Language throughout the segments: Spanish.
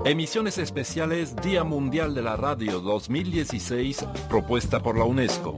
Emisiones especiales Día Mundial de la Radio 2016, propuesta por la UNESCO.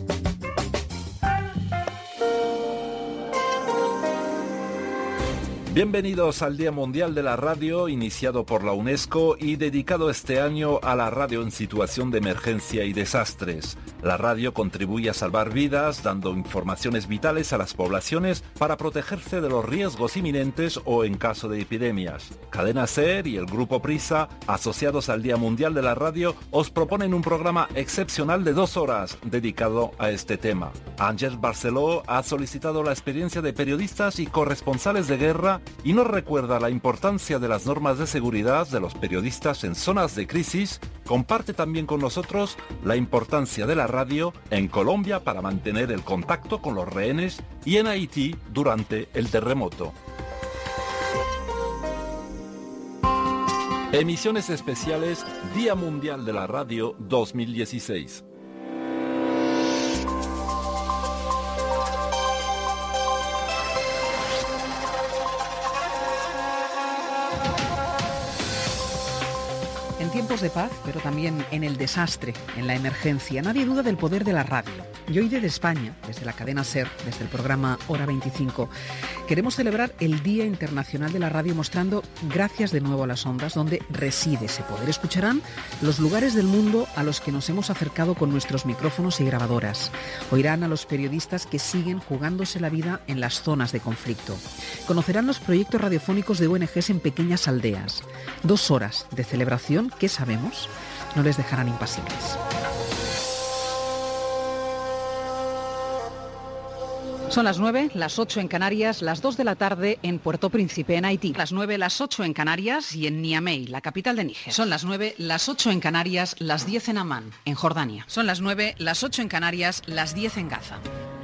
Bienvenidos al Día Mundial de la Radio, iniciado por la UNESCO y dedicado este año a la radio en situación de emergencia y desastres. La radio contribuye a salvar vidas, dando informaciones vitales a las poblaciones para protegerse de los riesgos inminentes o en caso de epidemias. Cadena SER y el Grupo Prisa, asociados al Día Mundial de la Radio, os proponen un programa excepcional de 2 horas dedicado a este tema. Ángel Barceló ha solicitado la experiencia de periodistas y corresponsales de guerra y nos recuerda la importancia de las normas de seguridad de los periodistas en zonas de crisis. Comparte también con nosotros la importancia de la radio en Colombia para mantener el contacto con los rehenes y en Haití durante el terremoto. Emisiones especiales Día Mundial de la Radio 2016. En tiempos de paz, pero también en el desastre, en la emergencia, nadie duda del poder de la radio. Y hoy desde España, desde la cadena SER, desde el programa Hora 25, queremos celebrar el Día Internacional de la Radio mostrando gracias de nuevo a las ondas donde reside ese poder. Escucharán los lugares del mundo a los que nos hemos acercado con nuestros micrófonos y grabadoras. Oirán a los periodistas que siguen jugándose la vida en las zonas de conflicto. Conocerán los proyectos radiofónicos de ONGs en pequeñas aldeas. 2 horas de celebración que sabemos no les dejarán impasibles. Son las 9, las 8 en Canarias, las 2 de la tarde en Puerto Príncipe, en Haití. Las 9, las 8 en Canarias y en Niamey, la capital de Níger. Son las 9, las 8 en Canarias, las 10 en Amán, en Jordania. Son las 9, las 8 en Canarias, las 10 en Gaza.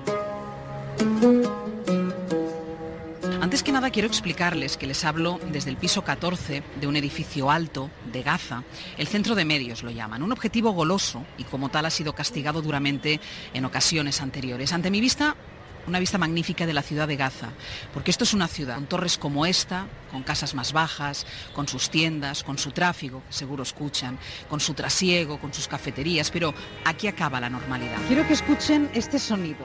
Antes que nada quiero explicarles que les hablo desde el piso 14 de un edificio alto de Gaza. El centro de medios lo llaman, un objetivo goloso y como tal ha sido castigado duramente en ocasiones anteriores. Ante mi vista, una vista magnífica de la ciudad de Gaza, porque esto es una ciudad con torres como esta, con casas más bajas, con sus tiendas, con su tráfico, que seguro escuchan, con su trasiego, con sus cafeterías, pero aquí acaba la normalidad. Quiero que escuchen este sonido.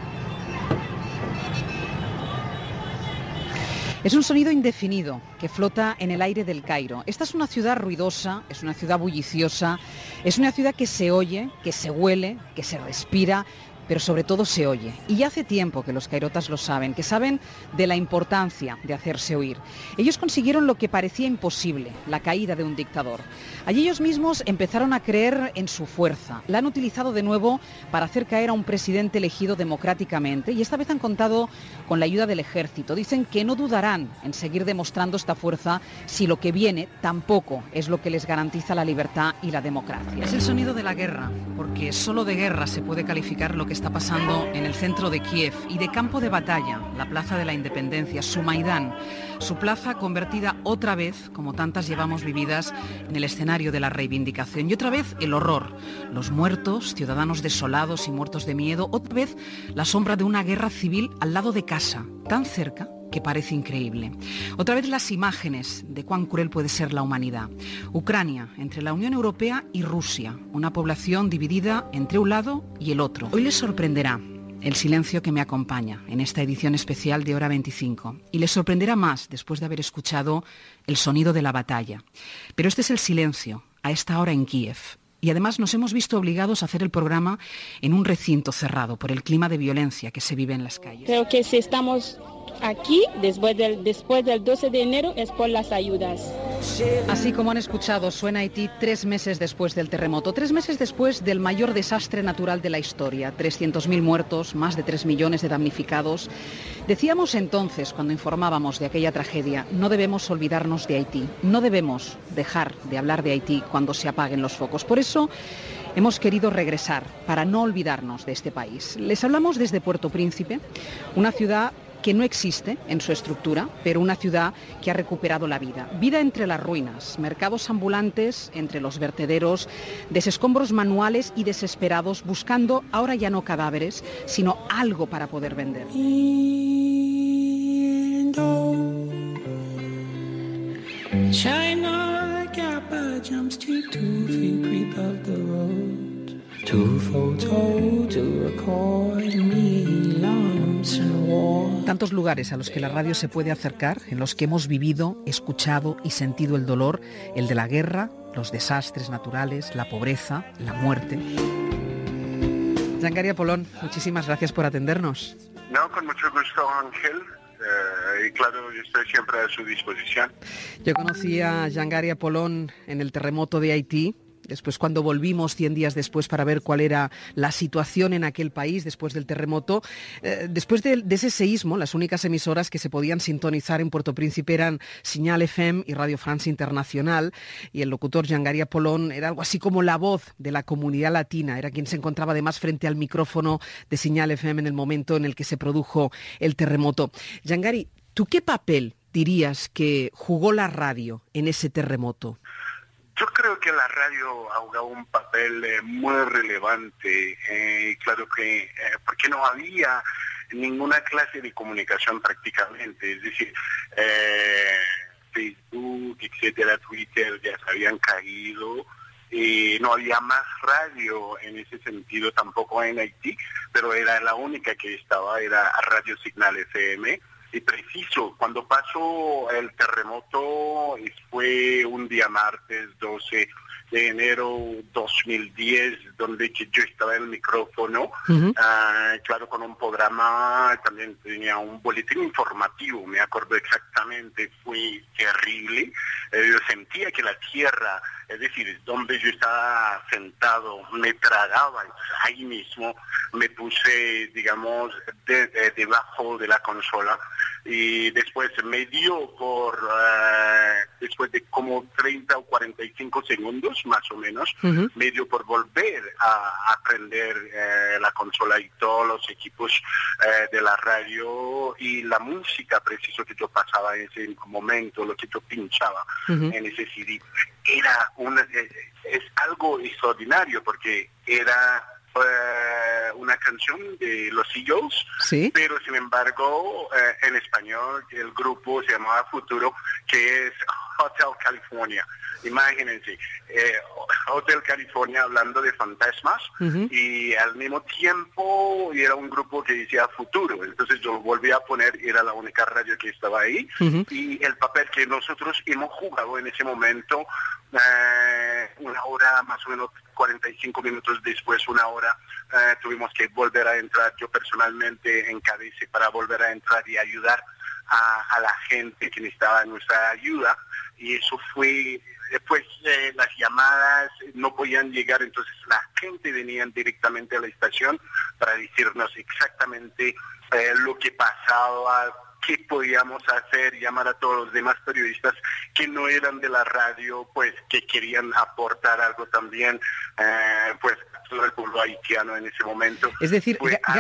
Es un sonido indefinido que flota en el aire del Cairo. Esta es una ciudad ruidosa, es una ciudad bulliciosa, es una ciudad que se oye, que se huele, que se respira, pero sobre todo se oye. Y ya hace tiempo que los cairotas lo saben, que saben de la importancia de hacerse oír. Ellos consiguieron lo que parecía imposible, la caída de un dictador. Allí ellos mismos empezaron a creer en su fuerza. La han utilizado de nuevo para hacer caer a un presidente elegido democráticamente y esta vez han contado con la ayuda del ejército. Dicen que no dudarán en seguir demostrando esta fuerza si lo que viene tampoco es lo que les garantiza la libertad y la democracia. Es el sonido de la guerra, porque solo de guerra se puede calificar lo que está pasando en el centro de Kiev y de campo de batalla, la Plaza de la Independencia, su Maidán, su plaza convertida otra vez, como tantas llevamos vividas, en el escenario de la reivindicación. Y otra vez el horror, los muertos, ciudadanos desolados y muertos de miedo, otra vez la sombra de una guerra civil al lado de casa, tan cerca que parece increíble. Otra vez las imágenes de cuán cruel puede ser la humanidad. Ucrania, entre la Unión Europea y Rusia, una población dividida entre un lado y el otro. Hoy les sorprenderá el silencio que me acompaña en esta edición especial de Hora 25 y les sorprenderá más después de haber escuchado el sonido de la batalla. Pero este es el silencio a esta hora en Kiev. Y además nos hemos visto obligados a hacer el programa en un recinto cerrado por el clima de violencia que se vive en las calles. Creo que si estamos aquí después del 12 de enero es por las ayudas. Así como han escuchado, suena Haití 3 meses después del terremoto, 3 meses después del mayor desastre natural de la historia, 300.000 muertos, más de 3 millones de damnificados. Decíamos entonces, cuando informábamos de aquella tragedia, no debemos olvidarnos de Haití, no debemos dejar de hablar de Haití cuando se apaguen los focos. Por eso hemos querido regresar, para no olvidarnos de este país. Les hablamos desde Puerto Príncipe, una ciudad que no existe en su estructura, pero una ciudad que ha recuperado la vida. Vida entre las ruinas, mercados ambulantes entre los vertederos, desescombros manuales y desesperados, buscando ahora ya no cadáveres, sino algo para poder vender. China bird jumps to 2 feet, creep up the road. To photo, to record me lumps and war. Tantos lugares a los que la radio se puede acercar, en los que hemos vivido, escuchado y sentido el dolor, el de la guerra, los desastres naturales, la pobreza, la muerte. Jean-Gary Apollon, muchísimas gracias por atendernos. No, con mucho gusto, Ángel. Y claro, yo estoy siempre a su disposición. Yo conocí a Jean-Gary Apollon en el terremoto de Haití. Después, cuando volvimos 100 días después para ver cuál era la situación en aquel país después del terremoto, después de ese seísmo, las únicas emisoras que se podían sintonizar en Puerto Príncipe eran Señal FM y Radio France Internacional, y el locutor Jean-Gary Apollon era algo así como la voz de la comunidad latina, era quien se encontraba además frente al micrófono de Señal FM en el momento en el que se produjo el terremoto. Jean-Gary, ¿tú qué papel dirías que jugó la radio en ese terremoto? Yo creo que la radio ha jugado un papel muy relevante, claro que porque no había ninguna clase de comunicación prácticamente, es decir, Facebook, etcétera, Twitter ya se habían caído, no había más radio en ese sentido tampoco en Haití, pero era la única que estaba, era Radio Signal FM. Y preciso, cuando pasó el terremoto, fue un día martes 12 de enero 2010, donde yo estaba en el micrófono, claro, con un programa, también tenía un boletín informativo, me acuerdo exactamente, fue terrible. Yo sentía que la tierra, es decir, donde yo estaba sentado, me tragaba. Ahí mismo me puse, digamos, debajo de la consola, y después me dio después de como 30 o 45 segundos más o menos, me dio por volver a aprender la consola y todos los equipos de la radio y la música preciso que yo pasaba en ese momento, lo que yo pinchaba en ese CD. Es algo extraordinario porque era una canción de los Eagles, ¿sí? Pero sin embargo en español el grupo se llamaba Futuro, que es Hotel California. Imagínense, Hotel California hablando de fantasmas, y al mismo tiempo era un grupo que decía Futuro. Entonces yo volví a poner, era la única radio que estaba ahí, y el papel que nosotros hemos jugado en ese momento, una hora más o menos 45 minutos después, una hora, tuvimos que volver a entrar, yo personalmente encabecé para volver a entrar y ayudar a la gente que necesitaba nuestra ayuda, y eso fue, después las llamadas no podían llegar, entonces la gente venía directamente a la estación para decirnos exactamente lo que pasaba, qué podíamos hacer, llamar a todos los demás periodistas que no eran de la radio, pues que querían aportar algo también, pues todo el pueblo haitiano en ese momento. Es decir,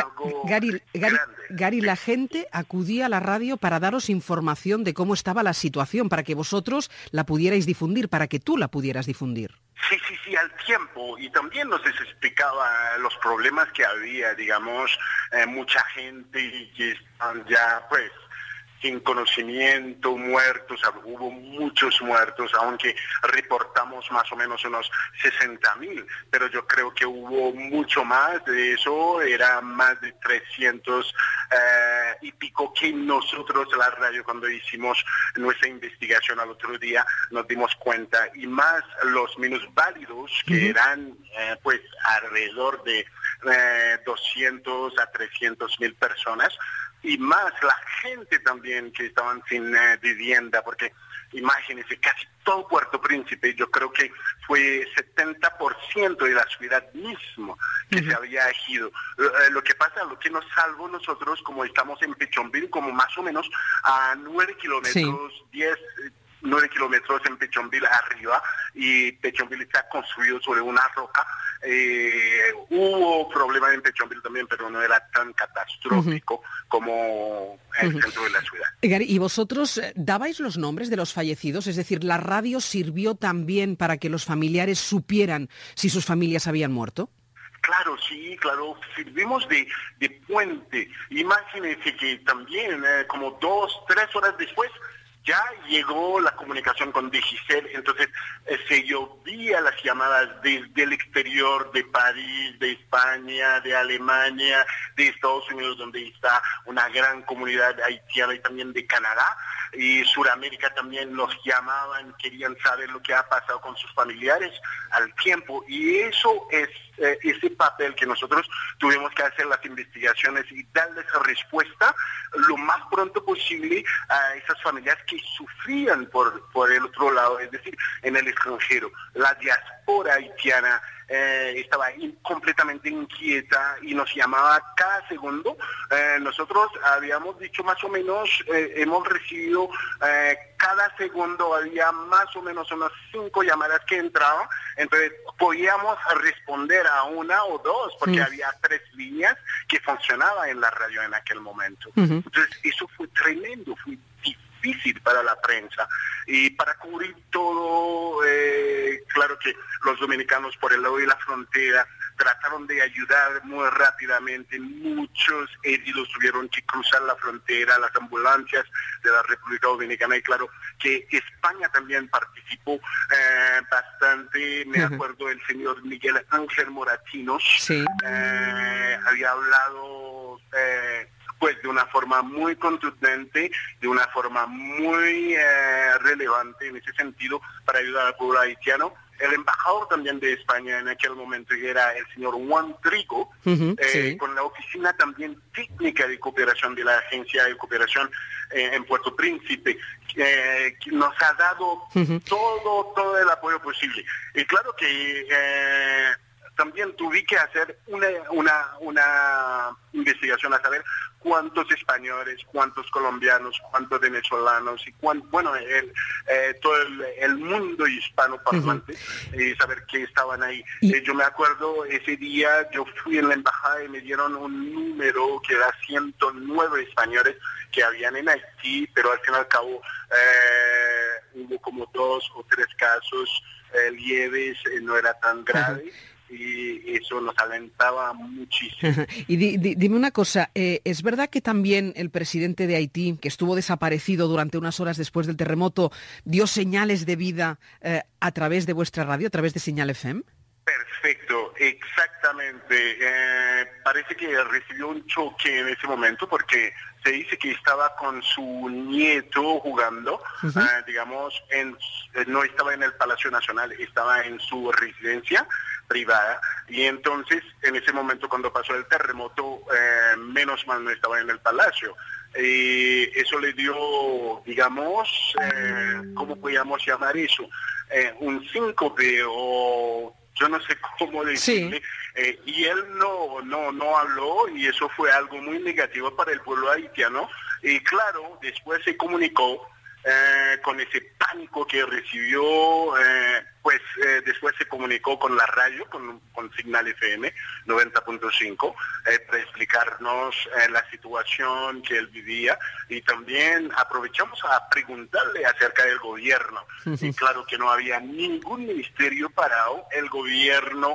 Gary, la gente acudía a la radio para daros información de cómo estaba la situación, para que vosotros la pudierais difundir, para que tú la pudieras difundir. Sí, al tiempo, y también nos explicaba los problemas que había, digamos, mucha gente que están ya, pues, sin conocimiento, muertos, hubo muchos muertos, aunque reportamos más o menos unos 60,000, pero yo creo que hubo mucho más de eso, era más de 300 y pico que nosotros, la radio, cuando hicimos nuestra investigación al otro día, nos dimos cuenta, y más los minusválidos, que eran pues alrededor de 200 a 300,000 personas, y más la gente también que estaban sin vivienda, porque imagínense, casi todo Puerto Príncipe, yo creo que fue 70% de la ciudad mismo que se había ido. Lo que pasa, lo que nos salvó nosotros, como estamos en Pétionville, como más o menos a 9 kilómetros, 9 kilómetros en Pétionville arriba, y Pétionville está construido sobre una roca. Hubo problemas en Pétionville también, pero no era tan catastrófico como el centro de la ciudad. ¿Y vosotros dabais los nombres de los fallecidos? Es decir, ¿la radio sirvió también para que los familiares supieran si sus familias habían muerto? Claro, sí, claro, servimos de puente. Imagínense que también como 2, 3 horas después ya llegó la comunicación con Digicel, entonces recibía las llamadas desde el exterior, de París, de España, de Alemania, de Estados Unidos, donde está una gran comunidad haitiana, y también de Canadá. Y Sudamérica también nos llamaban, querían saber lo que ha pasado con sus familiares al tiempo. Y eso es ese papel que nosotros tuvimos que hacer las investigaciones y darles respuesta lo más pronto posible a esas familias que sufrían por el otro lado, es decir, en el extranjero. La diáspora haitiana estaba completamente inquieta y nos llamaba cada segundo. Nosotros habíamos dicho más o menos, hemos recibido cada segundo había más o menos unas 5 llamadas que entraban, entonces podíamos responder a una o dos, porque había 3 líneas que funcionaban en la radio en aquel momento. Entonces eso fue tremendo, fue difícil para la prensa, y para cubrir todo, claro que los dominicanos por el lado de la frontera trataron de ayudar muy rápidamente. Muchos heridos tuvieron que cruzar la frontera, las ambulancias de la República Dominicana, y claro que España también participó bastante. Me acuerdo el señor Miguel Ángel Moratinos, había hablado pues de una forma muy contundente, de una forma muy relevante en ese sentido para ayudar al pueblo haitiano. El embajador también de España en aquel momento, que era el señor Juan Trigo, con la oficina también técnica de cooperación de la Agencia de Cooperación en Puerto Príncipe, que nos ha dado todo el apoyo posible. Y claro que también tuve que hacer una investigación a saber cuántos españoles, cuántos colombianos, cuántos venezolanos y todo el mundo hispano parlante, y saber que estaban ahí. Yo me acuerdo ese día, yo fui en la embajada y me dieron un número que era 109 españoles que habían en Haití, pero al fin y al cabo hubo como 2 o 3 casos lieves, no era tan grave. Y eso nos alentaba muchísimo. Y dime una cosa, ¿es verdad que también el presidente de Haití, que estuvo desaparecido durante unas horas después del terremoto, dio señales de vida a través de vuestra radio, a través de Señal FM? Perfecto, exactamente. Parece que recibió un choque en ese momento, porque se dice que estaba con su nieto jugando, digamos, no estaba en el Palacio Nacional, estaba en su residencia privada, y entonces en ese momento cuando pasó el terremoto, menos mal no estaba en el palacio. Eso le dio, digamos, ¿cómo podríamos llamar eso? Un síncope, o yo no sé cómo decirle, y él no habló, y eso fue algo muy negativo para el pueblo haitiano. Y claro, después se comunicó con ese pánico que recibió, después se comunicó con la radio, con Signal FM 90.5, para explicarnos la situación que él vivía, y también aprovechamos a preguntarle acerca del gobierno. Y claro que no había ningún ministerio parado, el gobierno,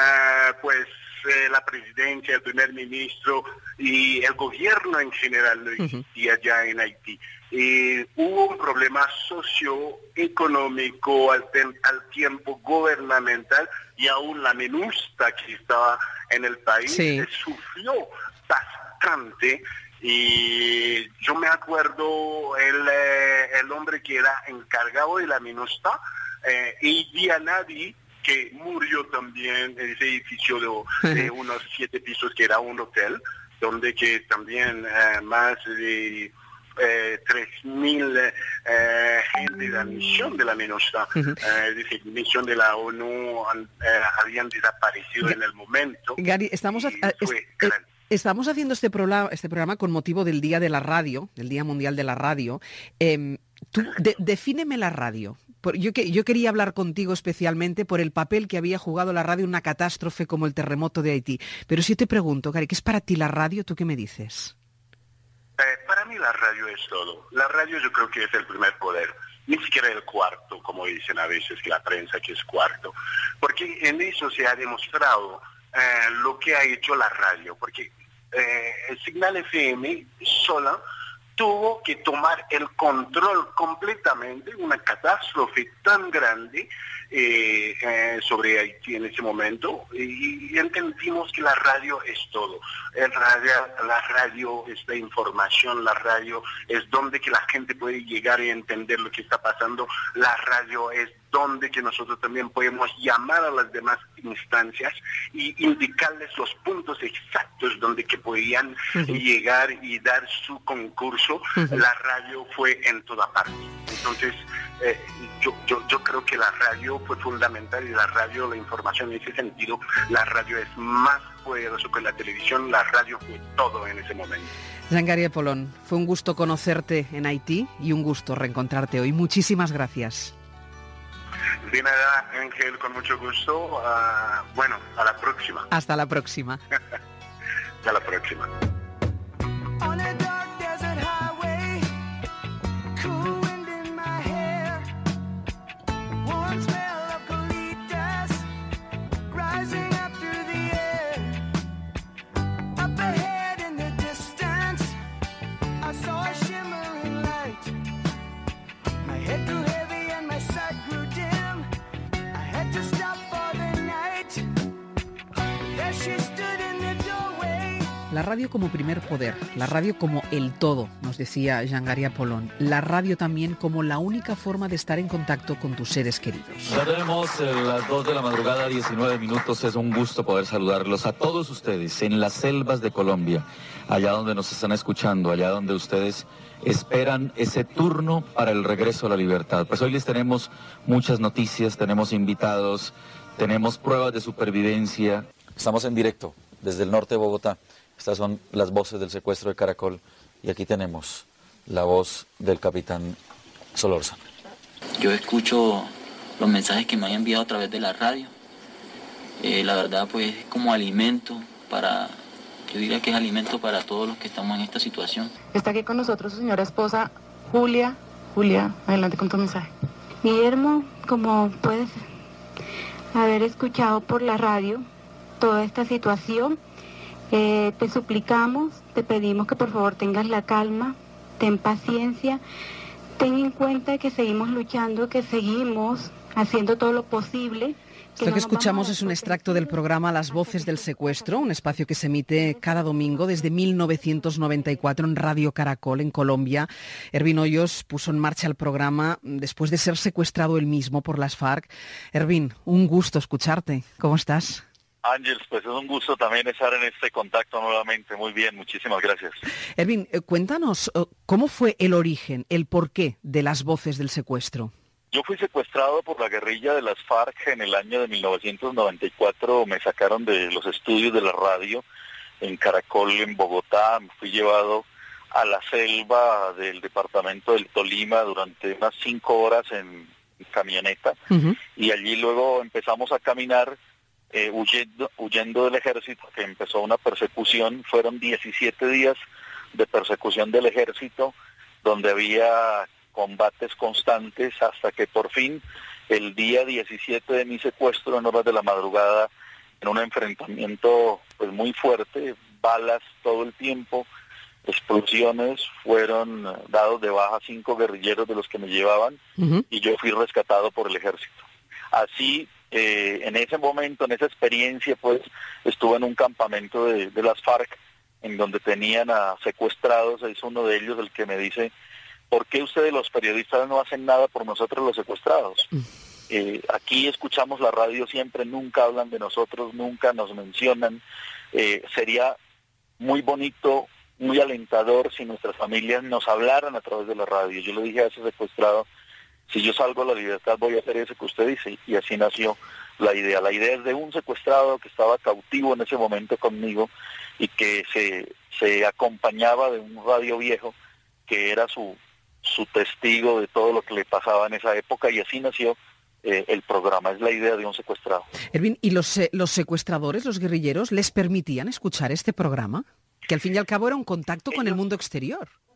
la presidencia, el primer ministro y el gobierno en general no existía ya en Haití. Hubo un problema socioeconómico, al tiempo gubernamental, y aún la MINUSTA que estaba en el país sufrió bastante. Y yo me acuerdo el hombre que era encargado de la MINUSTA, y Dianadi, que murió también en ese edificio de unos 7 pisos que era un hotel, donde que también más de 3.000 gente de la misión de la MINUSTA, es decir, misión de la ONU, habían desaparecido en el momento. Gary, estamos haciendo este programa con motivo del Día de la Radio, del Día Mundial de la Radio. Defíneme la radio. Yo quería hablar contigo especialmente por el papel que había jugado la radio en una catástrofe como el terremoto de Haití. Pero si yo te pregunto, Gary, ¿qué es para ti la radio? ¿Tú qué me dices? Para mí la radio es todo. La radio yo creo que es el primer poder. Ni siquiera el cuarto, como dicen a veces que la prensa que es cuarto. Porque en eso se ha demostrado lo que ha hecho la radio. Porque el Signal FM sola tuvo que tomar el control completamente, una catástrofe tan grande sobre Haití en ese momento, y entendimos que la radio es todo. La radio es la información, la radio es donde que la gente puede llegar y entender lo que está pasando, la radio es donde que nosotros también podemos llamar a las demás instancias y indicarles los puntos exactos donde que podían llegar y dar su concurso. La radio fue en toda parte. Entonces, yo creo que la radio fue fundamental, y la radio, la información en ese sentido, la radio es más poderoso que la televisión, la radio fue todo en ese momento. Jean-Gary Apollon, fue un gusto conocerte en Haití y un gusto reencontrarte hoy. Muchísimas gracias. De nada, Ángel, con mucho gusto. A la próxima. Hasta la próxima. Hasta la próxima. La radio como primer poder, la radio como el todo, nos decía Jean-Gary Apollon. La radio también como la única forma de estar en contacto con tus seres queridos. Ya tenemos las 2 de la madrugada, 19 minutos. Es un gusto poder saludarlos a todos ustedes en las selvas de Colombia, allá donde nos están escuchando, allá donde ustedes esperan ese turno para el regreso a la libertad. Pues hoy les tenemos muchas noticias, tenemos invitados, tenemos pruebas de supervivencia. Estamos en directo desde el norte de Bogotá. Estas son las voces del secuestro de Caracol, y aquí tenemos la voz del capitán Solórzano. Yo escucho los mensajes que me han enviado a través de la radio. La verdad, pues, como alimento yo diría que es alimento para todos los que estamos en esta situación. Está aquí con nosotros su señora esposa, Julia. Julia, adelante con tu mensaje. Guillermo, como puedes haber escuchado por la radio toda esta situación, te suplicamos, te pedimos que por favor tengas la calma, ten paciencia, ten en cuenta que seguimos luchando, que seguimos haciendo todo lo posible. Esto que escuchamos es un extracto del programa Las Voces del Secuestro, un espacio que se emite cada domingo desde 1994 en Radio Caracol, en Colombia. Ervin Hoyos puso en marcha el programa después de ser secuestrado él mismo por las FARC. Ervin, un gusto escucharte. ¿Cómo estás? Ángel, pues es un gusto también estar en este contacto nuevamente. Muy bien, muchísimas gracias. Ervin, cuéntanos, ¿cómo fue el origen, el porqué de Las Voces del Secuestro? Yo fui secuestrado por la guerrilla de las FARC en el año de 1994. Me sacaron de los estudios de la radio en Caracol, en Bogotá. Me fui llevado a la selva del departamento del Tolima durante unas 5 horas en camioneta. Y allí luego empezamos a caminar huyendo del ejército, que empezó una persecución. Fueron 17 días de persecución del ejército, donde había combates constantes, hasta que por fin, el día 17 de mi secuestro, en horas de la madrugada, en un enfrentamiento pues muy fuerte, balas todo el tiempo, explosiones, fueron dados de baja 5 guerrilleros de los que me llevaban, y yo fui rescatado por el ejército. Así, en ese momento, en esa experiencia, pues estuve en un campamento de las FARC, en donde tenían a secuestrados. Es uno de ellos el que me dice: ¿por qué ustedes los periodistas no hacen nada por nosotros los secuestrados? Aquí escuchamos la radio siempre, nunca hablan de nosotros, nunca nos mencionan. Sería muy bonito, muy alentador si nuestras familias nos hablaran a través de la radio. Yo le dije a ese secuestrado: si yo salgo a la libertad voy a hacer eso que usted dice, y así nació la idea. La idea es de un secuestrado que estaba cautivo en ese momento conmigo y que se acompañaba de un radio viejo que era su testigo de todo lo que le pasaba en esa época, y así nació el programa. Es la idea de un secuestrado. Ervin, ¿y los secuestradores, los guerrilleros, les permitían escuchar este programa? Que al fin y al cabo era un contacto con el mundo exterior.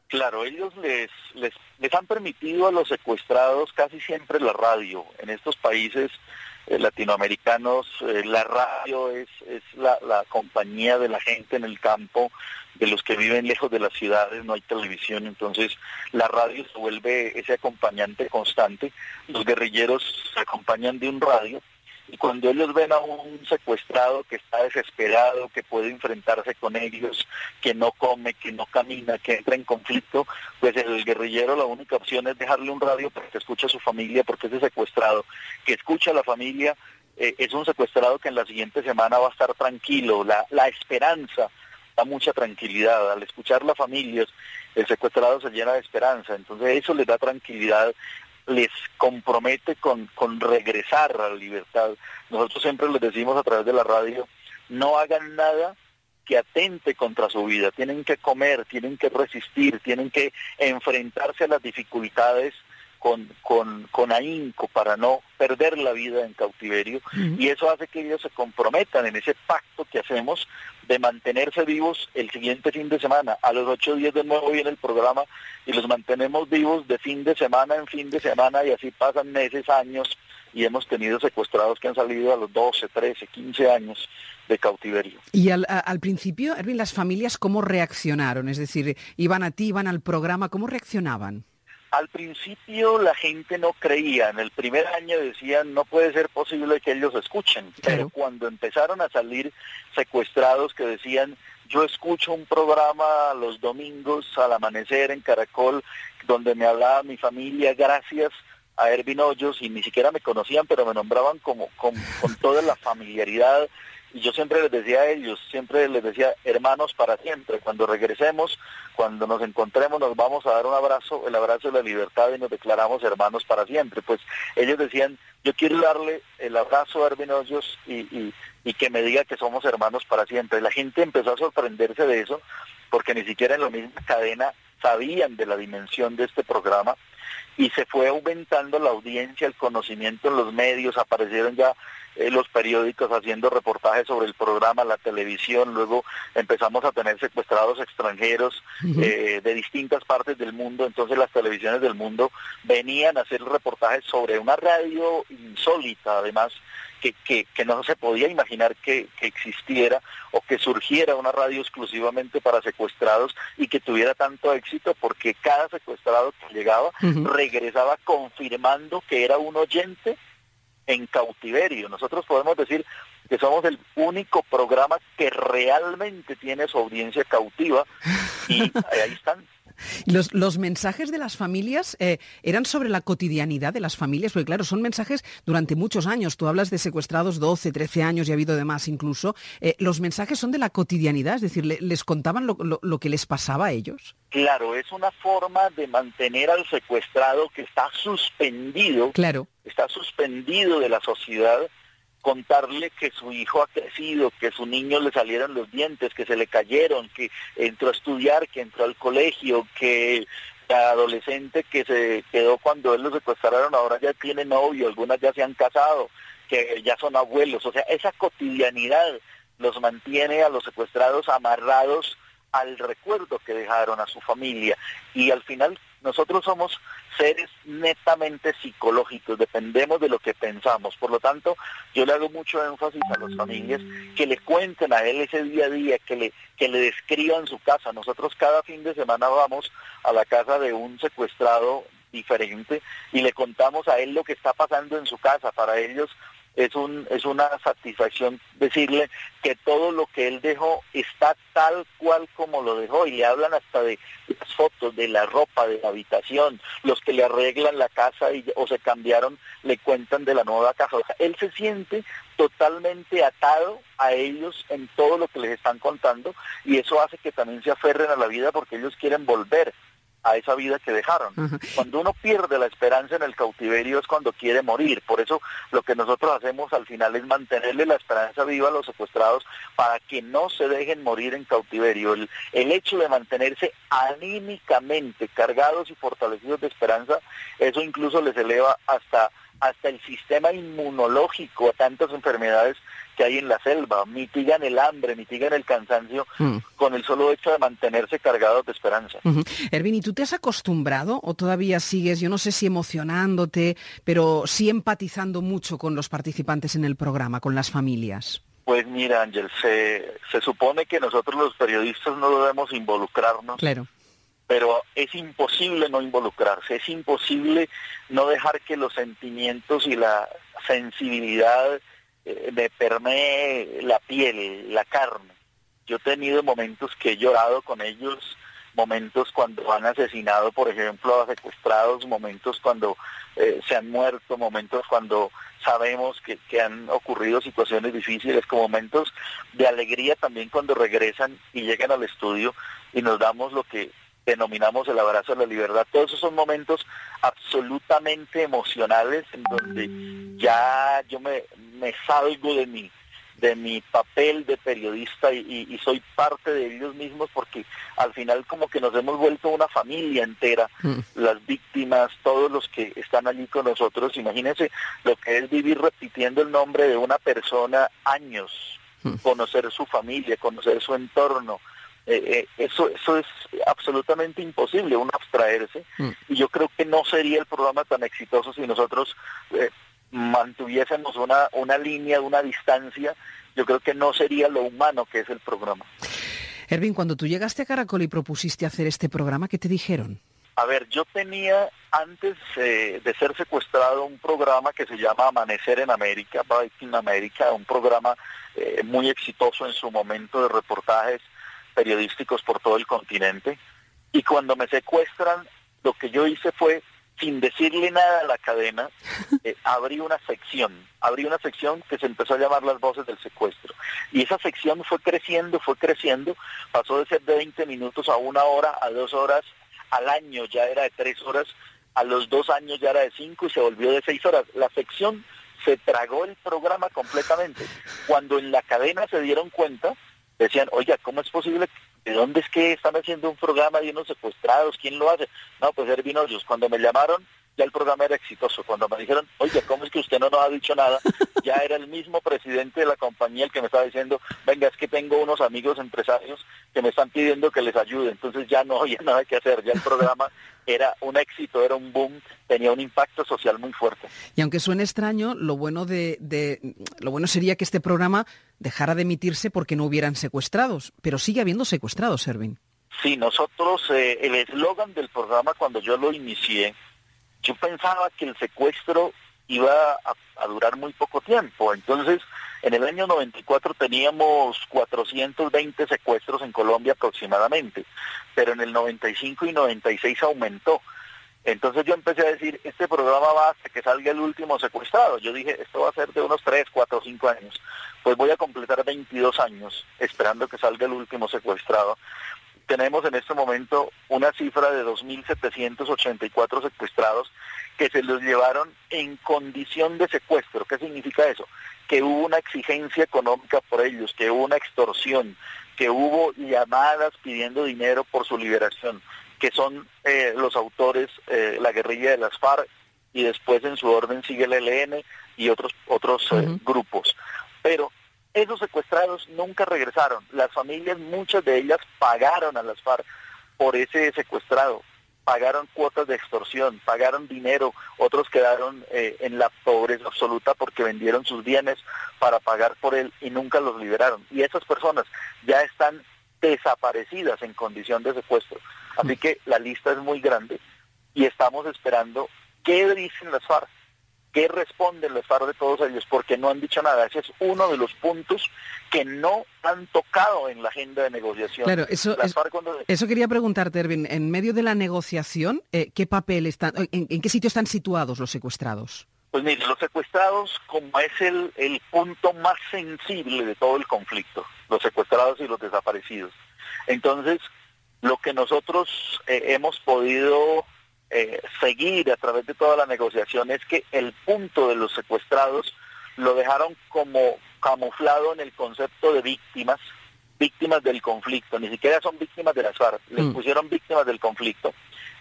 Claro, ellos les han permitido a los secuestrados casi siempre la radio. En estos países latinoamericanos, la radio es la compañía de la gente en el campo, de los que viven lejos de las ciudades, no hay televisión, entonces la radio se vuelve ese acompañante constante. Los guerrilleros se acompañan de un radio, y cuando ellos ven a un secuestrado que está desesperado, que puede enfrentarse con ellos, que no come, que no camina, que entra en conflicto, pues el guerrillero la única opción es dejarle un radio para que escuche a su familia, porque ese secuestrado que escucha a la familia es un secuestrado que en la siguiente semana va a estar tranquilo. La esperanza da mucha tranquilidad. Al escuchar la familia, el secuestrado se llena de esperanza, entonces eso les da tranquilidad, les compromete con regresar a la libertad. Nosotros siempre les decimos a través de la radio, no hagan nada que atente contra su vida, tienen que comer, tienen que resistir, tienen que enfrentarse a las dificultades con ahínco para no perder la vida en cautiverio, y eso hace que ellos se comprometan en ese pacto que hacemos de mantenerse vivos el siguiente fin de semana. A los 8 días de nuevo viene el programa y los mantenemos vivos de fin de semana en fin de semana, y así pasan meses, años, y hemos tenido secuestrados que han salido a los 12, 13, 15 años de cautiverio. Y al principio, Erwin, las familias, ¿cómo reaccionaron? Es decir, iban a ti, iban al programa, ¿cómo reaccionaban? Al principio la gente no creía, en el primer año decían no puede ser posible que ellos escuchen, pero cuando empezaron a salir secuestrados que decían yo escucho un programa los domingos al amanecer en Caracol donde me hablaba mi familia gracias a Erwin Hoyos, y ni siquiera me conocían, pero me nombraban con toda la familiaridad. Y yo siempre les decía a ellos, siempre les decía, hermanos para siempre. Cuando regresemos, cuando nos encontremos, nos vamos a dar un abrazo, el abrazo de la libertad, y nos declaramos hermanos para siempre. Pues ellos decían, yo quiero darle el abrazo a Erwin Hoyos y que me diga que somos hermanos para siempre. La gente empezó a sorprenderse de eso, porque ni siquiera en la misma cadena sabían de la dimensión de este programa, y se fue aumentando la audiencia, el conocimiento en los medios, aparecieron ya los periódicos haciendo reportajes sobre el programa, la televisión, luego empezamos a tener secuestrados extranjeros de distintas partes del mundo, entonces las televisiones del mundo venían a hacer reportajes sobre una radio insólita, además, que no se podía imaginar que existiera o que surgiera una radio exclusivamente para secuestrados y que tuviera tanto éxito, porque cada secuestrado que llegaba regresaba confirmando que era un oyente en cautiverio. Nosotros podemos decir que somos el único programa que realmente tiene su audiencia cautiva, y ahí están. Los mensajes de las familias eran sobre la cotidianidad de las familias, porque claro, son mensajes durante muchos años. Tú hablas de secuestrados 12, 13 años y ha habido de más incluso. Los mensajes son de la cotidianidad, es decir, ¿les contaban lo que les pasaba a ellos? Claro, es una forma de mantener al secuestrado que está suspendido, está suspendido de la sociedad, contarle que su hijo ha crecido, que a su niño le salieron los dientes, que se le cayeron, que entró a estudiar, que entró al colegio, que la adolescente que se quedó cuando él lo secuestraron ahora ya tiene novio, algunas ya se han casado, que ya son abuelos. O sea, esa cotidianidad los mantiene a los secuestrados amarrados al recuerdo que dejaron a su familia, y al final nosotros somos seres netamente psicológicos, dependemos de lo que pensamos. Por lo tanto, yo le hago mucho énfasis a las familias que le cuenten a él ese día a día, que le describan su casa. Nosotros cada fin de semana vamos a la casa de un secuestrado diferente y le contamos a él lo que está pasando en su casa. Para ellos es una satisfacción decirle que todo lo que él dejó está tal cual como lo dejó, y le hablan hasta de las fotos, de la ropa, de la habitación. Los que le arreglan la casa o se cambiaron le cuentan de la nueva casa. O sea, él se siente totalmente atado a ellos en todo lo que les están contando, y eso hace que también se aferren a la vida, porque ellos quieren volver a esa vida que dejaron. Cuando uno pierde la esperanza en el cautiverio es cuando quiere morir. Por eso lo que nosotros hacemos al final es mantenerle la esperanza viva a los secuestrados para que no se dejen morir en cautiverio. El hecho de mantenerse anímicamente cargados y fortalecidos de esperanza, eso incluso les eleva hasta hasta el sistema inmunológico a tantas enfermedades que hay en la selva, mitigan el hambre, mitigan el cansancio con el solo hecho de mantenerse cargados de esperanza. Ervin, ¿y tú te has acostumbrado o todavía sigues, yo no sé si emocionándote, pero sí empatizando mucho con los participantes en el programa, con las familias? Pues mira, Ángel, se supone que nosotros los periodistas no debemos involucrarnos. Claro. Pero es imposible no involucrarse, es imposible no dejar que los sentimientos y la sensibilidad me permee la piel, la carne. Yo he tenido momentos que he llorado con ellos, momentos cuando han asesinado, por ejemplo, a secuestrados, momentos cuando se han muerto, momentos cuando sabemos que han ocurrido situaciones difíciles, como momentos de alegría también cuando regresan y llegan al estudio y nos damos lo que denominamos el abrazo a la libertad. Todos esos son momentos absolutamente emocionales en donde ya yo me salgo de mi papel de periodista y soy parte de ellos mismos, porque al final como que nos hemos vuelto una familia entera, las víctimas, todos los que están allí con nosotros. Imagínense lo que es vivir repitiendo el nombre de una persona años, conocer su familia, conocer su entorno. Eso es absolutamente imposible, uno abstraerse, y yo creo que no sería el programa tan exitoso si nosotros mantuviésemos una línea, una distancia. Yo creo que no sería lo humano que es el programa. Ervin, cuando tú llegaste a Caracol y propusiste hacer este programa, ¿qué te dijeron? A ver, yo tenía antes de ser secuestrado un programa que se llama Amanecer en América, Bright in America, un programa muy exitoso en su momento de reportajes periodísticos por todo el continente, y cuando me secuestran, lo que yo hice fue, sin decirle nada a la cadena, abrí una sección que se empezó a llamar Las Voces del Secuestro, y esa sección fue creciendo, pasó de ser de 20 minutos a 1 hora, a 2 horas, al año ya era de 3 horas, a los 2 años ya era de 5 y se volvió de 6 horas. La sección se tragó el programa completamente. Cuando en la cadena se dieron cuenta, decían, oiga, ¿cómo es posible? ¿De dónde es que están haciendo un programa de unos secuestrados? ¿Quién lo hace? No, pues Ervin Hoyos. Cuando me llamaron, ya el programa era exitoso. Cuando me dijeron, oiga, ¿cómo es que usted no nos ha dicho nada? Ya era el mismo presidente de la compañía el que me estaba diciendo, venga, es que tengo unos amigos empresarios que me están pidiendo que les ayude. Entonces ya no había nada que hacer, ya el programa era un éxito, era un boom, tenía un impacto social muy fuerte. Y aunque suene extraño, lo bueno sería que este programa dejara de emitirse porque no hubieran secuestrados, pero sigue habiendo secuestrados, Ervin. Sí, nosotros, el eslogan del programa cuando yo lo inicié, yo pensaba que el secuestro iba a durar muy poco tiempo. Entonces, en el año 94 teníamos 420 secuestros en Colombia aproximadamente, pero en el 95 y 96 aumentó. Entonces yo empecé a decir, este programa va hasta que salga el último secuestrado. Yo dije, esto va a ser de unos 3, 4, 5 años. Pues voy a completar 22 años esperando que salga el último secuestrado. Tenemos en este momento una cifra de 2.784 secuestrados que se los llevaron en condición de secuestro. ¿Qué significa eso? Que hubo una exigencia económica por ellos, que hubo una extorsión, que hubo llamadas pidiendo dinero por su liberación, que son los autores, la guerrilla de las FARC, y después en su orden sigue el ELN y otros grupos. Pero esos secuestrados nunca regresaron. Las familias, muchas de ellas, pagaron a las FARC por ese secuestrado, pagaron cuotas de extorsión, pagaron dinero, otros quedaron en la pobreza absoluta porque vendieron sus bienes para pagar por él y nunca los liberaron. Y esas personas ya están desaparecidas en condición de secuestro. Así que la lista es muy grande y estamos esperando qué dicen las FARC, qué responden las FARC de todos ellos, porque no han dicho nada. Ese es uno de los puntos que no han tocado en la agenda de negociación. Claro, eso quería preguntarte, Ervin. En medio de la negociación, ¿qué papel están, en qué sitio están situados los secuestrados? Pues mire, los secuestrados, como es el punto más sensible de todo el conflicto, los secuestrados y los desaparecidos. Entonces, lo que nosotros hemos podido seguir a través de toda la negociación es que el punto de los secuestrados lo dejaron como camuflado en el concepto de víctimas del conflicto. Ni siquiera son víctimas de las FARC, les pusieron víctimas del conflicto.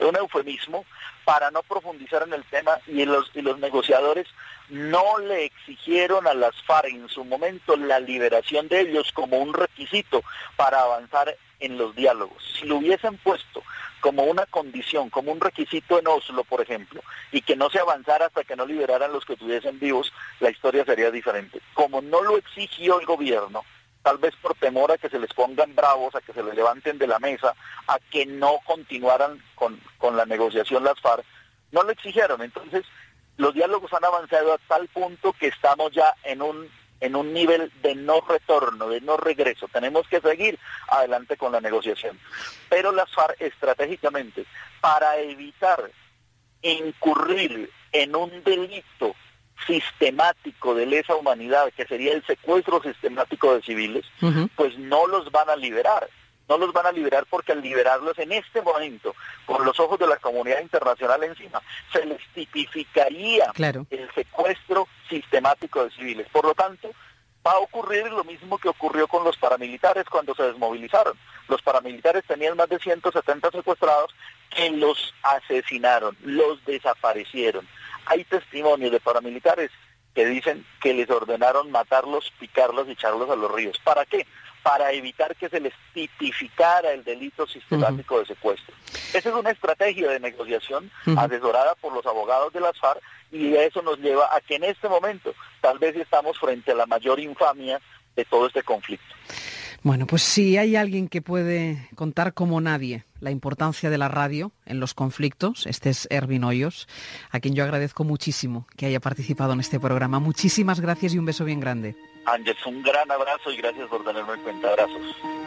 un eufemismo para no profundizar en el tema, y los negociadores no le exigieron a las FARC en su momento la liberación de ellos como un requisito para avanzar en los diálogos. Si lo hubiesen puesto como una condición, como un requisito en Oslo, por ejemplo, y que no se avanzara hasta que no liberaran los que estuviesen vivos, la historia sería diferente. Como no lo exigió el gobierno, tal vez por temor a que se les pongan bravos, a que se les levanten de la mesa, a que no continuaran con la negociación las FARC, no lo exigieron. Entonces, los diálogos han avanzado a tal punto que estamos ya en un nivel de no retorno, de no regreso. Tenemos que seguir adelante con la negociación. Pero las FARC estratégicamente, para evitar incurrir en un delito sistemático de lesa humanidad, que sería el secuestro sistemático de civiles, pues no los van a liberar. No los van a liberar porque al liberarlos en este momento, con los ojos de la comunidad internacional encima, se les tipificaría el secuestro sistemático de civiles. Por lo tanto, va a ocurrir lo mismo que ocurrió con los paramilitares cuando se desmovilizaron. Los paramilitares tenían más de 170 secuestrados que los asesinaron, los desaparecieron. Hay testimonios de paramilitares que dicen que les ordenaron matarlos, picarlos y echarlos a los ríos. ¿Para qué? Para evitar que se les tipificara el delito sistemático de secuestro. Esa es una estrategia de negociación asesorada por los abogados de las FARC, y eso nos lleva a que en este momento tal vez estamos frente a la mayor infamia de todo este conflicto. Bueno, pues si hay alguien que puede contar como nadie la importancia de la radio en los conflictos, este es Ervin Hoyos, a quien yo agradezco muchísimo que haya participado en este programa. Muchísimas gracias y un beso bien grande. Ángel, un gran abrazo y gracias por tenerme en cuenta. Abrazos.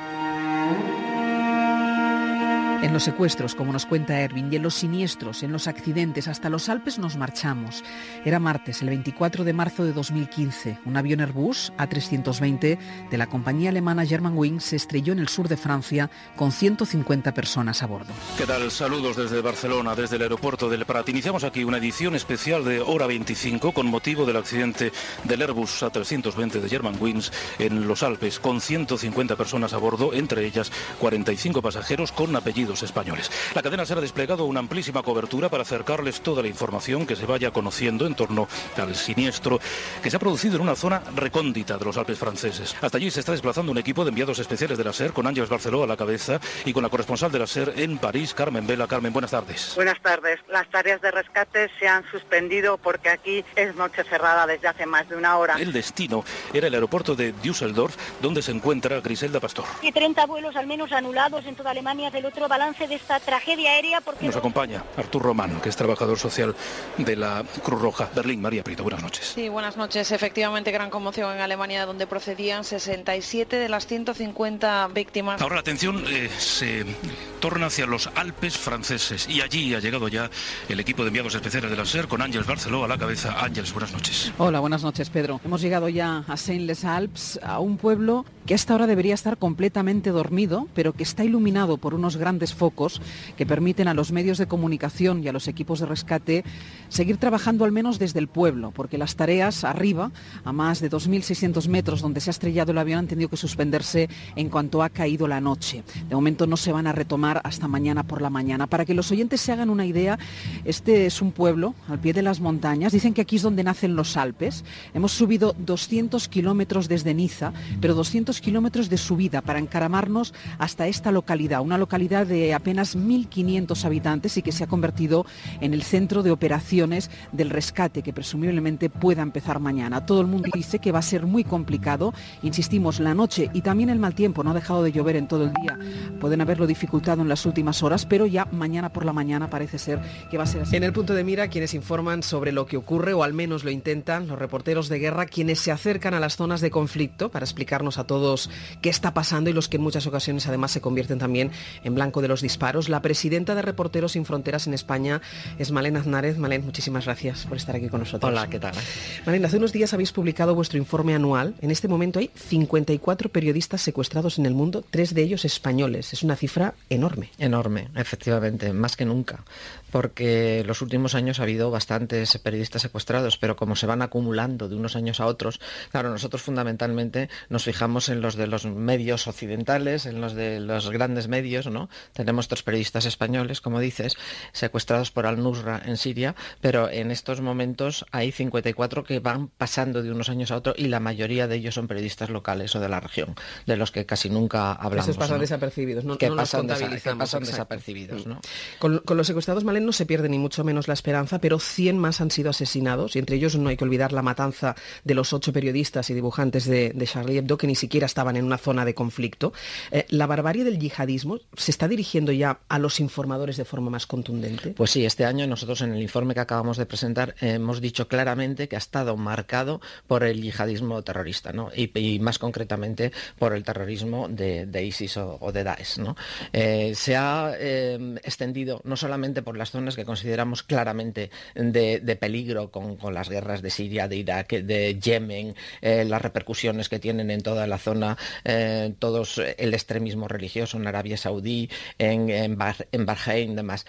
En los secuestros, como nos cuenta Ervin, y en los siniestros, en los accidentes, hasta los Alpes nos marchamos. Era martes, el 24 de marzo de 2015. Un avión Airbus A320 de la compañía alemana Germanwings se estrelló en el sur de Francia con 150 personas a bordo. ¿Qué tal? Saludos desde Barcelona, desde el aeropuerto del Prat. Iniciamos aquí una edición especial de Hora 25 con motivo del accidente del Airbus A320 de Germanwings en los Alpes, con 150 personas a bordo, entre ellas 45 pasajeros con apellidos españoles. La cadena SER ha desplegado una amplísima cobertura para acercarles toda la información que se vaya conociendo en torno al siniestro que se ha producido en una zona recóndita de los Alpes franceses. Hasta allí se está desplazando un equipo de enviados especiales de la SER con Ángeles Barceló a la cabeza y con la corresponsal de la SER en París, Carmen Vela. Carmen, buenas tardes. Buenas tardes. Las tareas de rescate se han suspendido porque aquí es noche cerrada desde hace más de una hora. El destino era el aeropuerto de Düsseldorf, donde se encuentra Griselda Pastor. Y 30 vuelos al menos anulados en toda Alemania, del otro balance de esta tragedia aérea. Porque nos acompaña Artur Román, que es trabajador social de la Cruz Roja Berlín. María Prieto, buenas noches. Sí, buenas noches. Efectivamente, gran conmoción en Alemania, donde procedían 67 de las 150 víctimas. Ahora la atención se torna hacia los Alpes franceses y allí ha llegado ya el equipo de enviados especiales de la SER con Ángeles Barceló a la cabeza. Ángeles, buenas noches. Hola, buenas noches, Pedro. Hemos llegado ya a Saint-les-Alpes, a un pueblo que a esta hora debería estar completamente dormido, pero que está iluminado por unos grandes focos que permiten a los medios de comunicación y a los equipos de rescate seguir trabajando al menos desde el pueblo, porque las tareas arriba, a más de 2.600 metros donde se ha estrellado el avión, han tenido que suspenderse en cuanto ha caído la noche. De momento no se van a retomar hasta mañana por la mañana. Para que los oyentes se hagan una idea, este es un pueblo al pie de las montañas. Dicen que aquí es donde nacen los Alpes. Hemos subido 200 kilómetros desde Niza, pero 200 kilómetros de subida para encaramarnos hasta esta localidad, una localidad de apenas 1.500 habitantes y que se ha convertido en el centro de operaciones del rescate que presumiblemente pueda empezar mañana. Todo el mundo dice que va a ser muy complicado. Insistimos, la noche y también el mal tiempo, no ha dejado de llover en todo el día, pueden haberlo dificultado en las últimas horas, pero ya mañana por la mañana parece ser que va a ser así. En el punto de mira, quienes informan sobre lo que ocurre, o al menos lo intentan, los reporteros de guerra, quienes se acercan a las zonas de conflicto para explicarnos a todos qué está pasando y los que en muchas ocasiones además se convierten también en blanco de los disparos. La presidenta de Reporteros Sin Fronteras en España es Malén Aznárez. Malén, muchísimas gracias por estar aquí con nosotros. Hola, ¿qué tal? Malén, hace unos días habéis publicado vuestro informe anual. En este momento hay 54 periodistas secuestrados en el mundo, 3 de ellos españoles. Es una cifra enorme. Enorme, efectivamente, más que nunca, porque los últimos años ha habido bastantes periodistas secuestrados, pero como se van acumulando de unos años a otros, claro, nosotros fundamentalmente nos fijamos en los de los medios occidentales, en los de los grandes medios, ¿no? Tenemos 3 periodistas españoles, como dices, secuestrados por Al-Nusra en Siria, pero en estos momentos hay 54 que van pasando de unos años a otros y la mayoría de ellos son periodistas locales o de la región, de los que casi nunca hablamos. Esos pasan desapercibidos, no los contabilizamos. Que pasan desapercibidos, ¿no? Con los secuestrados, Malén, no se pierde ni mucho menos la esperanza, pero 100 más han sido asesinados, y entre ellos no hay que olvidar la matanza de los 8 periodistas y dibujantes de Charlie Hebdo, que ni siquiera estaban en una zona de conflicto. ¿La barbarie del yihadismo se está dirigiendo ya a los informadores de forma más contundente? Pues sí, este año nosotros en el informe que acabamos de presentar hemos dicho claramente que ha estado marcado por el yihadismo terrorista, ¿no? Y más concretamente por el terrorismo de ISIS o de Daesh, ¿no? Se ha extendido no solamente por las zonas que consideramos claramente de peligro con las guerras de Siria, de Irak, de Yemen, las repercusiones que tienen en toda la zona, el extremismo religioso en Arabia Saudí, en Bahrein y demás.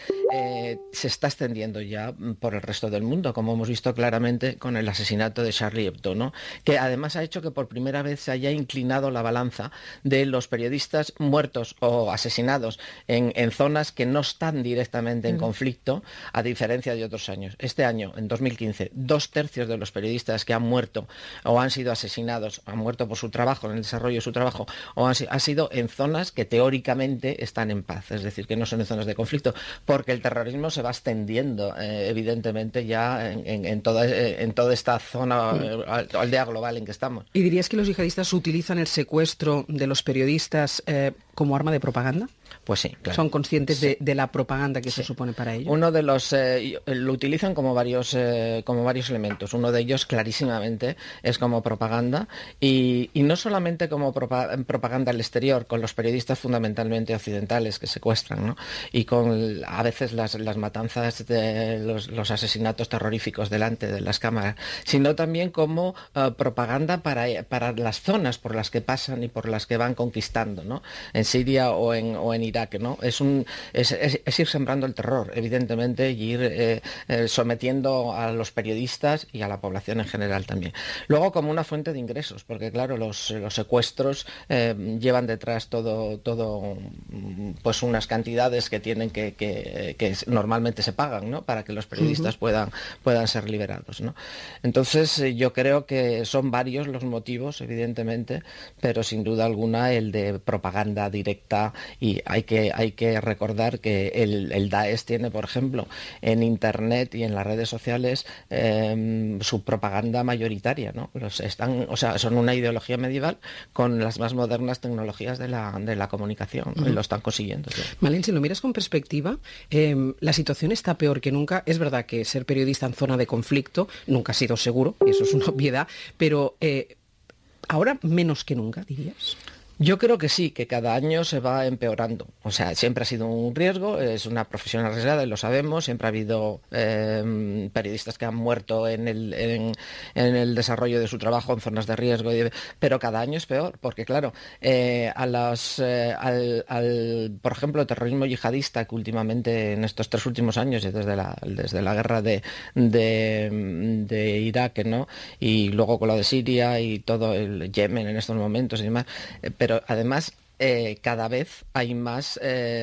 Se está extendiendo ya por el resto del mundo, como hemos visto claramente con el asesinato de Charlie Hebdo, ¿no? Que además ha hecho que por primera vez se haya inclinado la balanza de los periodistas muertos o asesinados en zonas que no están directamente en conflicto, a diferencia de otros años. Este año, en 2015, 2/3 de los periodistas que han muerto o han sido asesinados, han muerto por su trabajo, en el desarrollo de su trabajo, o ha sido en zonas que teóricamente están en paz, es decir, que no son en zonas de conflicto, porque el terrorismo se va extendiendo, evidentemente, ya en toda esta zona, aldea global en que estamos. ¿Y dirías que los yihadistas utilizan el secuestro de los periodistas como arma de propaganda? Pues sí, claro. ¿Son conscientes de la propaganda que se supone para ellos? Uno de los lo utilizan como varios elementos. Uno de ellos clarísimamente es como propaganda y no solamente como propaganda al exterior, con los periodistas fundamentalmente occidentales que secuestran, ¿no? Y con a veces las matanzas, de los asesinatos terroríficos delante de las cámaras, sino también como propaganda para las zonas por las que pasan y por las que van conquistando, ¿no? En Siria o en Irak, ¿no? Es ir sembrando el terror, evidentemente, y ir sometiendo a los periodistas y a la población en general también. Luego, como una fuente de ingresos, porque claro, los secuestros llevan detrás todo pues unas cantidades que tienen que normalmente se pagan, ¿no? Para que los periodistas puedan ser liberados, ¿no? Entonces, yo creo que son varios los motivos, evidentemente, pero sin duda alguna el de propaganda directa, y hay que recordar que el Daesh tiene, por ejemplo, en Internet y en las redes sociales su propaganda mayoritaria, ¿no? Son una ideología medieval con las más modernas tecnologías de la comunicación, ¿no? Y lo están consiguiendo. ¿Sí? Malén, si lo miras con perspectiva, la situación está peor que nunca. Es verdad que ser periodista en zona de conflicto nunca ha sido seguro, y eso es una obviedad, pero ahora menos que nunca, dirías. Yo creo que sí, que cada año se va empeorando. O sea, siempre ha sido un riesgo, es una profesión arriesgada y lo sabemos. Siempre ha habido periodistas que han muerto en el desarrollo de su trabajo en zonas de riesgo, pero cada año es peor, porque claro, por ejemplo, el terrorismo yihadista que últimamente en estos 3 últimos años, y desde la guerra de Irak, ¿no? Y luego con lo de Siria y todo el Yemen en estos momentos y demás, pero además cada vez hay más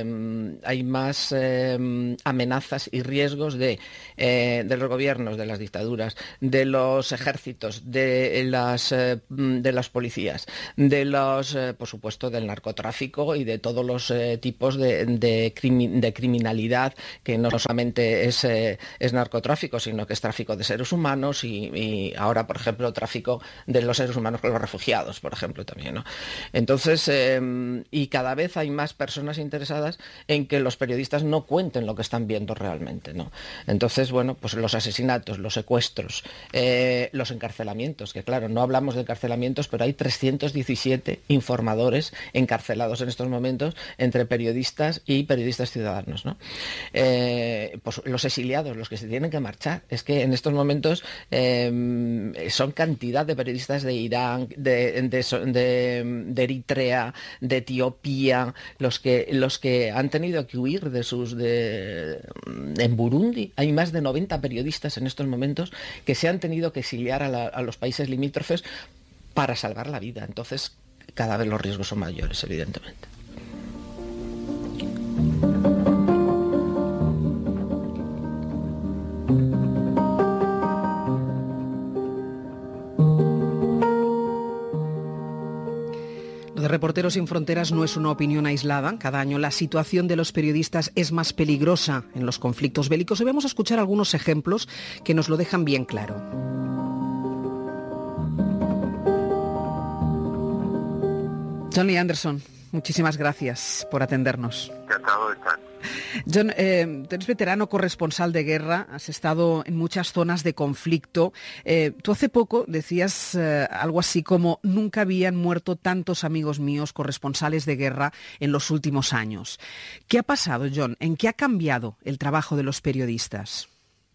amenazas y riesgos de los gobiernos, de las dictaduras, de los ejércitos, de las policías, por supuesto, del narcotráfico y de todos los tipos de criminalidad, que no solamente es narcotráfico, sino que es tráfico de seres humanos y ahora, por ejemplo, tráfico de los seres humanos con los refugiados, por ejemplo, también, ¿no? Entonces, y cada vez hay más personas interesadas en que los periodistas no cuenten lo que están viendo realmente, ¿no? Entonces, bueno, pues los asesinatos, los secuestros, los encarcelamientos, que claro, no hablamos de encarcelamientos, pero hay 317 informadores encarcelados en estos momentos entre periodistas y periodistas ciudadanos, ¿no? Pues los exiliados, los que se tienen que marchar. Es que en estos momentos son cantidad de periodistas de Irán, de Eritrea, de Etiopía, los que han tenido que huir en Burundi. Hay más de 90 periodistas en estos momentos que se han tenido que exiliar a los países limítrofes para salvar la vida. Entonces, cada vez los riesgos son mayores, evidentemente. de Reporteros Sin Fronteras no es una opinión aislada. Cada año la situación de los periodistas es más peligrosa en los conflictos bélicos y vamos a escuchar algunos ejemplos que nos lo dejan bien claro. John Lee Anderson, muchísimas gracias por atendernos. Encantado de estar. John, tú eres veterano corresponsal de guerra, has estado en muchas zonas de conflicto. Tú hace poco decías algo así como nunca habían muerto tantos amigos míos corresponsales de guerra en los últimos años. ¿Qué ha pasado, John? ¿En qué ha cambiado el trabajo de los periodistas?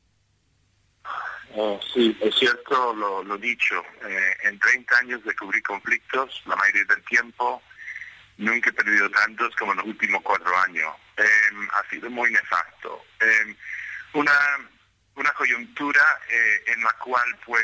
Sí, es cierto lo dicho. En 30 años de cubrir conflictos, la mayoría del tiempo, nunca he perdido tantos como en los últimos 4 años. Ha sido muy nefasto. Una coyuntura en la cual pues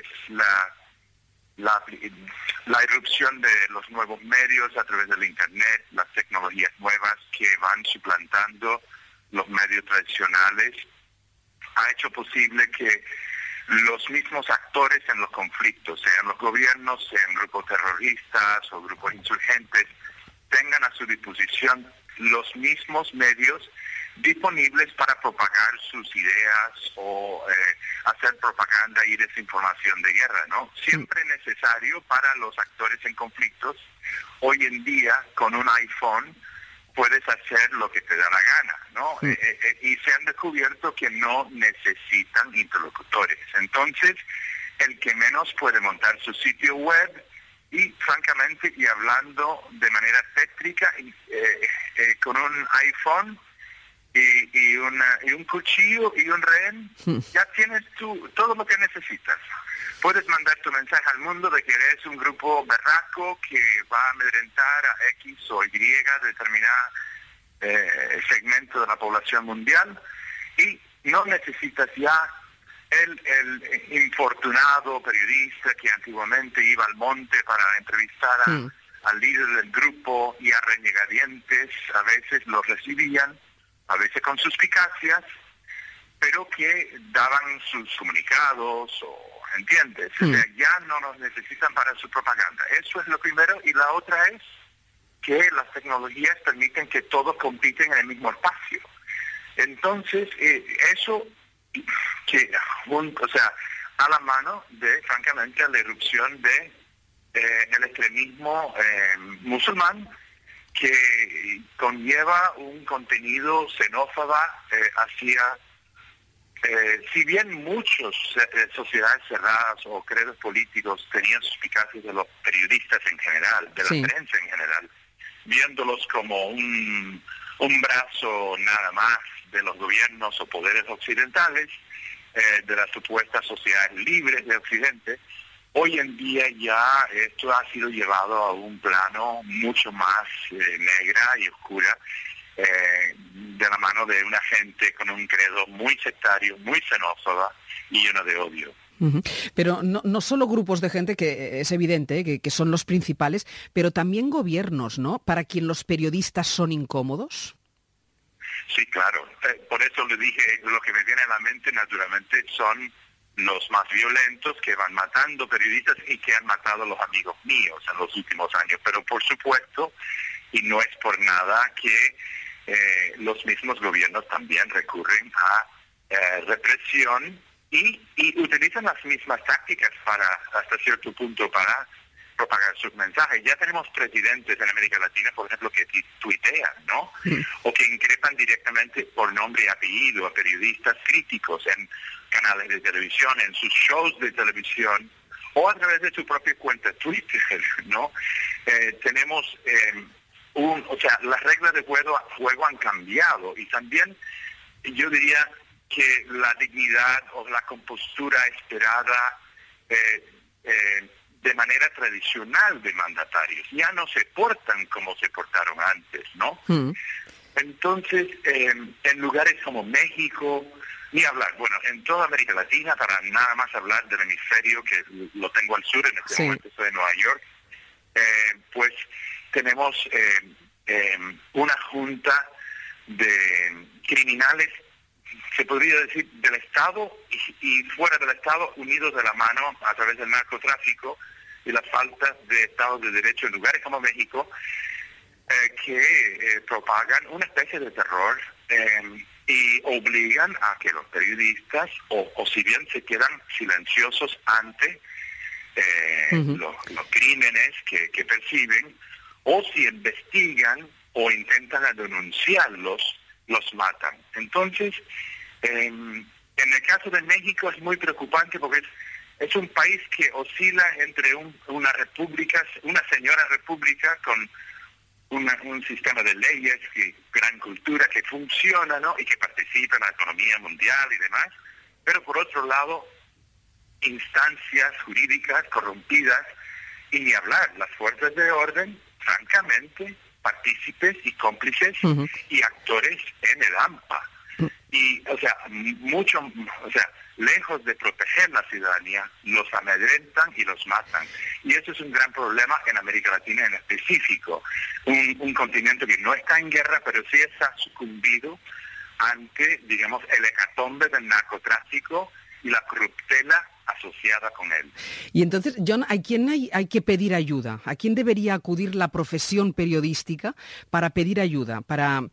la irrupción de los nuevos medios a través del Internet, las tecnologías nuevas que van suplantando los medios tradicionales, ha hecho posible que los mismos actores en los conflictos, sean los gobiernos, sean grupos terroristas o grupos insurgentes, tengan a su disposición los mismos medios disponibles para propagar sus ideas o hacer propaganda y desinformación de guerra, ¿no? Siempre necesario para los actores en conflictos. Hoy en día, con un iPhone, puedes hacer lo que te da la gana, ¿no? Y se han descubierto que no necesitan interlocutores. Entonces, el que menos puede montar su sitio web y, francamente, y hablando de manera técnica, con un iPhone y un cuchillo y un rehén, ya tienes todo lo que necesitas. Puedes mandar tu mensaje al mundo de que eres un grupo berraco que va a amedrentar a X o Y determinado segmento de la población mundial y no necesitas ya el infortunado periodista que antiguamente iba al monte para entrevistar al líder del grupo y a reñegadientes. A veces los recibían, a veces con suspicacias, pero que daban sus comunicados ¿entiendes? O sea, ya no nos necesitan para su propaganda. Eso es lo primero. Y la otra es que las tecnologías permiten que todos compiten en el mismo espacio. Entonces, eso a la mano de, francamente, la irrupción de el extremismo musulmán, que conlleva un contenido xenófoba hacia... si bien muchas sociedades cerradas o credos políticos tenían suspicacias de los periodistas en general, de la prensa en general, viéndolos como un brazo nada más de los gobiernos o poderes occidentales, de las supuestas sociedades libres de Occidente, hoy en día ya esto ha sido llevado a un plano mucho más negra y oscura, de la mano de una gente con un credo muy sectario, muy xenófoba y lleno de odio. Pero no solo grupos de gente, que es evidente que son los principales, pero también gobiernos, ¿no? Para quien los periodistas son incómodos. Sí, claro. Por eso le dije, lo que me viene a la mente naturalmente son los más violentos que van matando periodistas y que han matado a los amigos míos en los últimos años. Pero por supuesto, y no es por nada, que los mismos gobiernos también recurren a represión y utilizan las mismas tácticas hasta cierto punto para propagar sus mensajes. Ya tenemos presidentes en América Latina, por ejemplo, que tuitean, ¿no? O que increpan directamente por nombre y apellido a periodistas críticos en canales de televisión, en sus shows de televisión, o a través de su propia cuenta Twitter, ¿no? Tenemos... las reglas de juego han cambiado y también yo diría que la dignidad o la compostura esperada de manera tradicional de mandatarios ya no se portan como se portaron antes, ¿no? Entonces, en lugares como México, ni hablar, bueno, en toda América Latina, para nada más hablar del hemisferio que lo tengo al sur, en este momento estoy en Nueva York, pues tenemos una junta de criminales, se podría decir, del Estado y fuera del Estado, unidos de la mano a través del narcotráfico, y la falta de Estado de Derecho en lugares como México, que propagan una especie de terror y obligan a que los periodistas, o si bien se quedan silenciosos ante los crímenes que perciben, o si investigan o intentan denunciarlos, los matan. Entonces, en el caso de México es muy preocupante porque es un país que oscila entre una república, una señora república con un sistema de leyes, gran cultura que funciona, ¿no? Y que participa en la economía mundial y demás, pero por otro lado, instancias jurídicas corrompidas, y ni hablar, las fuerzas de orden, francamente, partícipes y cómplices y actores en el AMPA. Y, lejos de proteger la ciudadanía, los amedrentan y los matan. Y eso es un gran problema en América Latina en específico. Un continente que no está en guerra, pero sí está sucumbido ante, digamos, el hecatombe del narcotráfico y la corruptela asociada con él. Y entonces, John, ¿a quién hay que pedir ayuda? ¿A quién debería acudir la profesión periodística para pedir ayuda, para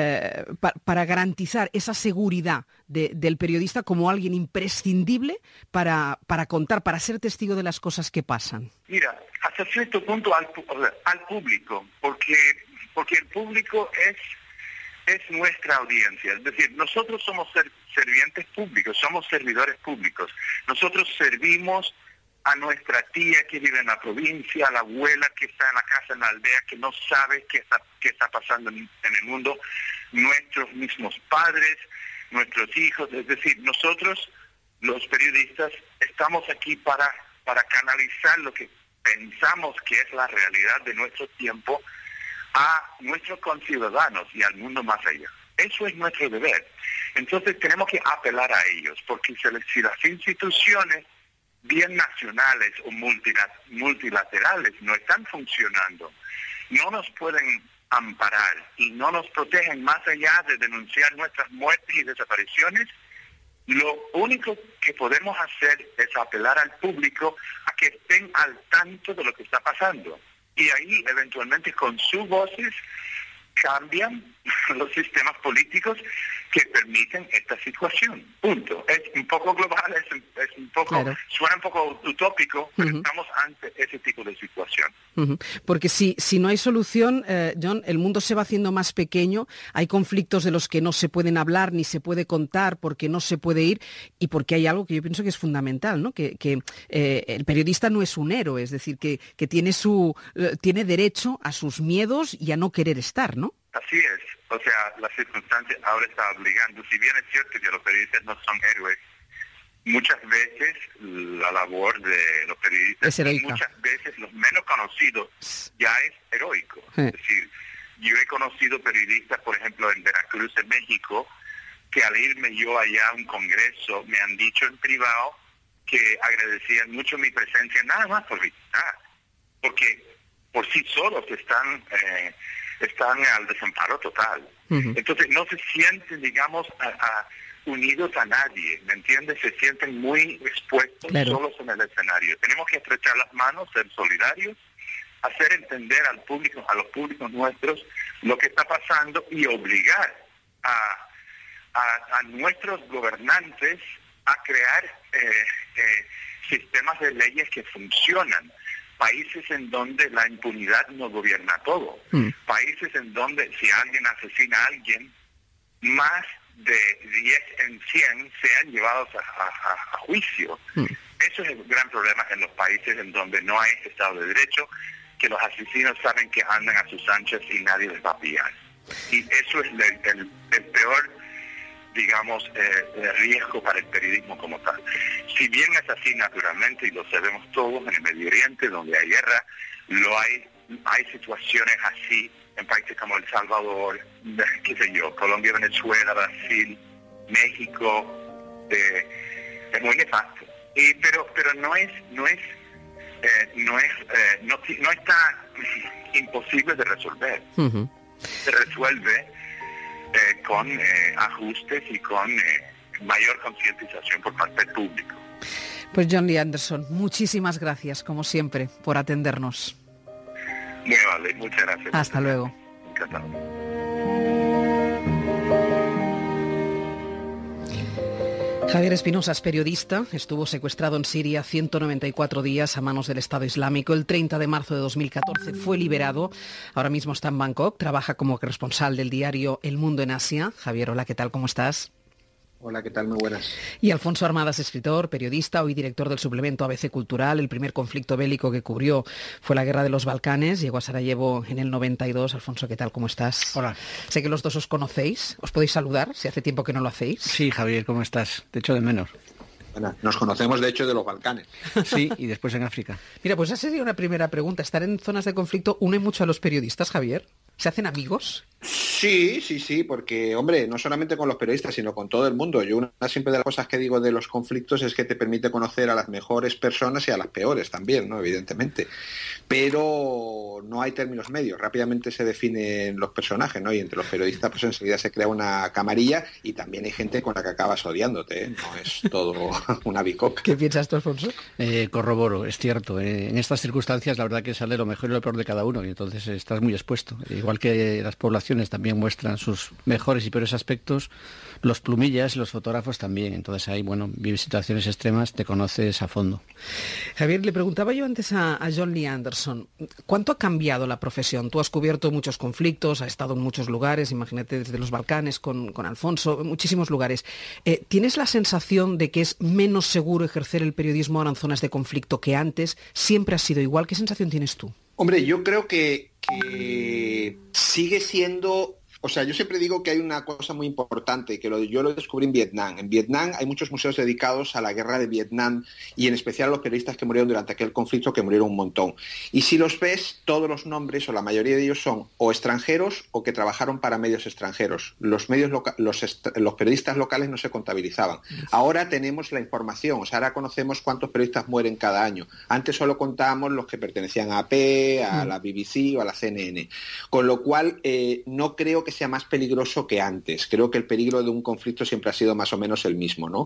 garantizar esa seguridad del periodista como alguien imprescindible para contar, para ser testigo de las cosas que pasan? Mira, hasta cierto punto al público, porque el público es nuestra audiencia. Es decir, nosotros somos servientes públicos, somos servidores públicos. Nosotros servimos a nuestra tía que vive en la provincia, a la abuela que está en la casa, en la aldea, que no sabe qué está pasando en el mundo, nuestros mismos padres, nuestros hijos. Es decir, nosotros, los periodistas, estamos aquí para canalizar lo que pensamos que es la realidad de nuestro tiempo a nuestros conciudadanos y al mundo más allá. Eso es nuestro deber. Entonces tenemos que apelar a ellos, porque si las instituciones, bien nacionales o multilaterales, no están funcionando, no nos pueden amparar y no nos protegen más allá de denunciar nuestras muertes y desapariciones, lo único que podemos hacer es apelar al público a que estén al tanto de lo que está pasando. Y ahí, eventualmente, con sus voces, cambian los sistemas políticos que permiten esta situación. Punto. Es un poco global, es un poco, claro, suena un poco utópico, pero estamos ante ese tipo de situación. Porque si no hay solución, John, el mundo se va haciendo más pequeño, hay conflictos de los que no se pueden hablar ni se puede contar porque no se puede ir y porque hay algo que yo pienso que es fundamental, ¿no? Que el periodista no es un héroe, es decir, que tiene derecho a sus miedos y a no querer estar, ¿no? Así es, o sea, las circunstancias ahora están obligando, si bien es cierto que los periodistas no son héroes, muchas veces la labor de los periodistas, es heroica. Muchas veces los menos conocidos ya es heroico. Es decir, yo he conocido periodistas, por ejemplo, en Veracruz, en México, que al irme yo allá a un congreso me han dicho en privado que agradecían mucho mi presencia, nada más por visitar, porque por sí solos están al desamparo total. Entonces no se sienten, digamos, unidos a nadie, ¿me entiendes? Se sienten muy expuestos, claro, solos en el escenario. Tenemos que estrechar las manos, ser solidarios, hacer entender al público, a los públicos nuestros, lo que está pasando y obligar a nuestros gobernantes a crear sistemas de leyes que funcionan. Países en donde la impunidad no gobierna todo. Países en donde si alguien asesina a alguien, más de 10 en 100 sean llevados a juicio. Eso es el gran problema en los países en donde no hay Estado de Derecho, que los asesinos saben que andan a sus anchas y nadie les va a pillar. Y eso es el peor, digamos, riesgo para el periodismo como tal. Si bien es así naturalmente, y lo sabemos todos, en el Medio Oriente, donde hay guerra, hay situaciones así en países como El Salvador, qué sé yo, Colombia, Venezuela, Brasil, México, es muy nefasto. Pero no está imposible de resolver. Se resuelve con ajustes y con mayor concientización por parte del público. Pues John Lee Anderson, muchísimas gracias, como siempre, por atendernos. Muy vale, muchas gracias. Hasta luego. Encantado. Javier Espinosa es periodista, estuvo secuestrado en Siria 194 días a manos del Estado Islámico. El 30 de marzo de 2014 fue liberado. Ahora mismo está en Bangkok, trabaja como corresponsal del diario El Mundo en Asia. Javier, hola, ¿qué tal? ¿Cómo estás? Hola, ¿qué tal? Muy buenas. Y Alfonso Armadas, escritor, periodista, hoy director del suplemento ABC Cultural. El primer conflicto bélico que cubrió fue la Guerra de los Balcanes. Llegó a Sarajevo en el 92. Alfonso, ¿qué tal? ¿Cómo estás? Hola. Sé que los dos os conocéis. ¿Os podéis saludar? Si hace tiempo que no lo hacéis. Sí, Javier, ¿cómo estás? Te echo de menos. Bueno, nos conocemos de hecho de los Balcanes. Sí, y después en África. Mira, pues esa sería una primera pregunta. ¿Estar en zonas de conflicto une mucho a los periodistas, Javier? ¿Se hacen amigos? Sí, porque, hombre, no solamente con los periodistas, sino con todo el mundo. Yo una siempre de las cosas que digo de los conflictos es que te permite conocer a las mejores personas y a las peores también, ¿no? Evidentemente. Pero no hay términos medios. Rápidamente se definen los personajes, ¿no? Y entre los periodistas, pues enseguida se crea una camarilla y también hay gente con la que acabas odiándote, ¿eh? No es todo una bicoca. ¿Qué piensas tú, Alfonso? Corroboro, es cierto. En estas circunstancias, la verdad que sale lo mejor y lo peor de cada uno y entonces estás muy expuesto. Igual que las poblaciones también muestran sus mejores y peores aspectos, los plumillas y los fotógrafos también. Entonces ahí, bueno, vives situaciones extremas, te conoces a fondo. Javier, le preguntaba yo antes a John Lee Anderson, ¿cuánto ha cambiado la profesión? Tú has cubierto muchos conflictos, has estado en muchos lugares, imagínate desde los Balcanes con Alfonso, en muchísimos lugares. ¿Tienes la sensación de que es menos seguro ejercer el periodismo ahora en zonas de conflicto que antes? ¿Siempre ha sido igual? ¿Qué sensación tienes tú? Hombre, yo creo que sigue siendo... O sea, yo siempre digo que hay una cosa muy importante, que yo lo descubrí en Vietnam. En Vietnam hay muchos museos dedicados a la guerra de Vietnam y en especial a los periodistas que murieron durante aquel conflicto, que murieron un montón. Y si los ves, todos los nombres, o la mayoría de ellos, son o extranjeros o que trabajaron para medios extranjeros. Los periodistas locales no se contabilizaban. Ahora tenemos la información, o sea, ahora conocemos cuántos periodistas mueren cada año. Antes solo contábamos los que pertenecían a AP, a la BBC o a la CNN. Con lo cual, no creo que sea más peligroso que antes. Creo que el peligro de un conflicto siempre ha sido más o menos el mismo, ¿no?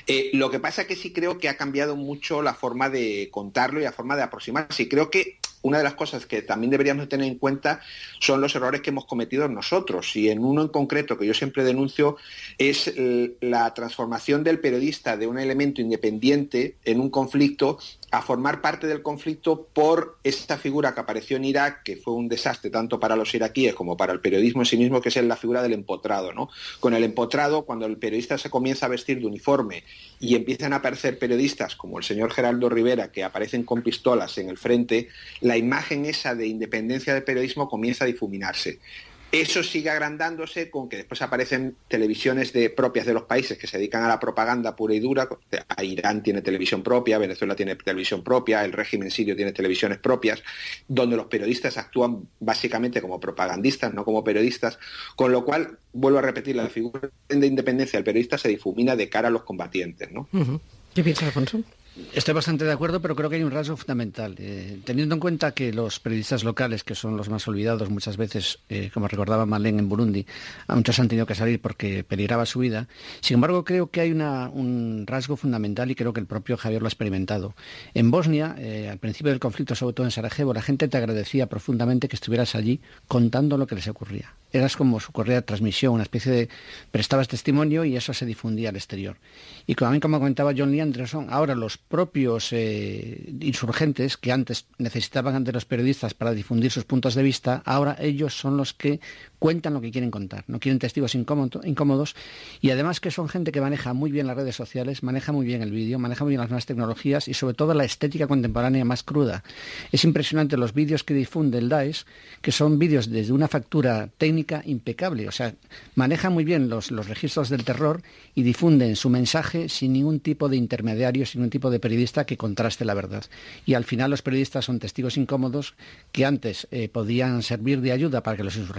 Lo que pasa es que sí creo que ha cambiado mucho la forma de contarlo y la forma de aproximarse. Y creo que una de las cosas que también deberíamos tener en cuenta son los errores que hemos cometido nosotros. Y en uno en concreto que yo siempre denuncio es la transformación del periodista de un elemento independiente en un conflicto a formar parte del conflicto por esta figura que apareció en Irak, que fue un desastre tanto para los iraquíes como para el periodismo en sí mismo, que es la figura del empotrado, ¿no? Con el empotrado, cuando el periodista se comienza a vestir de uniforme y empiezan a aparecer periodistas como el señor Geraldo Rivera, que aparecen con pistolas en el frente, la imagen esa de independencia del periodismo comienza a difuminarse. Eso sigue agrandándose con que después aparecen televisiones propias de los países que se dedican a la propaganda pura y dura. Irán tiene televisión propia, Venezuela tiene televisión propia, el régimen sirio tiene televisiones propias, donde los periodistas actúan básicamente como propagandistas, no como periodistas, con lo cual, vuelvo a repetir, la figura de independencia del periodista se difumina de cara a los combatientes, ¿no? ¿Qué piensas, Alfonso? Estoy bastante de acuerdo, pero creo que hay un rasgo fundamental. Teniendo en cuenta que los periodistas locales, que son los más olvidados muchas veces, como recordaba Marlene en Burundi, a muchos han tenido que salir porque peligraba su vida. Sin embargo, creo que hay un rasgo fundamental y creo que el propio Javier lo ha experimentado. En Bosnia, al principio del conflicto, sobre todo en Sarajevo, la gente te agradecía profundamente que estuvieras allí contando lo que les ocurría. Eras como su correa de transmisión, una especie de... prestabas testimonio y eso se difundía al exterior. Y como comentaba John Lee Anderson, ahora los propios insurgentes, que antes necesitaban ante los periodistas para difundir sus puntos de vista, ahora ellos son los que cuentan lo que quieren contar, no quieren testigos incómodos, y además que son gente que maneja muy bien las redes sociales, maneja muy bien el vídeo, maneja muy bien las nuevas tecnologías y sobre todo la estética contemporánea más cruda. Es impresionante los vídeos que difunde el Daesh, que son vídeos desde una factura técnica impecable, o sea, maneja muy bien los registros del terror y difunden su mensaje sin ningún tipo de intermediario, sin ningún tipo de periodista que contraste la verdad. Y al final los periodistas son testigos incómodos que antes podían servir de ayuda para que los insurgentes dieran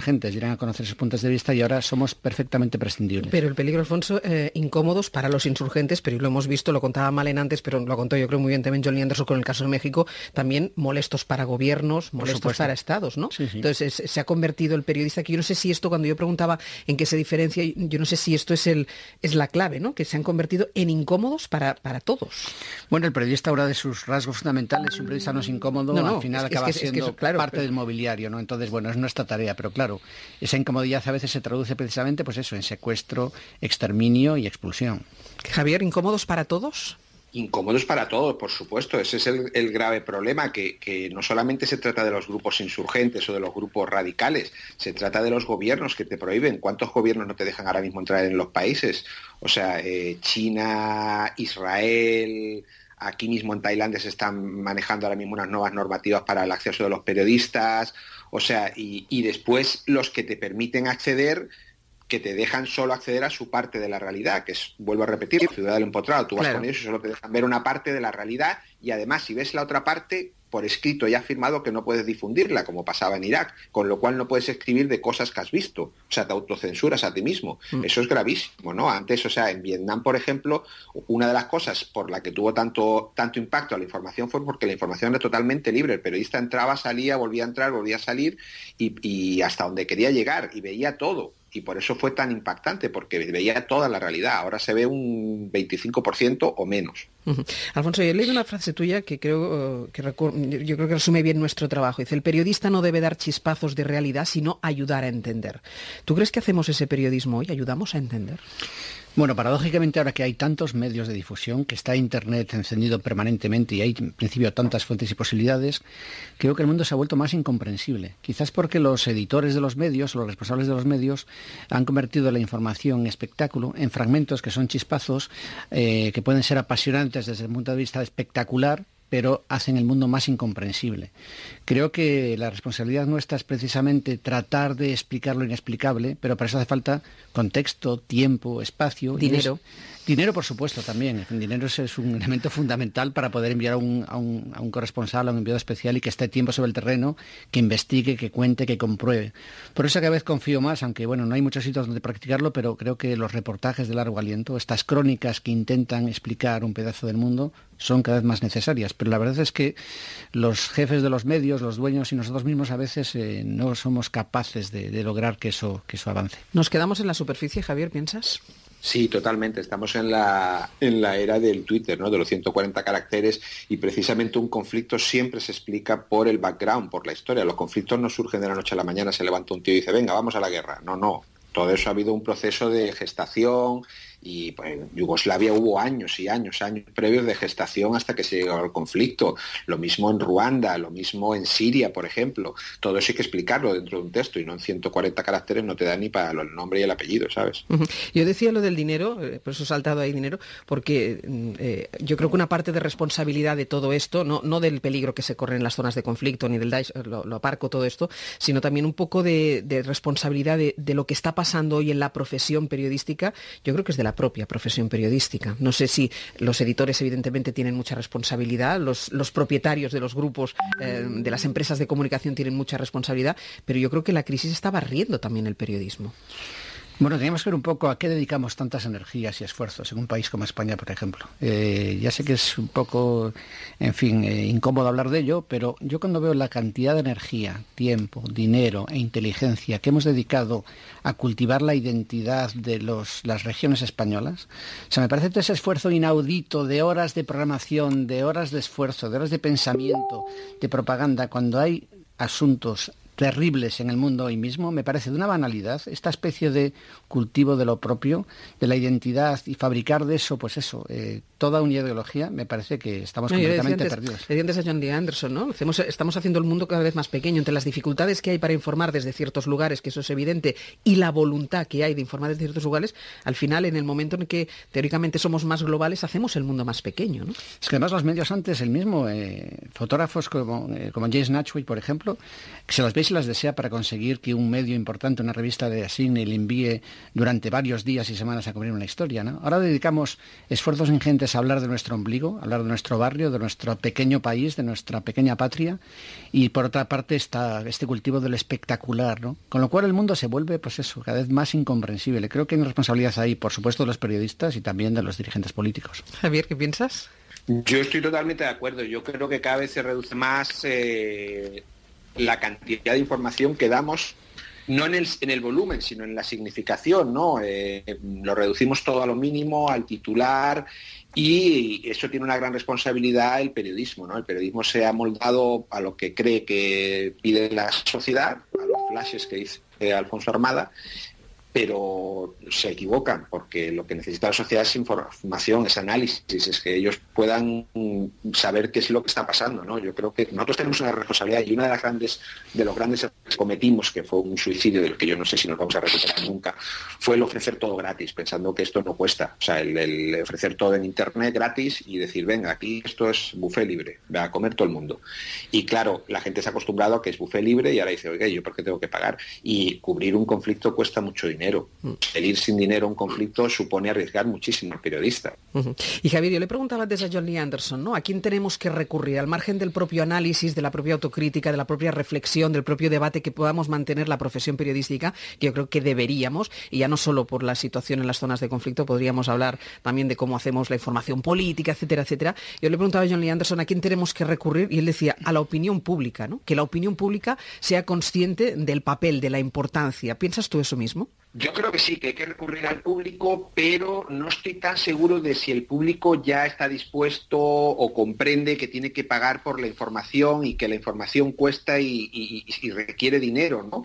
den a conocer sus puntos de vista y ahora somos perfectamente prescindibles. Pero el peligro, Alfonso, incómodos para los insurgentes, pero lo hemos visto, lo contaba Malen antes, pero lo contó yo creo muy bien también Johnny Anderson con el caso de México, también molestos para gobiernos, molestos para estados, ¿no? Sí, sí. Entonces se ha convertido el periodista, que yo no sé si esto, cuando yo preguntaba en qué se diferencia, yo no sé si esto es la clave, ¿no? Que se han convertido en incómodos para todos. Bueno, el periodista, ahora de sus rasgos fundamentales, un periodista no es incómodo, al final acaba siendo parte del mobiliario, ¿no? Entonces, bueno, es nuestra tarea, pero claro, esa incomodidad a veces se traduce precisamente, pues eso, en secuestro, exterminio y expulsión. Javier, ¿incómodos para todos? Incómodos para todos, por supuesto. Ese es el grave problema, que no solamente se trata de los grupos insurgentes o de los grupos radicales, se trata de los gobiernos que te prohíben. ¿Cuántos gobiernos no te dejan ahora mismo entrar en los países? O sea, China, Israel... Aquí mismo en Tailandia se están manejando ahora mismo unas nuevas normativas para el acceso de los periodistas, o sea, y después los que te permiten acceder, que te dejan solo acceder a su parte de la realidad, que es, vuelvo a repetir, Ciudad del Empotrado, tú vas con ellos y solo te dejan ver una parte de la realidad, y además si ves la otra parte, por escrito ya firmado que no puedes difundirla, como pasaba en Irak, con lo cual no puedes escribir de cosas que has visto, o sea, te autocensuras a ti mismo. Eso es gravísimo, ¿no? Antes, o sea, en Vietnam, por ejemplo, una de las cosas por la que tuvo tanto impacto a la información fue porque la información era totalmente libre. El periodista entraba, salía, volvía a entrar, volvía a salir, y hasta donde quería llegar, y veía todo. Y por eso fue tan impactante, porque veía toda la realidad. Ahora se ve un 25% o menos. Alfonso, yo he leído una frase tuya que yo creo que resume bien nuestro trabajo. Dice, el periodista no debe dar chispazos de realidad, sino ayudar a entender. ¿Tú crees que hacemos ese periodismo hoy? ¿Ayudamos a entender? Bueno, paradójicamente ahora que hay tantos medios de difusión, que está Internet encendido permanentemente y hay en principio tantas fuentes y posibilidades, creo que el mundo se ha vuelto más incomprensible. Quizás porque los editores de los medios, los responsables de los medios, han convertido la información en espectáculo, en fragmentos que son chispazos, que pueden ser apasionantes desde el punto de vista espectacular, pero hacen el mundo más incomprensible. Creo que la responsabilidad nuestra es precisamente tratar de explicar lo inexplicable, pero para eso hace falta contexto, tiempo, espacio. Dinero. Dinero, por supuesto, también. El dinero es un elemento fundamental para poder enviar a un corresponsal, a un enviado especial y que esté tiempo sobre el terreno, que investigue, que cuente, que compruebe. Por eso cada vez confío más, aunque bueno, no hay muchos sitios donde practicarlo, pero creo que los reportajes de largo aliento, estas crónicas que intentan explicar un pedazo del mundo, son cada vez más necesarias. Pero la verdad es que los jefes de los medios, los dueños y nosotros mismos a veces no somos capaces de lograr que eso avance. ¿Nos quedamos en la superficie, Javier, piensas? Sí, totalmente. Estamos en la era del Twitter, ¿no? De los 140 caracteres, y precisamente un conflicto siempre se explica por el background, por la historia. Los conflictos no surgen de la noche a la mañana, se levanta un tío y dice, venga, vamos a la guerra. No. Todo eso ha habido un proceso de gestación, y pues, en Yugoslavia hubo años y años previos de gestación hasta que se llegó al conflicto. Lo mismo en Ruanda, lo mismo en Siria, por ejemplo. Todo eso hay que explicarlo dentro de un texto, y no en 140 caracteres no te da ni para el nombre y el apellido, ¿sabes? Yo decía lo del dinero, por eso he saltado ahí dinero, porque yo creo que una parte de responsabilidad de todo esto, no del peligro que se corre en las zonas de conflicto, ni del Daesh, lo aparco todo esto, sino también un poco de responsabilidad de lo que está pasando hoy en la profesión periodística. Yo creo que es de la propia profesión periodística. No sé si los editores evidentemente tienen mucha responsabilidad, los propietarios de los grupos, de las empresas de comunicación tienen mucha responsabilidad, pero yo creo que la crisis está barriendo también el periodismo. Bueno, teníamos que ver un poco a qué dedicamos tantas energías y esfuerzos en un país como España, por ejemplo. Ya sé que es un poco, en fin, incómodo hablar de ello, pero yo cuando veo la cantidad de energía, tiempo, dinero e inteligencia que hemos dedicado a cultivar la identidad de las regiones españolas, o sea, me parece todo ese esfuerzo inaudito de horas de programación, de horas de esfuerzo, de horas de pensamiento, de propaganda, cuando hay asuntos terribles en el mundo hoy mismo, me parece de una banalidad esta especie de cultivo de lo propio, de la identidad, y fabricar de eso, pues eso, toda una ideología. Me parece que estamos completamente perdidos. Le decía antes a John D. Anderson, ¿no? Estamos haciendo el mundo cada vez más pequeño, entre las dificultades que hay para informar desde ciertos lugares, que eso es evidente, y la voluntad que hay de informar desde ciertos lugares. Al final, en el momento en que teóricamente somos más globales, hacemos el mundo más pequeño, ¿no? Es que además los medios antes, el mismo, fotógrafos como James Natchway, por ejemplo, que se los veis se las desea para conseguir que un medio importante, una revista, le asigne y le envíe durante varios días y semanas a cubrir una historia, ¿no? Ahora dedicamos esfuerzos ingentes a hablar de nuestro ombligo, a hablar de nuestro barrio, de nuestro pequeño país, de nuestra pequeña patria, y por otra parte está este cultivo del espectacular, ¿no? Con lo cual el mundo se vuelve, pues eso, cada vez más incomprensible. Creo que hay una responsabilidad ahí, por supuesto, de los periodistas y también de los dirigentes políticos. Javier, ¿qué piensas? Yo estoy totalmente de acuerdo. Yo creo que cada vez se reduce más la cantidad de información que damos, no en el volumen, sino en la significación, ¿no? Lo reducimos todo a lo mínimo, al titular, y eso tiene una gran responsabilidad el periodismo, ¿no? El periodismo se ha moldado a lo que cree que pide la sociedad, a los flashes que dice Alfonso Armada, pero se equivocan, porque lo que necesita la sociedad es información, es análisis, es que ellos puedan saber qué es lo que está pasando, ¿no? Yo creo que nosotros tenemos una responsabilidad, y una de los grandes errores que cometimos, que fue un suicidio del que yo no sé si nos vamos a recuperar nunca, fue el ofrecer todo gratis, pensando que esto no cuesta. O sea, el ofrecer todo en internet gratis y decir, venga, aquí esto es buffet libre, va a comer todo el mundo. Y claro, la gente se ha acostumbrado a que es buffet libre y ahora dice, oiga, ¿yo por qué tengo que pagar? Y cubrir un conflicto cuesta mucho dinero. El ir sin dinero a un conflicto supone arriesgar muchísimo al periodista. Y Javier, yo le preguntaba antes a John Lee Anderson, ¿no? ¿A quién tenemos que recurrir? Al margen del propio análisis, de la propia autocrítica, de la propia reflexión, del propio debate que podamos mantener la profesión periodística, que yo creo que deberíamos, y ya no solo por la situación en las zonas de conflicto, podríamos hablar también de cómo hacemos la información política, etcétera, etcétera. Yo le preguntaba a John Lee Anderson a quién tenemos que recurrir, y él decía, a la opinión pública, ¿no? Que la opinión pública sea consciente del papel, de la importancia. ¿Piensas tú eso mismo? Yo creo que sí, que hay que recurrir al público, pero no estoy tan seguro de si el público ya está dispuesto o comprende que tiene que pagar por la información y que la información cuesta y requiere dinero, ¿no?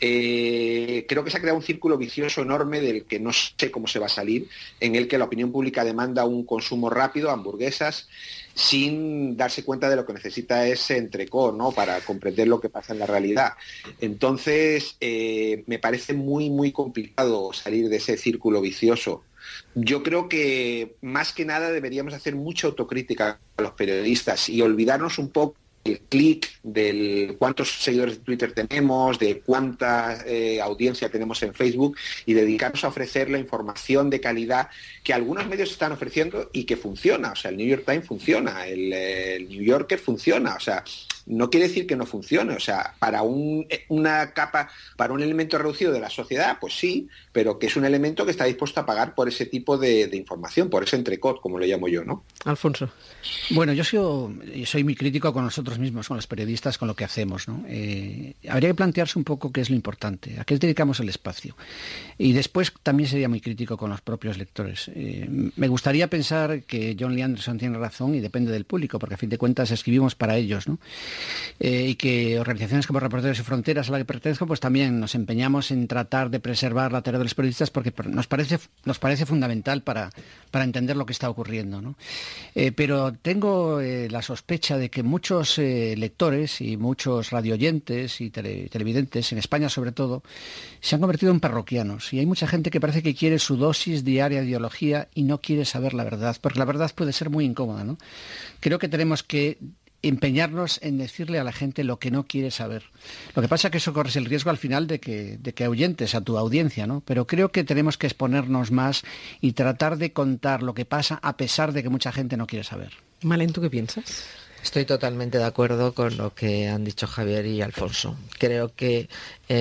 Creo que se ha creado un círculo vicioso enorme del que no sé cómo se va a salir, en el que la opinión pública demanda un consumo rápido, hamburguesas, sin darse cuenta de lo que necesita ese entrecot, ¿no? Para comprender lo que pasa en la realidad. Entonces, me parece muy, muy complicado salir de ese círculo vicioso. Yo creo que, más que nada, deberíamos hacer mucha autocrítica a los periodistas y olvidarnos un poco el clic, de cuántos seguidores de Twitter tenemos, de cuánta audiencia tenemos en Facebook, y dedicarnos a ofrecer la información de calidad que algunos medios están ofreciendo y que funciona. O sea, el New York Times funciona, el New Yorker funciona. O sea, no quiere decir que no funcione. O sea, para una capa, para un elemento reducido de la sociedad, pues sí, pero que es un elemento que está dispuesto a pagar por ese tipo de información, por ese entrecot, como lo llamo yo, ¿no? Alfonso. Bueno, yo soy muy crítico con nosotros mismos, con los periodistas, con lo que hacemos, ¿no? Habría que plantearse un poco qué es lo importante, a qué dedicamos el espacio. Y después también sería muy crítico con los propios lectores. Me gustaría pensar que John Lee Anderson tiene razón y depende del público, porque a fin de cuentas escribimos para ellos, ¿no? Y que organizaciones como Reporteros Sin Fronteras, a la que pertenezco, pues también nos empeñamos en tratar de preservar la tarea de los periodistas, porque nos parece fundamental para entender lo que está ocurriendo, ¿no? Pero tengo la sospecha de que muchos lectores y muchos radioyentes y televidentes, en España sobre todo, se han convertido en parroquianos, y hay mucha gente que parece que quiere su dosis diaria de ideología y no quiere saber la verdad, porque la verdad puede ser muy incómoda, ¿no? Creo que tenemos que empeñarnos en decirle a la gente lo que no quiere saber. Lo que pasa es que eso corres el riesgo al final de que ahuyentes a tu audiencia, ¿no? Pero creo que tenemos que exponernos más y tratar de contar lo que pasa a pesar de que mucha gente no quiere saber. Malen, ¿tú qué piensas? Estoy totalmente de acuerdo con lo que han dicho Javier y Alfonso. Creo que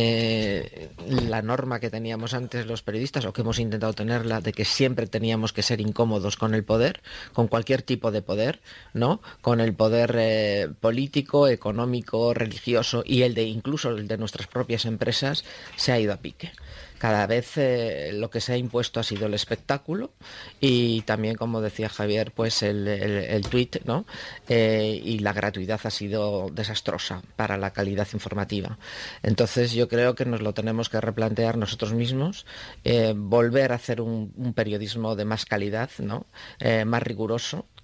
la norma que teníamos antes los periodistas, o que hemos intentado tenerla, de que siempre teníamos que ser incómodos con el poder, con cualquier tipo de poder, ¿no? Con el poder político, económico, religioso y incluso el de nuestras propias empresas, se ha ido a pique. Cada vez lo que se ha impuesto ha sido el espectáculo y también, como decía Javier, pues el tuit, ¿no? Y la gratuidad ha sido desastrosa para la calidad informativa. Entonces yo creo que nos lo tenemos que replantear nosotros mismos, volver a hacer un periodismo de más calidad, ¿no? Más riguroso,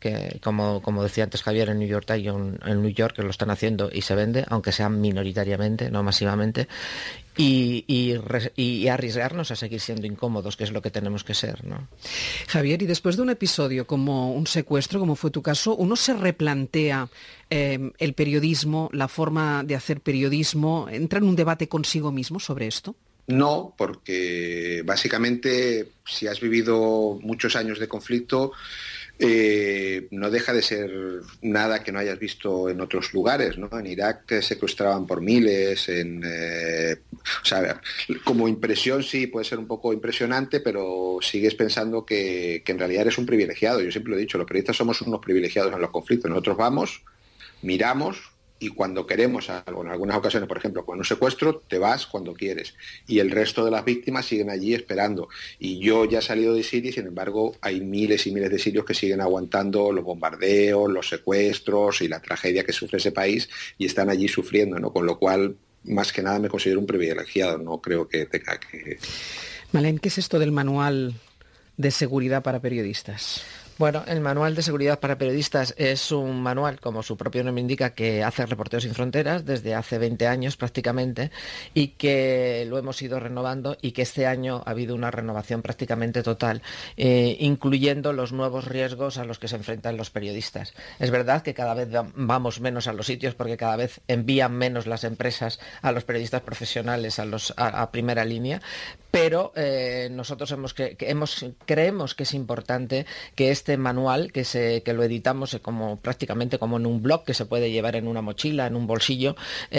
que como decía antes Javier, en New York Times, en New York, que lo están haciendo y se vende, aunque sea minoritariamente, no masivamente, y arriesgarnos a seguir siendo incómodos, que es lo que tenemos que ser, ¿no? Javier, y después de un episodio como un secuestro, como fue tu caso, ¿uno se replantea el periodismo, la forma de hacer periodismo, entra en un debate consigo mismo sobre esto? No, porque básicamente si has vivido muchos años de conflicto, no deja de ser nada que no hayas visto en otros lugares, ¿no? En Irak secuestraban por miles, o sea, como impresión sí puede ser un poco impresionante, pero sigues pensando que en realidad eres un privilegiado. Yo siempre lo he dicho, los periodistas somos unos privilegiados en los conflictos. Nosotros vamos, miramos, y cuando queremos algo, en algunas ocasiones, por ejemplo, con un secuestro, te vas cuando quieres. Y el resto de las víctimas siguen allí esperando. Y yo ya he salido de Siria y, sin embargo, hay miles y miles de sirios que siguen aguantando los bombardeos, los secuestros y la tragedia que sufre ese país y están allí sufriendo, ¿no? Con lo cual, más que nada, me considero un privilegiado. No creo que tenga que... Malén, ¿qué es esto del manual de seguridad para periodistas? Bueno, el Manual de Seguridad para Periodistas es un manual, como su propio nombre indica, que hace Reporteros Sin Fronteras desde hace 20 años prácticamente, y que lo hemos ido renovando, y que este año ha habido una renovación prácticamente total, incluyendo los nuevos riesgos a los que se enfrentan los periodistas. Es verdad que cada vez vamos menos a los sitios, porque cada vez envían menos las empresas a los periodistas profesionales a primera línea, pero nosotros creemos que es importante que este manual, que lo editamos prácticamente como en un blog, que se puede llevar en una mochila, en un bolsillo,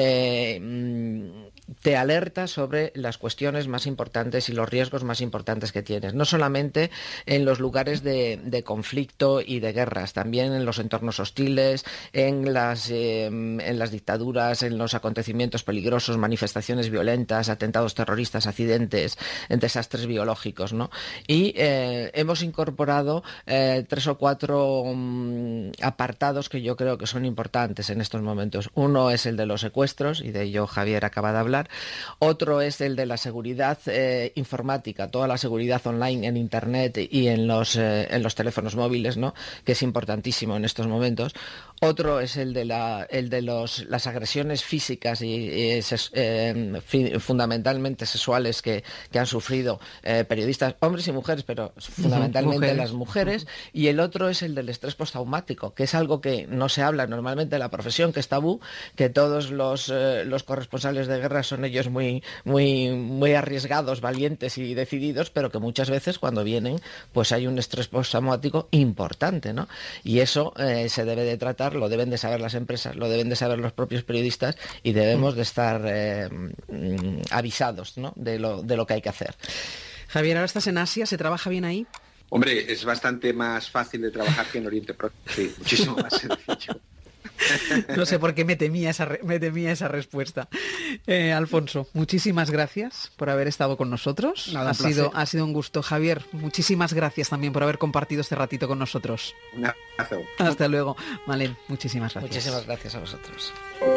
te alerta sobre las cuestiones más importantes y los riesgos más importantes que tienes, no solamente en los lugares de conflicto y de guerras, también en los entornos hostiles, en las dictaduras, en los acontecimientos peligrosos, manifestaciones violentas, atentados terroristas, accidentes, en desastres biológicos, ¿no? Y hemos incorporado 3 o 4 apartados que yo creo que son importantes en estos momentos. Uno es el de los secuestros, y de ello Javier acaba de hablar. Otro es el de la seguridad informática, toda la seguridad online en Internet y en los teléfonos móviles, ¿no? Que es importantísimo en estos momentos. Otro es el de las agresiones físicas y fundamentalmente sexuales que han sufrido periodistas, hombres y mujeres, pero fundamentalmente las mujeres. Y el otro es el del estrés postraumático, que es algo que no se habla normalmente en la profesión, que es tabú, que todos los corresponsales de guerra son ellos muy, muy, muy arriesgados, valientes y decididos, pero que muchas veces cuando vienen pues hay un estrés postraumático importante, ¿no? Y eso se debe de tratar, lo deben de saber las empresas, lo deben de saber los propios periodistas, y debemos de estar avisados, ¿no? de lo que hay que hacer. Javier, ahora estás en Asia, ¿se trabaja bien ahí? Hombre, es bastante más fácil de trabajar que en Oriente Próximo, sí, muchísimo más sencillo. No sé por qué me temía esa respuesta. Alfonso, muchísimas gracias por haber estado con nosotros. Nada, ha sido un gusto. Javier, muchísimas gracias también por haber compartido este ratito con nosotros. Un abrazo. Hasta luego. Malén, muchísimas gracias. Muchísimas gracias a vosotros.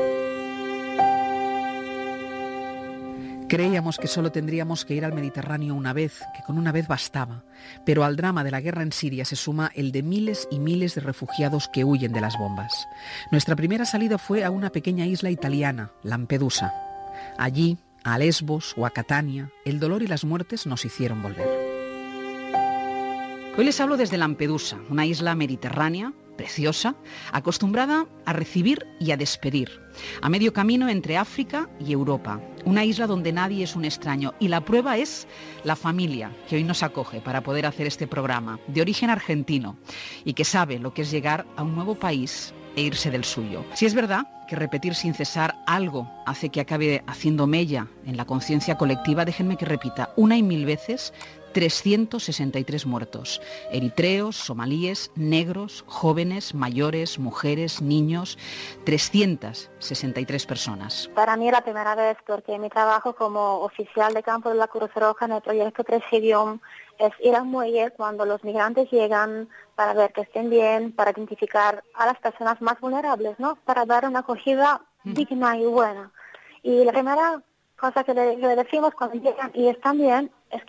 Creíamos que solo tendríamos que ir al Mediterráneo una vez, que con una vez bastaba. Pero al drama de la guerra en Siria se suma el de miles y miles de refugiados que huyen de las bombas. Nuestra primera salida fue a una pequeña isla italiana, Lampedusa. Allí, a Lesbos o a Catania, el dolor y las muertes nos hicieron volver. Hoy les hablo desde Lampedusa, una isla mediterránea, preciosa, acostumbrada a recibir y a despedir, a medio camino entre África y Europa, una isla donde nadie es un extraño, y la prueba es la familia que hoy nos acoge para poder hacer este programa, de origen argentino, y que sabe lo que es llegar a un nuevo país e irse del suyo. Si es verdad que repetir sin cesar algo hace que acabe haciendo mella en la conciencia colectiva, déjenme que repita una y mil veces: 363 muertos, eritreos, somalíes, negros, jóvenes, mayores, mujeres, niños, 363 personas. Para mí es la primera vez, porque mi trabajo como oficial de campo de la Cruz Roja en el proyecto Presidium es ir al muelle cuando los migrantes llegan, para ver que estén bien, para identificar a las personas más vulnerables, ¿no? Para dar una acogida digna y buena. Y la primera cosa que le decimos cuando llegan y están bien es que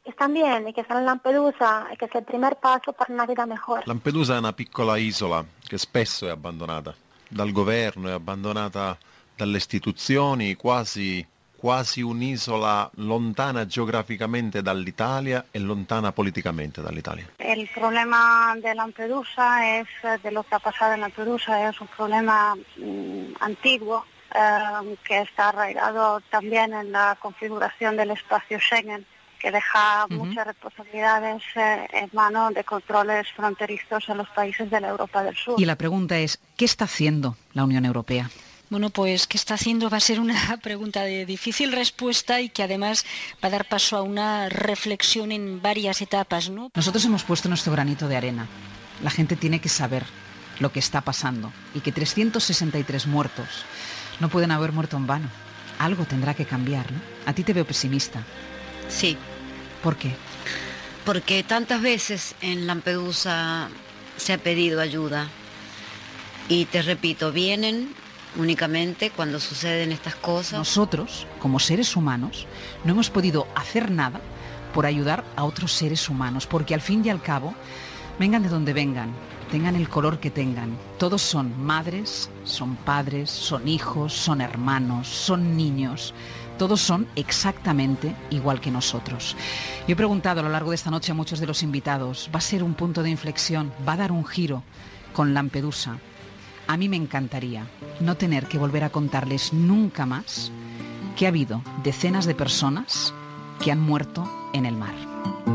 están bien y que están en Lampedusa y que es el primer paso para una vida mejor. Lampedusa è una piccola isola che spesso è abbandonata dal governo, è abbandonata dalle istituzioni, quasi un'isola lontana geograficamente dall'Italia e lontana politicamente dall'Italia. El problema de Lampedusa es, de lo que ha pasado en Lampedusa, es un problema antiguo que está arraigado también en la configuración del espacio Schengen, que deja muchas responsabilidades en manos de controles fronterizos en los países de la Europa del Sur. Y la pregunta es, ¿qué está haciendo la Unión Europea? Bueno, pues ¿qué está haciendo? Va a ser una pregunta de difícil respuesta y que además va a dar paso a una reflexión en varias etapas, ¿no? Nosotros hemos puesto nuestro granito de arena. La gente tiene que saber lo que está pasando y que 363 muertos no pueden haber muerto en vano. Algo tendrá que cambiar, ¿no? A ti te veo pesimista. Sí. ¿Por qué? Porque tantas veces en Lampedusa se ha pedido ayuda y te repito, vienen únicamente cuando suceden estas cosas. Nosotros, como seres humanos, no hemos podido hacer nada por ayudar a otros seres humanos, porque al fin y al cabo, vengan de donde vengan, tengan el color que tengan, todos son madres, son padres, son hijos, son hermanos, son niños. Todos son exactamente igual que nosotros. Yo he preguntado a lo largo de esta noche a muchos de los invitados, ¿va a ser un punto de inflexión? ¿Va a dar un giro con Lampedusa? A mí me encantaría no tener que volver a contarles nunca más que ha habido decenas de personas que han muerto en el mar.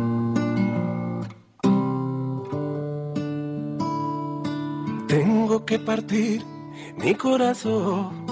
Tengo que partir mi corazón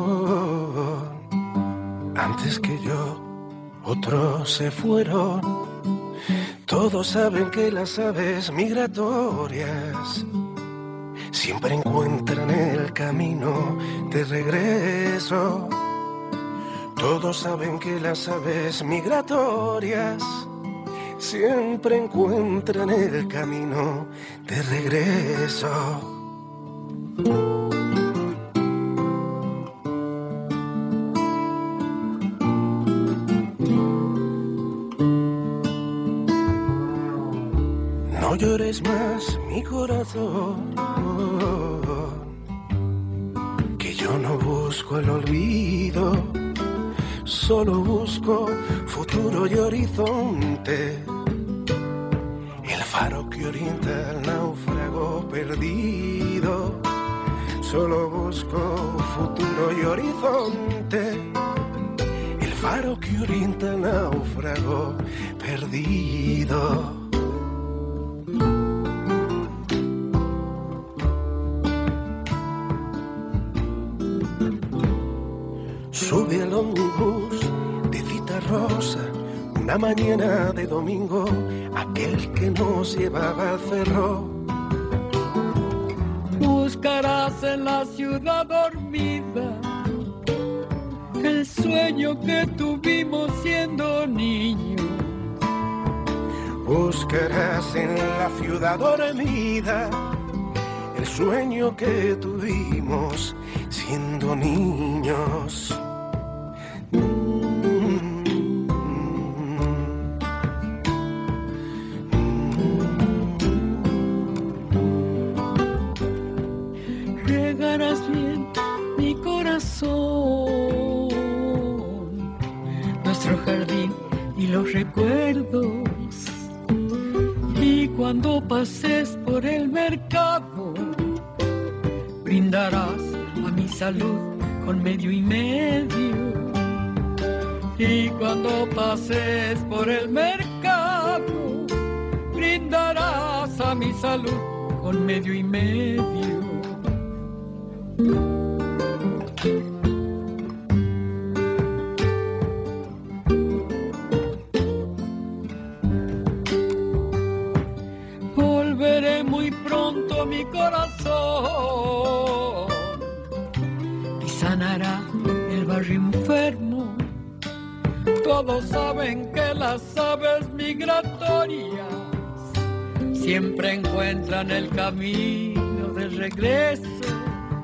antes que yo, otros se fueron. Todos saben que las aves migratorias siempre encuentran el camino de regreso. Todos saben que las aves migratorias siempre encuentran el camino de regreso. No llores más, mi corazón, que yo no busco el olvido, solo busco futuro y horizonte, el faro que orienta al náufrago perdido. Solo busco futuro y horizonte, el faro que orienta al náufrago perdido. Sube al ómnibus de cita rosa, una mañana de domingo, aquel que nos llevaba al cerro. Buscarás en la ciudad dormida el sueño que tuvimos siendo niños. Buscarás en la ciudad dormida el sueño que tuvimos siendo niños. Regarás bien mi corazón, nuestro jardín y los recuerdos. Y cuando pases por el mercado, brindarás a mi salud con medio y medio. Y cuando pases por el mercado, brindarás a mi salud con medio y medio. Volveré muy pronto mi corazón y sanará el barrio enfermo. Todos saben que las aves migratorias siempre encuentran el camino de regreso.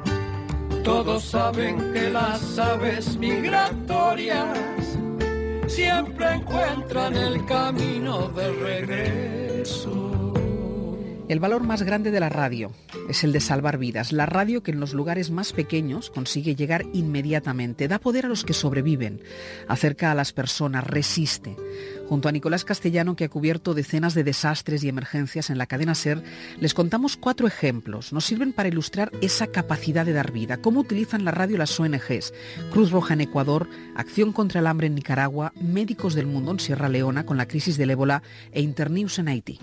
Todos saben que las aves migratorias siempre encuentran el camino de regreso. El valor más grande de la radio es el de salvar vidas. La radio que en los lugares más pequeños consigue llegar inmediatamente, da poder a los que sobreviven, acerca a las personas, resiste. Junto a Nicolás Castellano, que ha cubierto decenas de desastres y emergencias en la cadena SER, les contamos 4 ejemplos. Nos sirven para ilustrar esa capacidad de dar vida. Cómo utilizan la radio las ONGs. Cruz Roja en Ecuador, Acción contra el Hambre en Nicaragua, Médicos del Mundo en Sierra Leona con la crisis del ébola e Internews en Haití.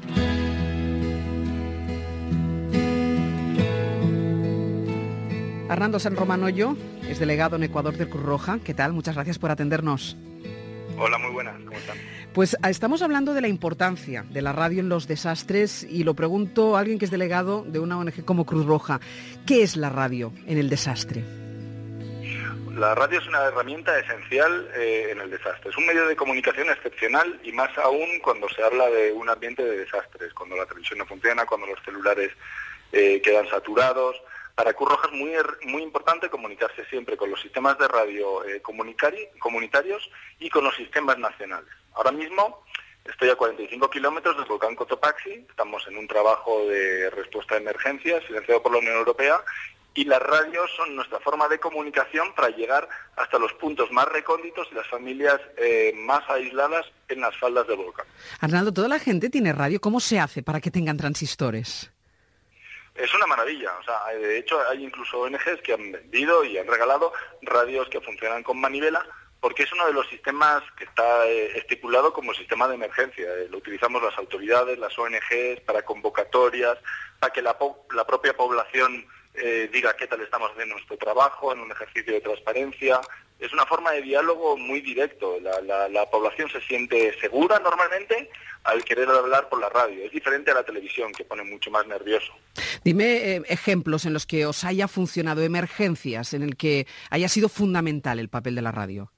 Arnaldo San Romanoyo es delegado en Ecuador de Cruz Roja. ¿Qué tal? Muchas gracias por atendernos. Hola, muy buenas. ¿Cómo están? Pues estamos hablando de la importancia de la radio en los desastres y lo pregunto a alguien que es delegado de una ONG como Cruz Roja. ¿Qué es la radio en el desastre? La radio es una herramienta esencial en el desastre. Es un medio de comunicación excepcional y más aún cuando se habla de un ambiente de desastres, cuando la televisión no funciona, cuando los celulares quedan saturados. Para Cruz Roja es muy importante comunicarse siempre con los sistemas de radio comunitarios y con los sistemas nacionales. Ahora mismo estoy a 45 kilómetros del volcán Cotopaxi, estamos en un trabajo de respuesta a emergencias financiado por la Unión Europea y las radios son nuestra forma de comunicación para llegar hasta los puntos más recónditos y las familias más aisladas en las faldas del volcán. Arnaldo, ¿toda la gente tiene radio? ¿Cómo se hace para que tengan transistores? Es una maravilla, o sea, de hecho hay incluso ONGs que han vendido y han regalado radios que funcionan con manivela, porque es uno de los sistemas que está estipulado como sistema de emergencia. Lo utilizamos las autoridades, las ONGs, para convocatorias, para que la propia población diga qué tal estamos haciendo nuestro trabajo, en un ejercicio de transparencia. Es una forma de diálogo muy directo. La población se siente segura normalmente al querer hablar por la radio. Es diferente a la televisión, que pone mucho más nervioso. Dime ejemplos en los que os haya funcionado, emergencias, en el que haya sido fundamental el papel de la radio.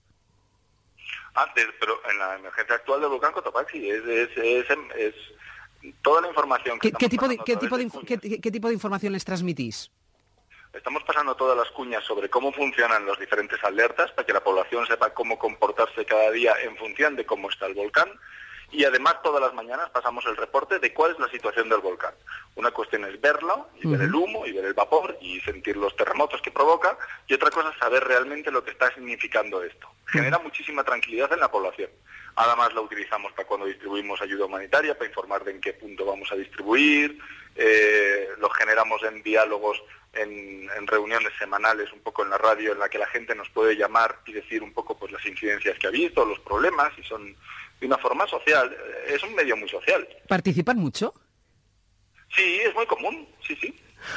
Pero en la emergencia actual del volcán Cotopaxi es toda la información que ¿Qué tipo de información les transmitís? Estamos pasando todas las cuñas sobre cómo funcionan las diferentes alertas para que la población sepa cómo comportarse cada día en función de cómo está el volcán. Y además todas las mañanas pasamos el reporte de cuál es la situación del volcán. Una cuestión es verlo, y ver el humo, y ver el vapor, y sentir los terremotos que provoca, y otra cosa es saber realmente lo que está significando esto. Genera muchísima tranquilidad en la población. Además la utilizamos para cuando distribuimos ayuda humanitaria, para informar de en qué punto vamos a distribuir, lo generamos en diálogos, en reuniones semanales un poco en la radio, en la que la gente nos puede llamar y decir un poco pues las incidencias que ha visto, los problemas, y son de una forma social. Es un medio muy social. ¿Participan mucho? Sí, es muy común, sí.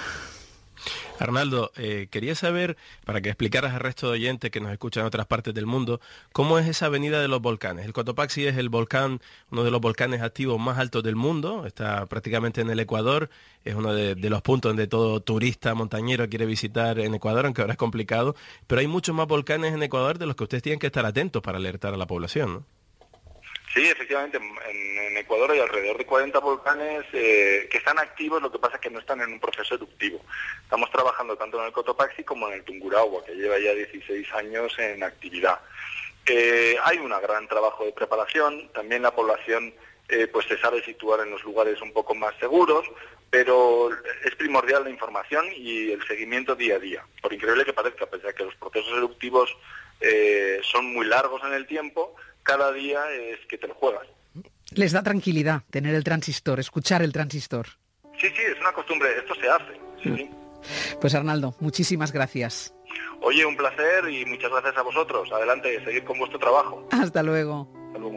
Arnaldo, quería saber, para que explicaras al resto de oyentes que nos escuchan en otras partes del mundo, ¿cómo es esa avenida de los volcanes? El Cotopaxi es el volcán, uno de los volcanes activos más altos del mundo, está prácticamente en el Ecuador, es uno de los puntos donde todo turista montañero quiere visitar en Ecuador, aunque ahora es complicado, pero hay muchos más volcanes en Ecuador de los que ustedes tienen que estar atentos para alertar a la población, ¿no? Sí, efectivamente, en Ecuador hay alrededor de 40 volcanes que están activos, lo que pasa es que no están en un proceso eruptivo. Estamos trabajando tanto en el Cotopaxi como en el Tungurahua, que lleva ya 16 años en actividad. Hay un gran trabajo de preparación, también la población pues se sabe situar en los lugares un poco más seguros, pero es primordial la información y el seguimiento día a día. Por increíble que parezca, pese a que los procesos eruptivos son muy largos en el tiempo, cada día es que te lo juegas. Les da tranquilidad tener el transistor, escuchar el transistor. Sí, es una costumbre, esto se hace. Sí. Pues Arnaldo, muchísimas gracias. Oye, un placer y muchas gracias a vosotros. Adelante, seguid con vuestro trabajo. Hasta luego. Hasta luego.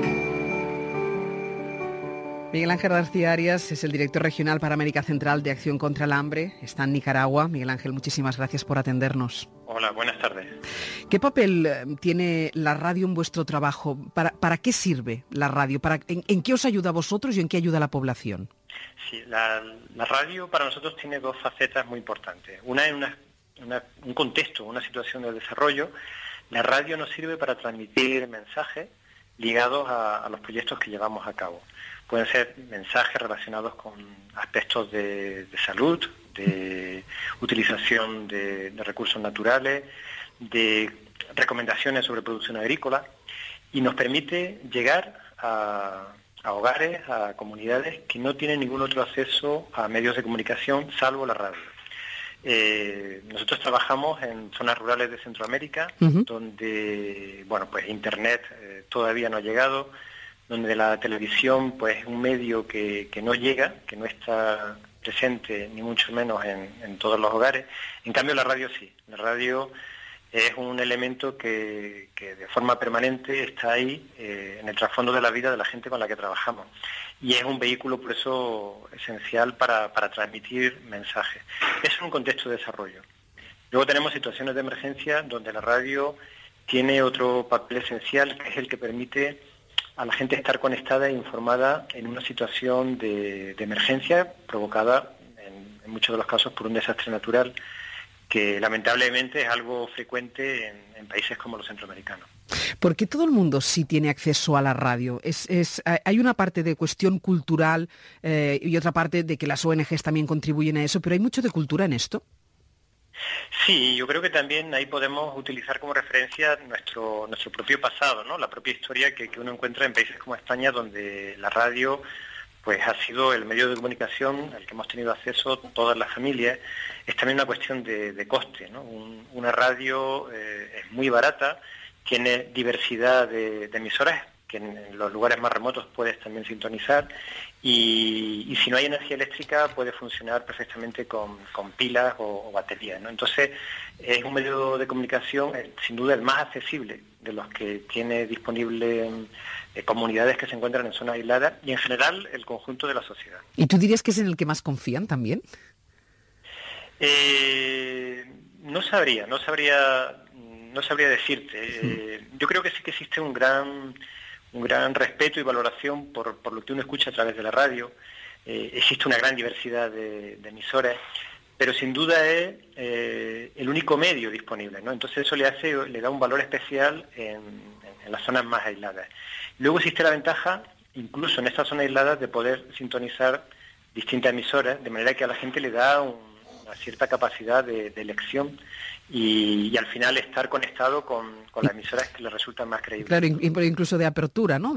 Miguel Ángel García Arias es el director regional para América Central de Acción contra el Hambre. Está en Nicaragua. Miguel Ángel, muchísimas gracias por atendernos. Hola, buenas tardes. ¿Qué papel tiene la radio en vuestro trabajo? ¿Para qué sirve la radio? ¿En qué os ayuda a vosotros y en qué ayuda a la población? Sí, la radio para nosotros tiene dos facetas muy importantes. Una es un contexto, una situación de desarrollo. La radio nos sirve para transmitir mensajes ligados a los proyectos que llevamos a cabo. Pueden ser mensajes relacionados con aspectos de salud, de utilización de recursos naturales, de recomendaciones sobre producción agrícola. y nos permite llegar a hogares, a comunidades que no tienen ningún otro acceso a medios de comunicación salvo la radio. Nosotros trabajamos en zonas rurales de Centroamérica, donde, bueno, pues Internet todavía no ha llegado, donde la televisión pues es un medio que no llega, que no está presente ni mucho menos en todos los hogares. En cambio la radio sí, la radio es un elemento que de forma permanente está ahí en el trasfondo de la vida de la gente con la que trabajamos. Y es un vehículo, por eso, esencial para transmitir mensajes. Eso es un contexto de desarrollo. Luego tenemos situaciones de emergencia donde la radio tiene otro papel esencial, que es el que permite a la gente estar conectada e informada en una situación de emergencia provocada, en muchos de los casos, por un desastre natural, que lamentablemente es algo frecuente en países como los centroamericanos. ¿Por qué todo el mundo sí tiene acceso a la radio? Hay una parte de cuestión cultural y otra parte de que las ONGs también contribuyen a eso, pero ¿hay mucho de cultura en esto? Sí, yo creo que también ahí podemos utilizar como referencia nuestro propio pasado, ¿no? La propia historia que uno encuentra en países como España, donde la radio pues ha sido el medio de comunicación al que hemos tenido acceso todas las familias. Es también una cuestión de coste, ¿no? Una radio es muy barata, tiene diversidad de emisoras que en los lugares más remotos puedes también sintonizar y si no hay energía eléctrica puede funcionar perfectamente con pilas o baterías, ¿no? Entonces es un medio de comunicación sin duda el más accesible de los que tiene disponible comunidades que se encuentran en zonas aisladas y en general el conjunto de la sociedad. ¿Y tú dirías que es en el que más confían también? No sabría decirte. Yo creo que sí que existe un gran respeto y valoración por lo que uno escucha a través de la radio. Existe una gran diversidad de emisoras, pero sin duda es el único medio disponible, ¿no? Entonces eso le da un valor especial en las zonas más aisladas. Luego existe la ventaja, incluso en estas zonas aisladas, de poder sintonizar distintas emisoras, de manera que a la gente le da una cierta capacidad de elección y al final estar conectado con las emisoras que le resultan más creíbles. Claro, incluso de apertura, ¿no?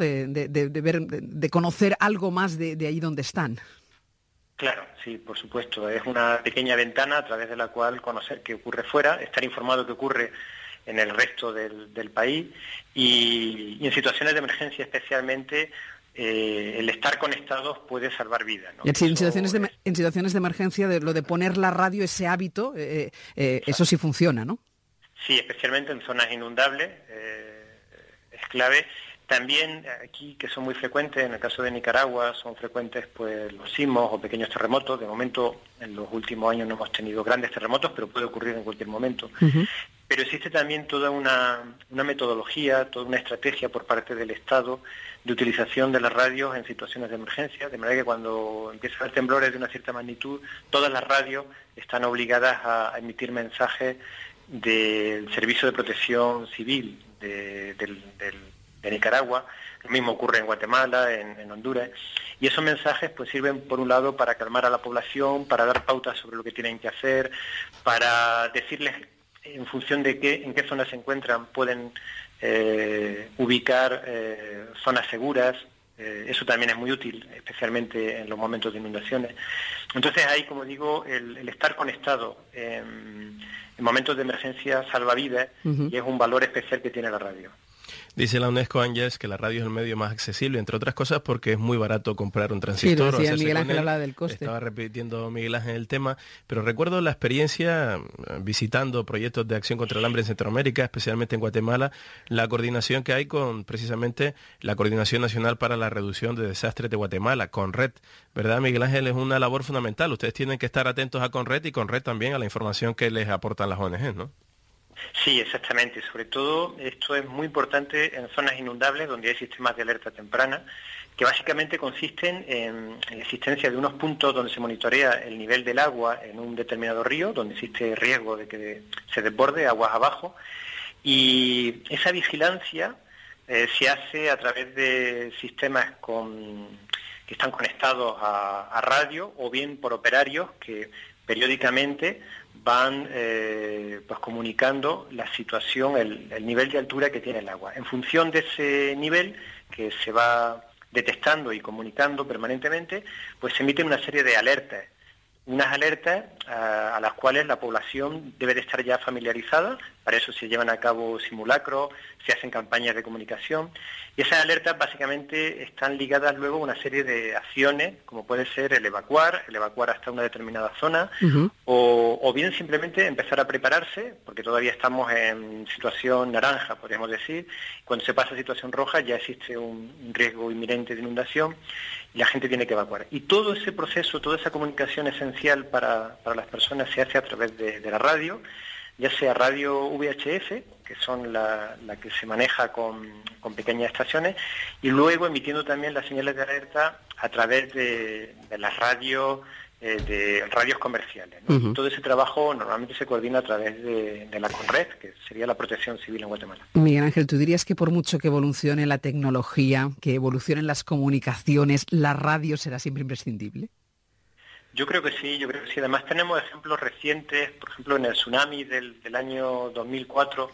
De conocer algo más de ahí donde están. Claro, sí, por supuesto. Es una pequeña ventana a través de la cual conocer qué ocurre fuera, estar informado de qué ocurre en el resto del país y en situaciones de emergencia especialmente el estar conectados puede salvar vidas, ¿no? En situaciones de emergencia, lo de poner la radio, ese hábito, eso sí funciona, ¿no? Sí, especialmente en zonas inundables, es clave. También aquí, que son muy frecuentes, en el caso de Nicaragua, son frecuentes pues los sismos o pequeños terremotos. De momento, en los últimos años no hemos tenido grandes terremotos, pero puede ocurrir en cualquier momento. Pero existe también toda una metodología, toda una estrategia por parte del Estado de utilización de las radios en situaciones de emergencia, de manera que cuando empieza a haber temblores de una cierta magnitud, todas las radios están obligadas a emitir mensajes del Servicio de Protección Civil de Nicaragua. Lo mismo ocurre en Guatemala, en Honduras, y esos mensajes pues sirven por un lado para calmar a la población, para dar pautas sobre lo que tienen que hacer, para decirles en función de en qué zonas se encuentran, pueden ubicar zonas seguras. Eso también es muy útil, especialmente en los momentos de inundaciones. Entonces ahí, como digo, el estar conectado en momentos de emergencia salva vidas y es un valor especial que tiene la radio. Dice la UNESCO, Ángeles, que la radio es el medio más accesible, entre otras cosas porque es muy barato comprar un transistor. Sí, decía Miguel Ángel, hablaba del coste. Estaba repitiendo Miguel Ángel el tema, pero recuerdo la experiencia visitando proyectos de acción contra el hambre en Centroamérica, especialmente en Guatemala, la coordinación que hay con precisamente la Coordinación Nacional para la Reducción de Desastres de Guatemala, CONRED. ¿Verdad, Miguel Ángel? Es una labor fundamental. Ustedes tienen que estar atentos a CONRED y CONRED también a la información que les aportan las ONG, ¿no? Sí, exactamente. Sobre todo esto es muy importante en zonas inundables donde hay sistemas de alerta temprana que básicamente consisten en la existencia de unos puntos donde se monitorea el nivel del agua en un determinado río, donde existe riesgo de que se desborde aguas abajo, y esa vigilancia se hace a través de sistemas que están conectados a radio o bien por operarios que periódicamente van pues comunicando la situación, el nivel de altura que tiene el agua. En función de ese nivel, que se va detectando y comunicando permanentemente, pues se emiten una serie de alertas. Unas alertas a las cuales la población debe de estar ya familiarizada. Para eso se llevan a cabo simulacros, se hacen campañas de comunicación, y esas alertas básicamente están ligadas luego a una serie de acciones, como puede ser el evacuar hasta una determinada zona, o bien simplemente empezar a prepararse, porque todavía estamos en situación naranja, podríamos decir. Cuando se pasa a situación roja ya existe un riesgo inminente de inundación y la gente tiene que evacuar. Y todo ese proceso, toda esa comunicación esencial para las personas se hace a través de la radio, ya sea radio VHF, que son la que se maneja con pequeñas estaciones, y luego emitiendo también las señales de alerta a través de las radios, de radios comerciales, ¿no? Todo ese trabajo normalmente se coordina a través de la CONRED, que sería la Protección Civil en Guatemala. Miguel Ángel, ¿tú dirías que por mucho que evolucione la tecnología, que evolucionen las comunicaciones, la radio será siempre imprescindible? Yo creo que sí. Además tenemos ejemplos recientes, por ejemplo en el tsunami del año 2004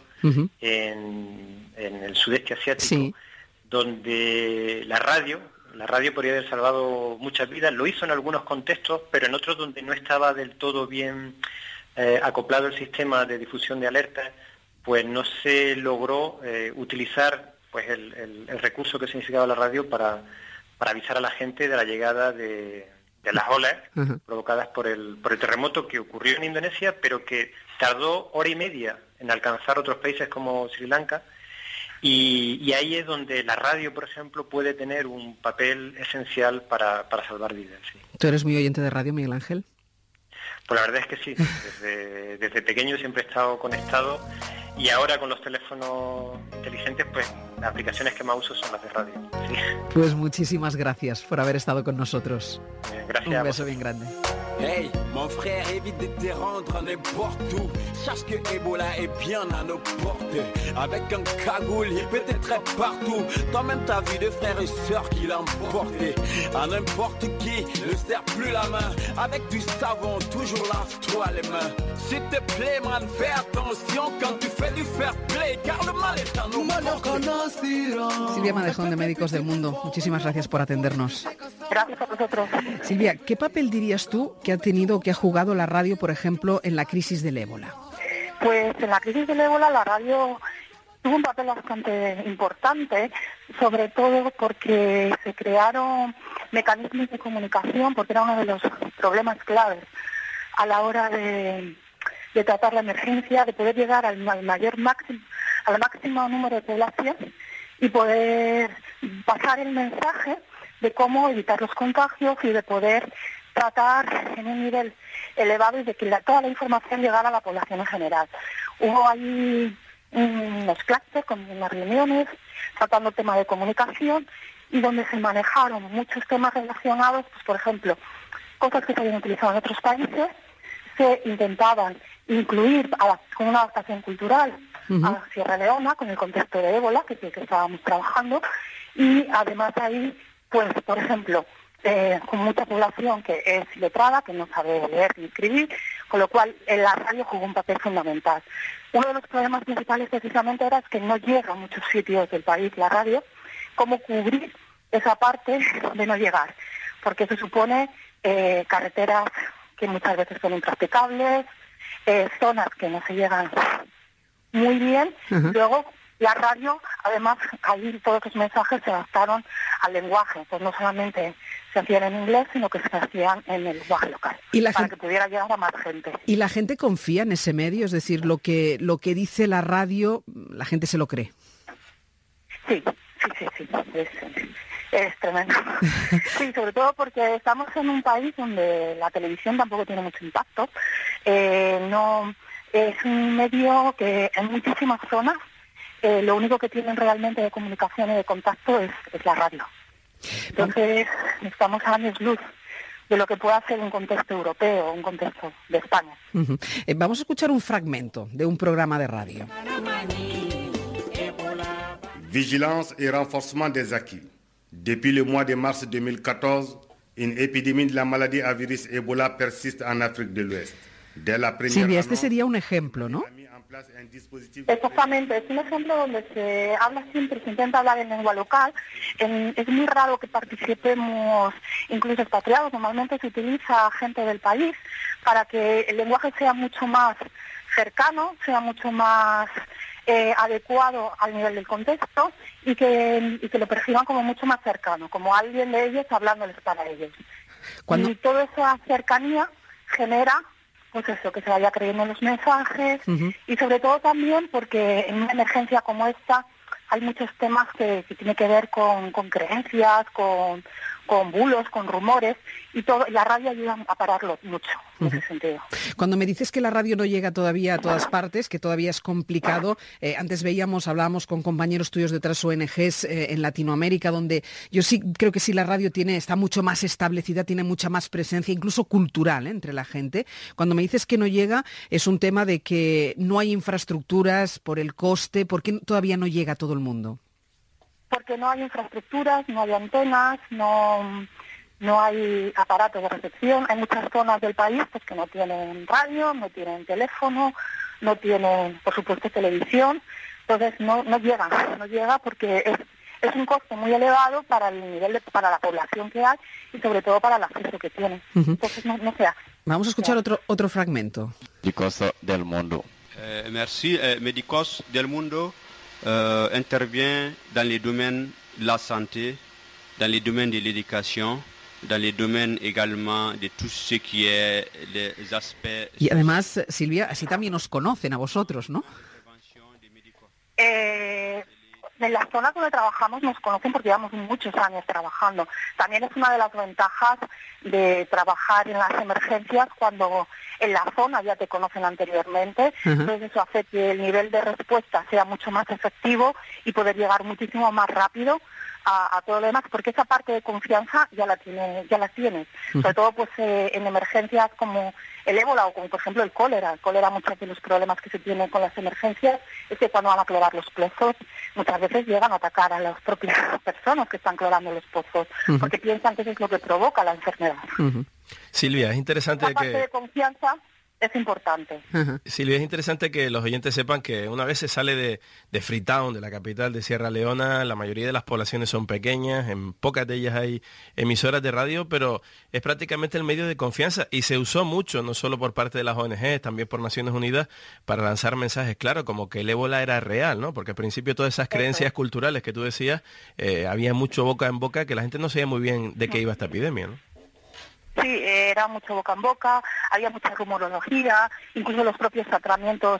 en el sudeste asiático, donde la radio podría haber salvado muchas vidas. Lo hizo en algunos contextos, pero en otros donde no estaba del todo bien acoplado el sistema de difusión de alertas, pues no se logró utilizar pues el recurso que significaba la radio para avisar a la gente de la llegada de las olas provocadas por el terremoto que ocurrió en Indonesia, pero que tardó hora y media en alcanzar otros países como Sri Lanka, y ahí es donde la radio, por ejemplo, puede tener un papel esencial para salvar vidas. Sí. ¿Tú eres muy oyente de radio, Miguel Ángel? Pues la verdad es que sí, desde pequeño siempre he estado conectado, y ahora con los teléfonos inteligentes, pues las aplicaciones que más uso son las de radio. Sí. Pues muchísimas gracias por haber estado con nosotros. Gracias. Un beso bien grande. Hey, mon frère, évite de te rendre n'importe où. Sache que Ebola est bien à nos portes. Avec un cagoule, il peut être partout. Toi-même t'as vu de frères et sœurs qui l'ont porté. À n'importe qui, ne serre plus la main. Avec du savon, toujours lave-toi les mains. S'il te plaît, man, fais attention quand tu fais du fair play, car le mal est à nos portes. Silvia Madejón, de Médicos del Mundo, muchísimas gracias por atendernos. Gracias a vosotros. Silvia, ¿qué papel dirías tú que ha tenido o que ha jugado la radio, por ejemplo, en la crisis del ébola? Pues en la crisis del ébola la radio tuvo un papel bastante importante, sobre todo porque se crearon mecanismos de comunicación, porque era uno de los problemas claves a la hora de tratar la emergencia, de poder llegar al máximo número de población y poder pasar el mensaje de cómo evitar los contagios y de poder tratar en un nivel elevado y de que toda la información llegara a la población en general. Hubo ahí unos clases, con unas reuniones, tratando temas de comunicación, y donde se manejaron muchos temas relacionados, pues por ejemplo, cosas que se habían utilizado en otros países, se intentaban incluir con una adaptación cultural a Sierra Leona, con el contexto de ébola que estábamos trabajando, y además ahí, pues por ejemplo, con mucha población que es iletrada, que no sabe leer ni escribir, con lo cual la radio jugó un papel fundamental. Uno de los problemas principales precisamente era que no llega a muchos sitios del país la radio, cómo cubrir esa parte de no llegar, porque eso supone carreteras que muchas veces son impracticables, zonas que no se llegan muy bien. Luego la radio, además, ahí todos los mensajes se adaptaron al lenguaje, pues no solamente se hacían en inglés, sino que se hacían en el lenguaje local, para que pudiera llegar a más gente. ¿Y la gente confía en ese medio? Es decir, lo que dice la radio, ¿la gente se lo cree? Sí. Es tremendo. Sí, sobre todo porque estamos en un país donde la televisión tampoco tiene mucho impacto. No es un medio que en muchísimas zonas lo único que tienen realmente de comunicación y de contacto es la radio. Entonces, estamos a años luz de lo que pueda ser un contexto europeo, un contexto de España. Vamos a escuchar un fragmento de un programa de radio. Vigilance et renforcement des acquis. Depuis le mois de mars 2014, une épidémie de la maladie à virus Ebola persiste en Afrique de l'Ouest. Silvia, este sería un ejemplo, ¿no? Exactamente, es un ejemplo donde se habla siempre, se intenta hablar en lengua local. Es muy raro que participemos incluso expatriados, normalmente se utiliza gente del país para que el lenguaje sea mucho más cercano, sea mucho más adecuado al nivel del contexto y que lo perciban como mucho más cercano, como alguien de ellos hablándoles para ellos. Y toda esa cercanía genera pues eso, que se vaya creyendo los mensajes y sobre todo también porque en una emergencia como esta hay muchos temas que tienen que ver con creencias, con bulos, con rumores y la radio ayuda a pararlo mucho en ese sentido. Cuando me dices que la radio no llega todavía a todas partes, que todavía es complicado, antes hablábamos con compañeros tuyos de otras ONGs en Latinoamérica, donde yo sí creo que sí la radio está mucho más establecida, tiene mucha más presencia, incluso cultural, entre la gente. Cuando me dices que no llega, es un tema de que no hay infraestructuras por el coste. ¿Por qué todavía no llega a todo el mundo? Porque no hay infraestructuras, no hay antenas, no hay aparatos de recepción. Hay muchas zonas del país pues que no tienen radio, no tienen teléfono, no tienen, por supuesto, televisión. Entonces no llega porque es un coste muy elevado para el nivel para la población que hay y sobre todo para el acceso que tiene. Entonces no se hace. Vamos a escuchar otro fragmento. Médicos del mundo. Merci. Médicos del mundo intervient dans les domaines de la santé, dans les domaines de l'éducation, dans les domaines également de tout ce qui est les aspects... Y además, Silvia, así también os conocen a vosotros, ¿no? En las zonas donde trabajamos nos conocen porque llevamos muchos años trabajando. También es una de las ventajas de trabajar en las emergencias cuando en la zona ya te conocen anteriormente. Entonces eso hace que el nivel de respuesta sea mucho más efectivo y poder llegar muchísimo más rápido a todo lo demás, porque esa parte de confianza ya la tienes. Sobre todo pues en emergencias como el ébola o como por ejemplo el cólera. El cólera, muchos de los problemas que se tienen con las emergencias es que cuando van a clorar los pozos, muchas veces llegan a atacar a las propias personas que están clorando los pozos, porque piensan que eso es lo que provoca la enfermedad. Silvia, es interesante Esa parte de confianza es importante. Silvia, es interesante que los oyentes sepan que una vez se sale de Freetown, de la capital de Sierra Leona, la mayoría de las poblaciones son pequeñas, en pocas de ellas hay emisoras de radio, pero es prácticamente el medio de confianza y se usó mucho, no solo por parte de las ONG, también por Naciones Unidas, para lanzar mensajes claros, como que el ébola era real, ¿no? Porque al principio todas esas creencias culturales que tú decías, había mucho boca en boca, que la gente no sabía muy bien de qué iba esta epidemia, ¿no? Sí, era mucho boca en boca, había mucha rumorología, incluso los propios tratamientos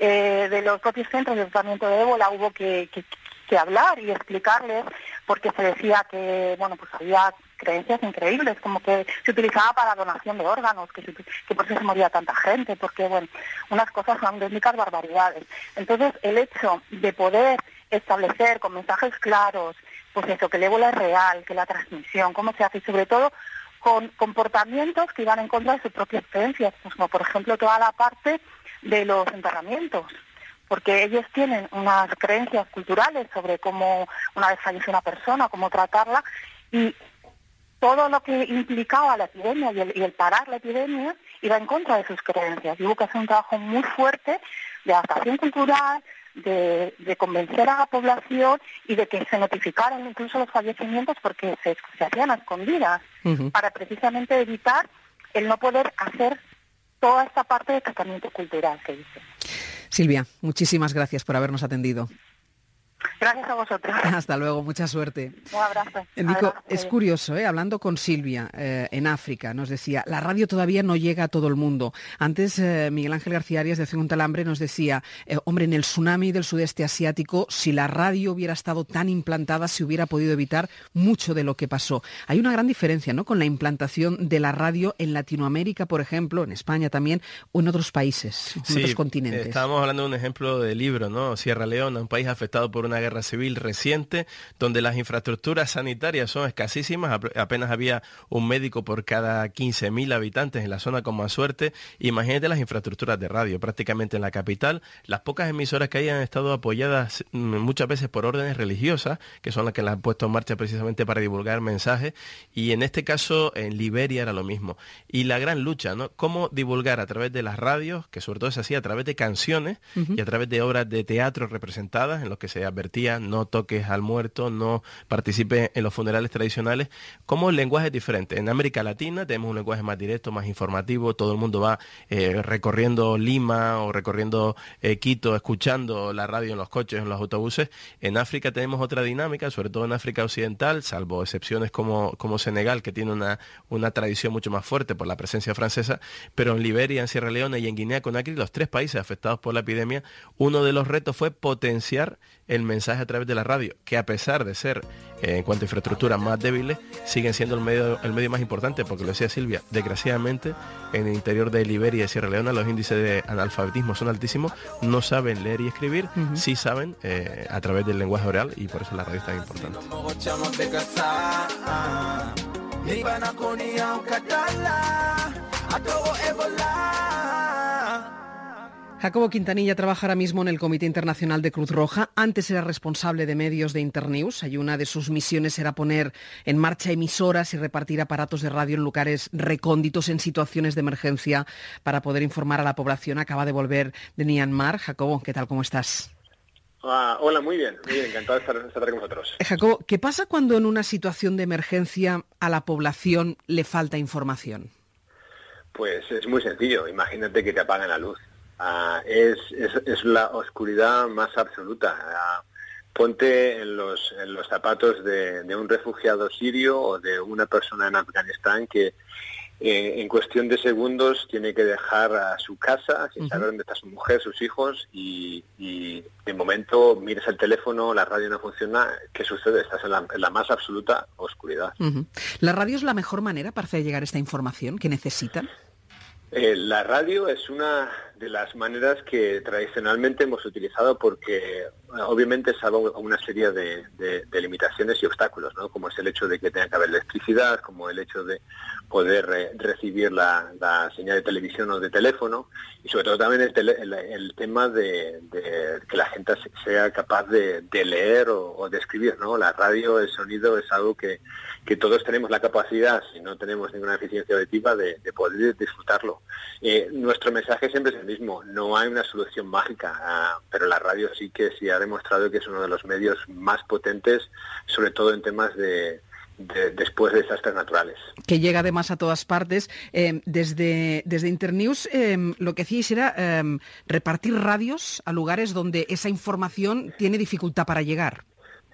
de los propios centros de tratamiento de ébola hubo que hablar y explicarles, porque se decía que, bueno, pues había creencias increíbles, como que se utilizaba para donación de órganos, que por eso se moría tanta gente, porque, bueno, unas cosas auténticas barbaridades. Entonces, el hecho de poder establecer con mensajes claros, pues eso, que el ébola es real, que la transmisión, cómo se hace, y sobre todo con comportamientos que iban en contra de sus propias creencias, pues como por ejemplo toda la parte de los enterramientos, porque ellos tienen unas creencias culturales sobre cómo una vez fallece una persona, cómo tratarla, y todo lo que implicaba la epidemia y el parar la epidemia iba en contra de sus creencias. Y hubo que hacer un trabajo muy fuerte de adaptación cultural, de convencer a la población y de que se notificaran incluso los fallecimientos porque se hacían a escondidas para precisamente evitar el no poder hacer toda esta parte de tratamiento cultural que dice. Silvia, muchísimas gracias por habernos atendido. Gracias a vosotros. Hasta luego, mucha suerte. Un abrazo. Nico, es curioso, hablando con Silvia en África, nos decía, la radio todavía no llega a todo el mundo. Antes Miguel Ángel García Arias de Segundo Alambre nos decía, hombre, en el tsunami del sudeste asiático, si la radio hubiera estado tan implantada, se hubiera podido evitar mucho de lo que pasó. Hay una gran diferencia, ¿no?, con la implantación de la radio en Latinoamérica, por ejemplo, en España también, o en otros países, en otros continentes. Estábamos hablando de un ejemplo de libro, ¿no? Sierra Leona, un país afectado por una guerra guerra civil reciente, donde las infraestructuras sanitarias son escasísimas, apenas había un médico por cada 15.000 habitantes en la zona con más suerte. Imagínate las infraestructuras de radio, prácticamente en la capital, las pocas emisoras que hayan estado apoyadas muchas veces por órdenes religiosas, que son las que las han puesto en marcha precisamente para divulgar mensajes, y en este caso en Liberia era lo mismo. Y la gran lucha, ¿no? Cómo divulgar a través de las radios, que sobre todo se hacía a través de canciones y a través de obras de teatro representadas, en los que se advertía no toques al muerto, no participe en los funerales tradicionales, como el lenguaje es diferente. En América Latina tenemos un lenguaje más directo, más informativo, todo el mundo va recorriendo Lima o recorriendo Quito, escuchando la radio en los coches, en los autobuses. En África tenemos otra dinámica, sobre todo en África Occidental, salvo excepciones como Senegal, que tiene una tradición mucho más fuerte por la presencia francesa, pero en Liberia, en Sierra Leona y en Guinea-Conakry, los 3 países afectados por la epidemia, uno de los retos fue potenciar el mensaje a través de la radio, que a pesar de ser, en cuanto a infraestructuras más débiles, siguen siendo el medio más importante, porque lo decía Silvia, desgraciadamente, en el interior de Liberia y Sierra Leona los índices de analfabetismo son altísimos, no saben leer y escribir, sí saben a través del lenguaje oral, y por eso la radio es tan importante. Jacobo Quintanilla trabaja ahora mismo en el Comité Internacional de Cruz Roja. Antes era responsable de medios de Internews. Y una de sus misiones era poner en marcha emisoras y repartir aparatos de radio en lugares recónditos en situaciones de emergencia para poder informar a la población. Acaba de volver de Myanmar. Jacobo, ¿qué tal? ¿Cómo estás? Hola, muy bien, encantado de estar con vosotros. Jacobo, ¿qué pasa cuando en una situación de emergencia a la población le falta información? Pues es muy sencillo, imagínate que te apagan la luz. Es la oscuridad más absoluta. Ponte en los zapatos de un refugiado sirio o de una persona en Afganistán que en cuestión de segundos tiene que dejar a su casa sin saber dónde está su mujer, sus hijos, y de momento miras el teléfono, la radio no funciona. ¿Qué sucede? Estás en la más absoluta oscuridad. ¿La radio es la mejor manera para hacer llegar esta información que necesitan? La radio es una de las maneras que tradicionalmente hemos utilizado porque obviamente salvo una serie de limitaciones y obstáculos, ¿no? Como es el hecho de que tenga que haber electricidad, como el hecho de poder recibir la señal de televisión o de teléfono, y sobre todo también el tema de que la gente sea capaz de leer o de escribir, ¿no? La radio, el sonido es algo que todos tenemos la capacidad, si no tenemos ninguna eficiencia auditiva, de poder disfrutarlo. Nuestro mensaje siempre es el mismo, no hay una solución mágica, pero la radio sí ha demostrado que es uno de los medios más potentes, sobre todo en temas después de desastres naturales. Que llega además a todas partes. Desde Internews lo que hacíais era repartir radios a lugares donde esa información tiene dificultad para llegar.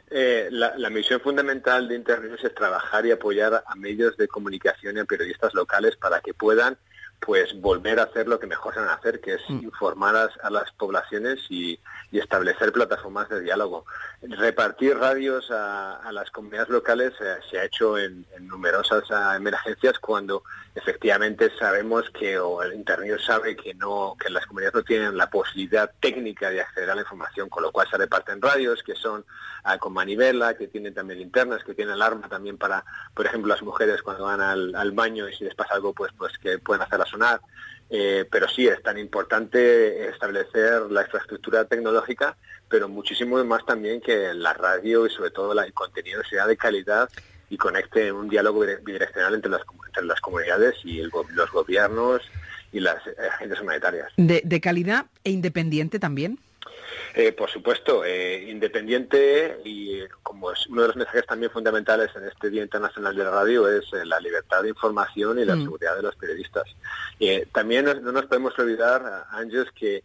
La misión fundamental de Internews es trabajar y apoyar a medios de comunicación y a periodistas locales para que puedan volver a hacer lo que mejor saben hacer, que es informar a las poblaciones y establecer plataformas de diálogo. Repartir radios a las comunidades locales se ha hecho en numerosas emergencias cuando efectivamente sabemos o el Internet sabe que las comunidades no tienen la posibilidad técnica de acceder a la información, con lo cual se reparten radios que son con manivela, que tienen también linternas, que tienen alarma también para, por ejemplo, las mujeres cuando van al baño y si les pasa algo, pues que pueden hacerla sonar. Pero sí, es tan importante establecer la infraestructura tecnológica, pero muchísimo más también que la radio y sobre todo el contenido sea de calidad y conecte un diálogo bidireccional entre las comunidades y los gobiernos y las agencias humanitarias. ¿De calidad e independiente también? Por supuesto, independiente, y como es uno de los mensajes también fundamentales en este Día Internacional de la Radio es la libertad de información y la seguridad de los periodistas. También no nos podemos olvidar, Ángeles, que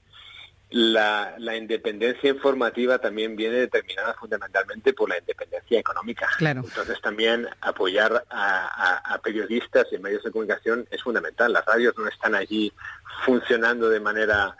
la independencia informativa también viene determinada fundamentalmente por la independencia económica. Claro. Entonces también apoyar a periodistas y medios de comunicación es fundamental. Las radios no están allí funcionando de manera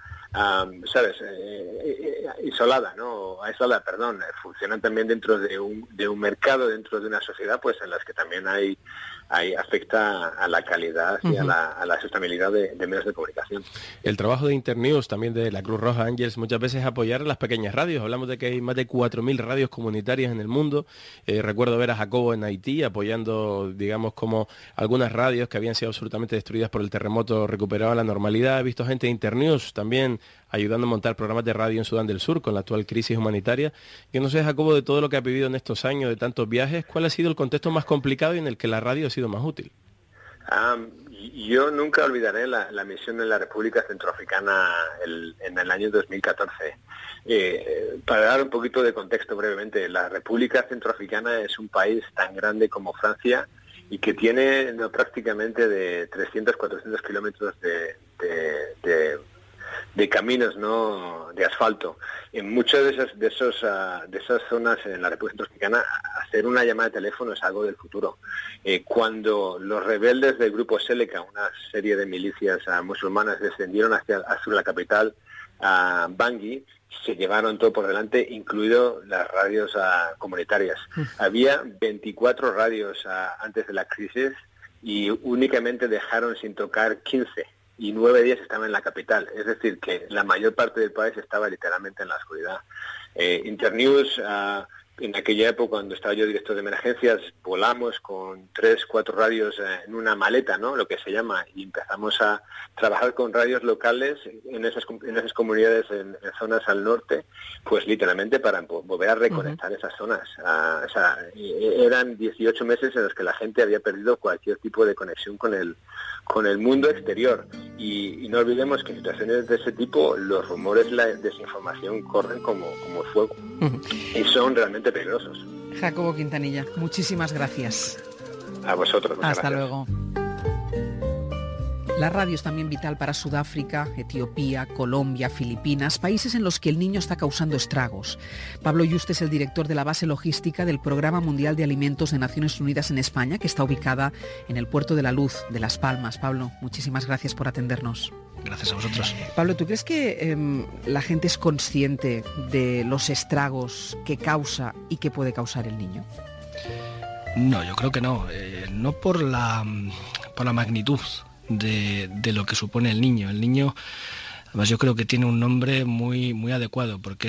aislada, funcionan también dentro de un mercado, dentro de una sociedad, pues en las que también hay ahí afecta a la calidad y a la sostenibilidad de medios de comunicación. El trabajo de Internews, también de la Cruz Roja Ángeles, muchas veces es apoyar a las pequeñas radios. Hablamos de que hay más de 4.000 radios comunitarias en el mundo. Recuerdo ver a Jacobo en Haití apoyando, digamos, como algunas radios que habían sido absolutamente destruidas por el terremoto recuperaban la normalidad. He visto gente de Internews también ayudando a montar programas de radio en Sudán del Sur con la actual crisis humanitaria. Yo no sé, Jacobo, de todo lo que has vivido en estos años, de tantos viajes, ¿cuál ha sido el contexto más complicado y en el que la radio ha sido más útil? Yo nunca olvidaré la misión en la República Centroafricana en el año 2014. Para dar un poquito de contexto brevemente, la República Centroafricana es un país tan grande como Francia y que tiene prácticamente de 300-400 kilómetros de caminos, ¿no?, de asfalto. En muchas de esas zonas en la República Centroafricana, hacer una llamada de teléfono es algo del futuro. Cuando los rebeldes del grupo Seleka, una serie de milicias musulmanas, descendieron hacia la capital, Bangui, se llevaron todo por delante, incluido las radios comunitarias. Había 24 radios antes de la crisis y únicamente dejaron sin tocar 15. Y 9 días estaban en la capital, es decir, que la mayor parte del país estaba literalmente en la oscuridad. Internews, en aquella época, cuando estaba yo director de emergencias, volamos con 3-4 radios en una maleta, ¿no?, lo que se llama, y empezamos a trabajar con radios locales en esas comunidades, en zonas al norte, pues literalmente para volver a reconectar esas zonas. Eran 18 meses en los que la gente había perdido cualquier tipo de conexión con el mundo exterior, y no olvidemos que en situaciones de ese tipo los rumores, la desinformación corren como fuego, y son realmente peligrosos. Jacobo Quintanilla, muchísimas gracias. A vosotros. Hasta luego. La radio es también vital para Sudáfrica, Etiopía, Colombia, Filipinas, países en los que el niño está causando estragos. Pablo Yuste es el director de la base logística del Programa Mundial de Alimentos de Naciones Unidas en España, que está ubicada en el Puerto de la Luz de Las Palmas. Pablo, muchísimas gracias por atendernos. Gracias a vosotros. Pablo, ¿tú crees que la gente es consciente de los estragos que causa y que puede causar el niño? No, yo creo que no. No por la magnitud de lo que supone el niño. El niño, además, yo creo que tiene un nombre muy, muy adecuado, porque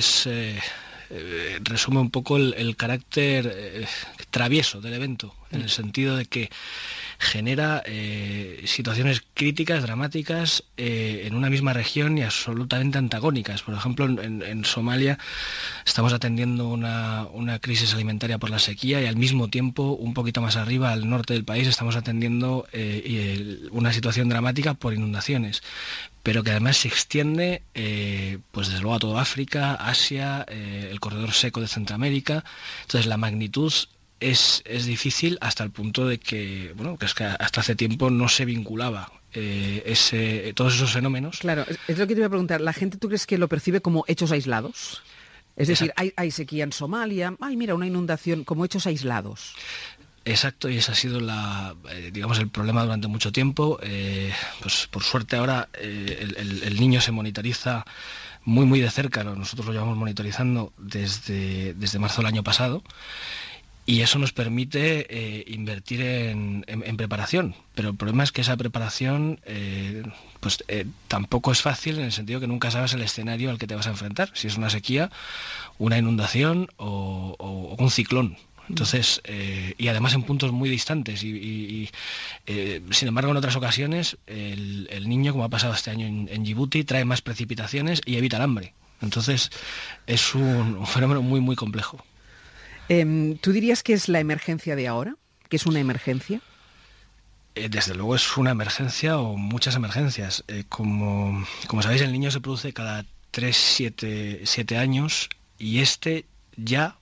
resume un poco el carácter travieso del evento, en el sentido de que genera situaciones críticas, dramáticas, en una misma región y absolutamente antagónicas. Por ejemplo, en Somalia estamos atendiendo una crisis alimentaria por la sequía, y al mismo tiempo, un poquito más arriba, al norte del país, estamos atendiendo una situación dramática por inundaciones, pero que además se extiende pues desde luego a toda África, Asia, el corredor seco de Centroamérica. Entonces la magnitud es difícil, hasta el punto de que, bueno, que es que hasta hace tiempo no se vinculaba todos esos fenómenos. Claro, es lo que te iba a preguntar. ¿La gente, tú crees que lo percibe como hechos aislados? Es decir, hay sequía en Somalia, mira, una inundación, como hechos aislados. Exacto, y ese ha sido digamos, el problema durante mucho tiempo. Pues por suerte ahora el niño se monitoriza muy, muy de cerca. Nosotros lo llevamos monitorizando desde marzo del año pasado. Y eso nos permite invertir en preparación. Pero el problema es que esa preparación tampoco es fácil, en el sentido que nunca sabes el escenario al que te vas a enfrentar. Si es una sequía, una inundación o un ciclón. Entonces, y además en puntos muy distantes. Sin embargo, en otras ocasiones, el niño, como ha pasado este año en Djibouti, trae más precipitaciones y evita el hambre. Entonces, es un fenómeno muy, muy complejo. ¿Tú dirías que es la emergencia de ahora? ¿Que es una emergencia? Desde luego es una emergencia, o muchas emergencias. Como sabéis, el niño se produce cada 7 años, y este ya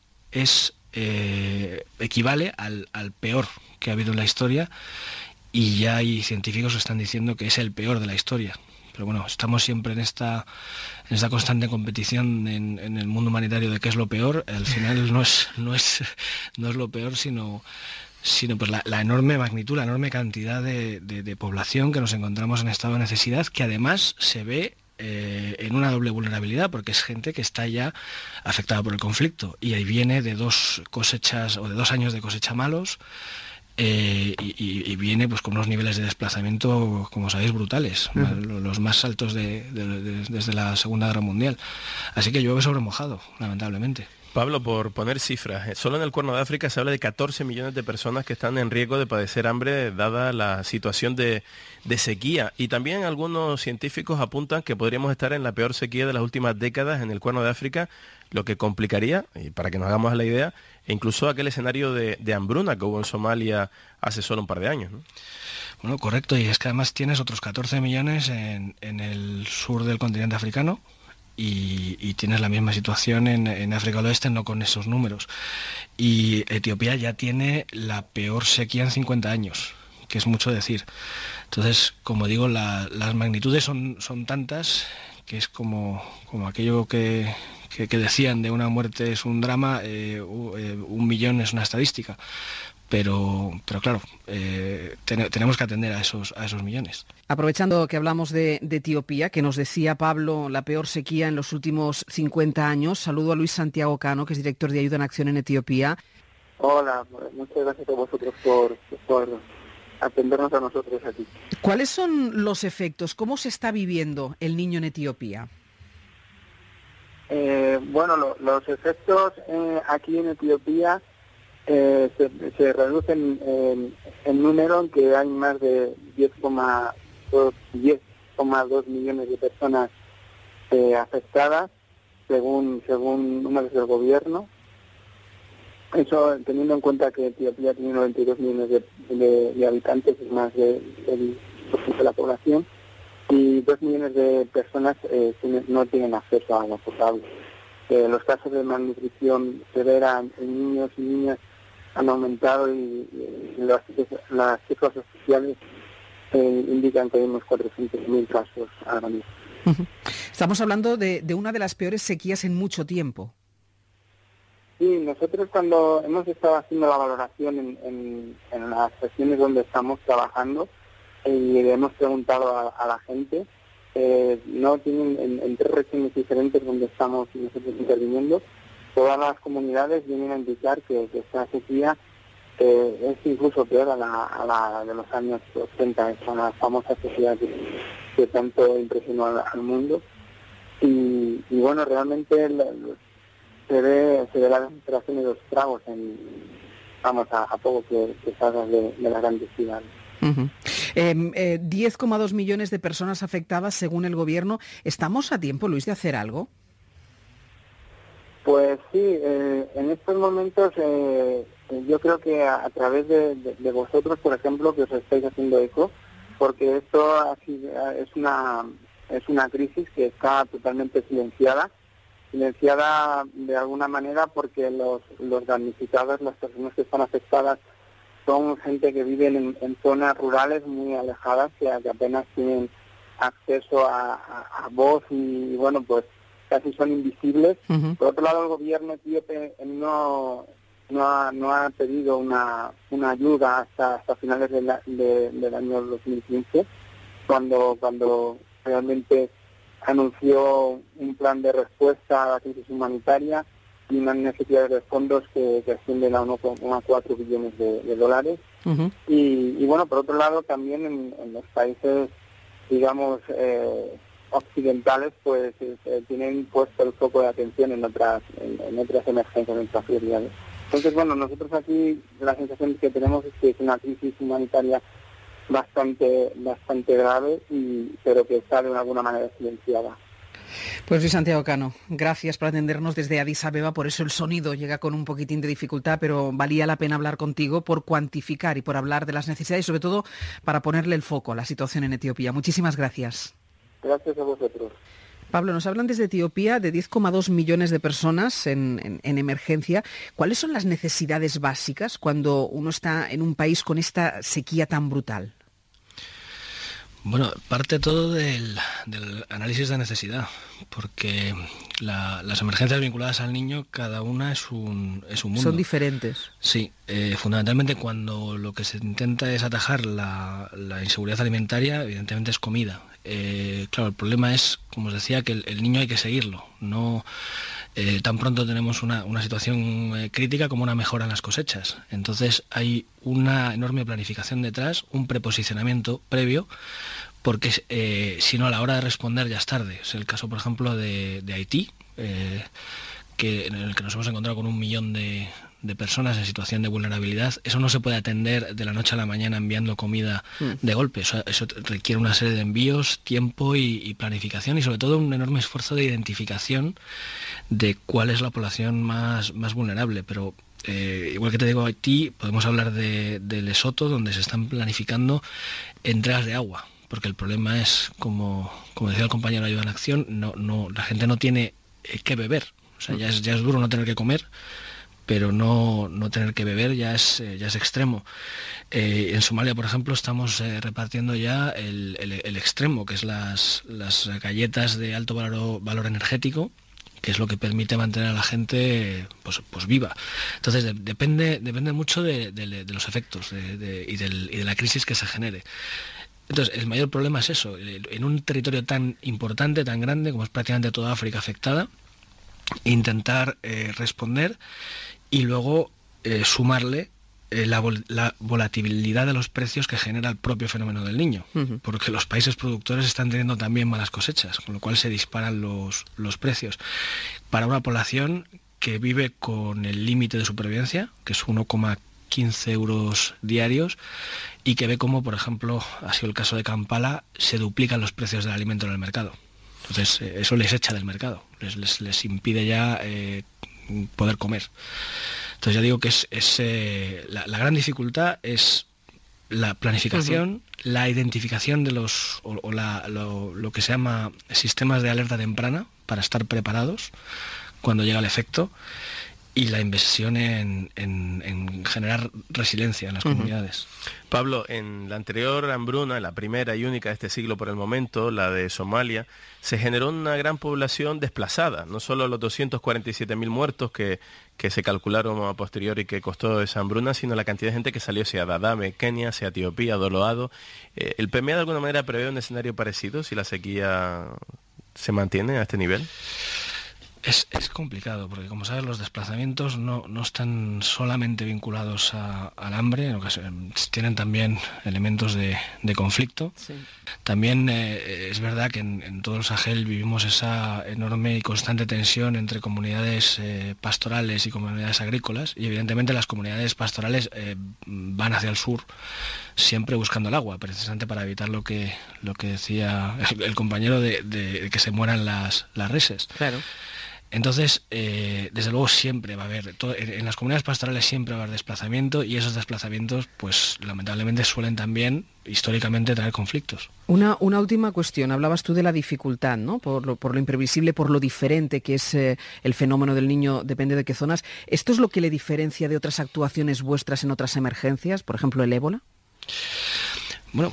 equivale al peor que ha habido en la historia, y ya hay científicos que están diciendo que es el peor de la historia. Pero bueno, estamos siempre en esta constante competición en el mundo humanitario de qué es lo peor. Al final no es lo peor, sino pues la enorme magnitud, la enorme cantidad de población que nos encontramos en estado de necesidad, que además se ve en una doble vulnerabilidad, porque es gente que está ya afectada por el conflicto, y ahí viene de 2 cosechas o de 2 años de cosecha malos, y viene pues con unos niveles de desplazamiento, como sabéis, brutales, los más altos desde la Segunda Guerra Mundial. Así que llueve sobre mojado, lamentablemente. Pablo, por poner cifras, solo en el Cuerno de África se habla de 14 millones de personas que están en riesgo de padecer hambre dada la situación de sequía. Y también algunos científicos apuntan que podríamos estar en la peor sequía de las últimas décadas en el Cuerno de África, lo que complicaría, y para que nos hagamos la idea, incluso aquel escenario de hambruna que hubo en Somalia hace solo un par de años, ¿no? Bueno, correcto, y es que además tienes otros 14 millones en el sur del continente africano, y tienes la misma situación en África del Oeste, no con esos números. Y Etiopía ya tiene la peor sequía en 50 años, que es mucho decir. Entonces, como digo, las magnitudes son tantas que es como aquello que decían de una muerte es un drama, 1 millón es una estadística. Pero claro, tenemos que atender a esos millones. Aprovechando que hablamos de Etiopía, que nos decía Pablo, la peor sequía en los últimos 50 años, saludo a Luis Santiago Cano, que es director de Ayuda en Acción en Etiopía. Hola, muchas gracias a vosotros por atendernos a nosotros aquí. ¿Cuáles son los efectos? ¿Cómo se está viviendo el niño en Etiopía? Bueno, los efectos aquí en Etiopía se reducen en número, en que hay más de 10,2 millones de personas afectadas, según números del gobierno. Eso teniendo en cuenta que Etiopía tiene 92 millones de habitantes, es más del % de la población, y 2 millones de personas no tienen acceso a agua potable. Los casos de malnutrición severa en niños y niñas han aumentado, y las cifras oficiales indican que hay unos 400.000 casos ahora mismo. Estamos hablando de una de las peores sequías en mucho tiempo. Sí, nosotros cuando hemos estado haciendo la valoración en las sesiones donde estamos trabajando y le hemos preguntado a la gente, no tienen en 3 regiones diferentes donde estamos nosotros interviniendo, todas las comunidades vienen a indicar que esta sequía es incluso peor a la de los años 80, esa famosa sequía que tanto impresionó al mundo. Y bueno, realmente se ve la desesperación y los estragos a poco que salgas de las grandes ciudades. 10,2 millones de personas afectadas según el gobierno. ¿Estamos a tiempo, Luis, de hacer algo? Pues sí, en estos momentos yo creo que a través de vosotros, por ejemplo, que os estáis haciendo eco, porque esto es una crisis que está totalmente silenciada de alguna manera, porque los damnificados, las personas que están afectadas, son gente que viven en zonas rurales muy alejadas, que apenas tienen acceso a voz y bueno, pues casi son invisibles. Por otro lado, el gobierno etíope no ha pedido una ayuda hasta finales del año 2015, cuando realmente anunció un plan de respuesta a la crisis humanitaria y unas necesidades de fondos que ascienden a 1,4 billones de dólares. Y bueno, por otro lado, también en los países, digamos, occidentales, pues tienen puesto el foco de atención en otras emergencias, en otras prioridades. Entonces, bueno, nosotros aquí la sensación que tenemos es que es una crisis humanitaria bastante grave, pero que está de alguna manera silenciada. Pues Luis Santiago Cano, gracias por atendernos desde Addis Abeba. Por eso el sonido llega con un poquitín de dificultad, pero valía la pena hablar contigo por cuantificar y por hablar de las necesidades y sobre todo para ponerle el foco a la situación en Etiopía. Muchísimas gracias. Gracias a vosotros. Pablo, nos hablan desde Etiopía de 10,2 millones de personas en emergencia. ¿Cuáles son las necesidades básicas cuando uno está en un país con esta sequía tan brutal? Bueno, parte todo del análisis de necesidad, porque las emergencias vinculadas al niño, cada una es un mundo. Son diferentes. Sí, fundamentalmente cuando lo que se intenta es atajar la inseguridad alimentaria, evidentemente es comida. Claro, el problema es, como os decía, que el niño hay que seguirlo, no tan pronto tenemos una situación crítica como una mejora en las cosechas. Entonces hay una enorme planificación detrás, un preposicionamiento previo, porque si no, a la hora de responder ya es tarde. Es el caso, por ejemplo, de Haití, en el que nos hemos encontrado con 1 millón de personas en situación de vulnerabilidad. Eso no se puede atender de la noche a la mañana enviando comida de golpe. Eso requiere una serie de envíos, tiempo y planificación, y sobre todo un enorme esfuerzo de identificación de cuál es la población más vulnerable. Pero igual que te digo Haití, podemos hablar de Lesoto, donde se están planificando entregas de agua, porque el problema es, como decía el compañero de Ayuda en Acción, la gente no tiene que beber. O sea, ya es duro no tener que comer, pero no tener que beber ya es extremo. En Somalia, por ejemplo, estamos repartiendo ya el extremo, que es las galletas de alto valor energético, que es lo que permite mantener a la gente pues viva. Entonces depende mucho de los efectos y de la crisis que se genere. Entonces, el mayor problema es eso, en un territorio tan importante, tan grande, como es prácticamente toda África afectada, intentar responder y luego sumarle la volatilidad de los precios que genera el propio fenómeno del Niño, porque los países productores están teniendo también malas cosechas, con lo cual se disparan los precios. Para una población que vive con el límite de supervivencia, que es 1,15 euros diarios, y que ve como, por ejemplo, ha sido el caso de Kampala, se duplican los precios del alimento en el mercado. Entonces eso les echa del mercado, les impide ya poder comer. Entonces ya digo que la gran dificultad es la planificación, la identificación de lo que se llama sistemas de alerta temprana para estar preparados cuando llega el efecto, y la inversión en generar resiliencia en las comunidades. Pablo, en la anterior hambruna, la primera y única de este siglo por el momento, la de Somalia, se generó una gran población desplazada, no solo los 247.000 muertos que se calcularon a posteriori que costó esa hambruna, sino la cantidad de gente que salió hacia Dadaab, Kenia, hacia Etiopía, Doloado. ¿El PMA de alguna manera prevé un escenario parecido si la sequía se mantiene a este nivel? Es complicado, porque como sabes, los desplazamientos no están solamente vinculados al hambre, tienen también elementos de conflicto. Sí. También es verdad que en todo el Sahel vivimos esa enorme y constante tensión entre comunidades pastorales y comunidades agrícolas, y evidentemente las comunidades pastorales van hacia el sur siempre buscando el agua, precisamente para evitar lo que decía el compañero de que se mueran las reses. Claro. Entonces, desde luego siempre va a haber, en las comunidades pastorales siempre va a haber desplazamiento, y esos desplazamientos, pues lamentablemente suelen también, históricamente, traer conflictos. Una última cuestión, hablabas tú de la dificultad, ¿no? Por lo imprevisible, por lo diferente que es el fenómeno del Niño, depende de qué zonas. ¿Esto es lo que le diferencia de otras actuaciones vuestras en otras emergencias, por ejemplo el ébola? Bueno,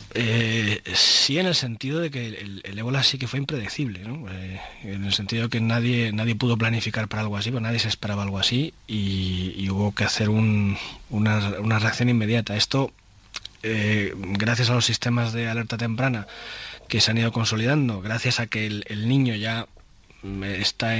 sí, en el sentido de que el ébola sí que fue impredecible, ¿no? En el sentido de que nadie pudo planificar para algo así, pero nadie se esperaba algo así, y hubo que hacer una reacción inmediata. Esto, gracias a los sistemas de alerta temprana que se han ido consolidando, gracias a que el Niño ya está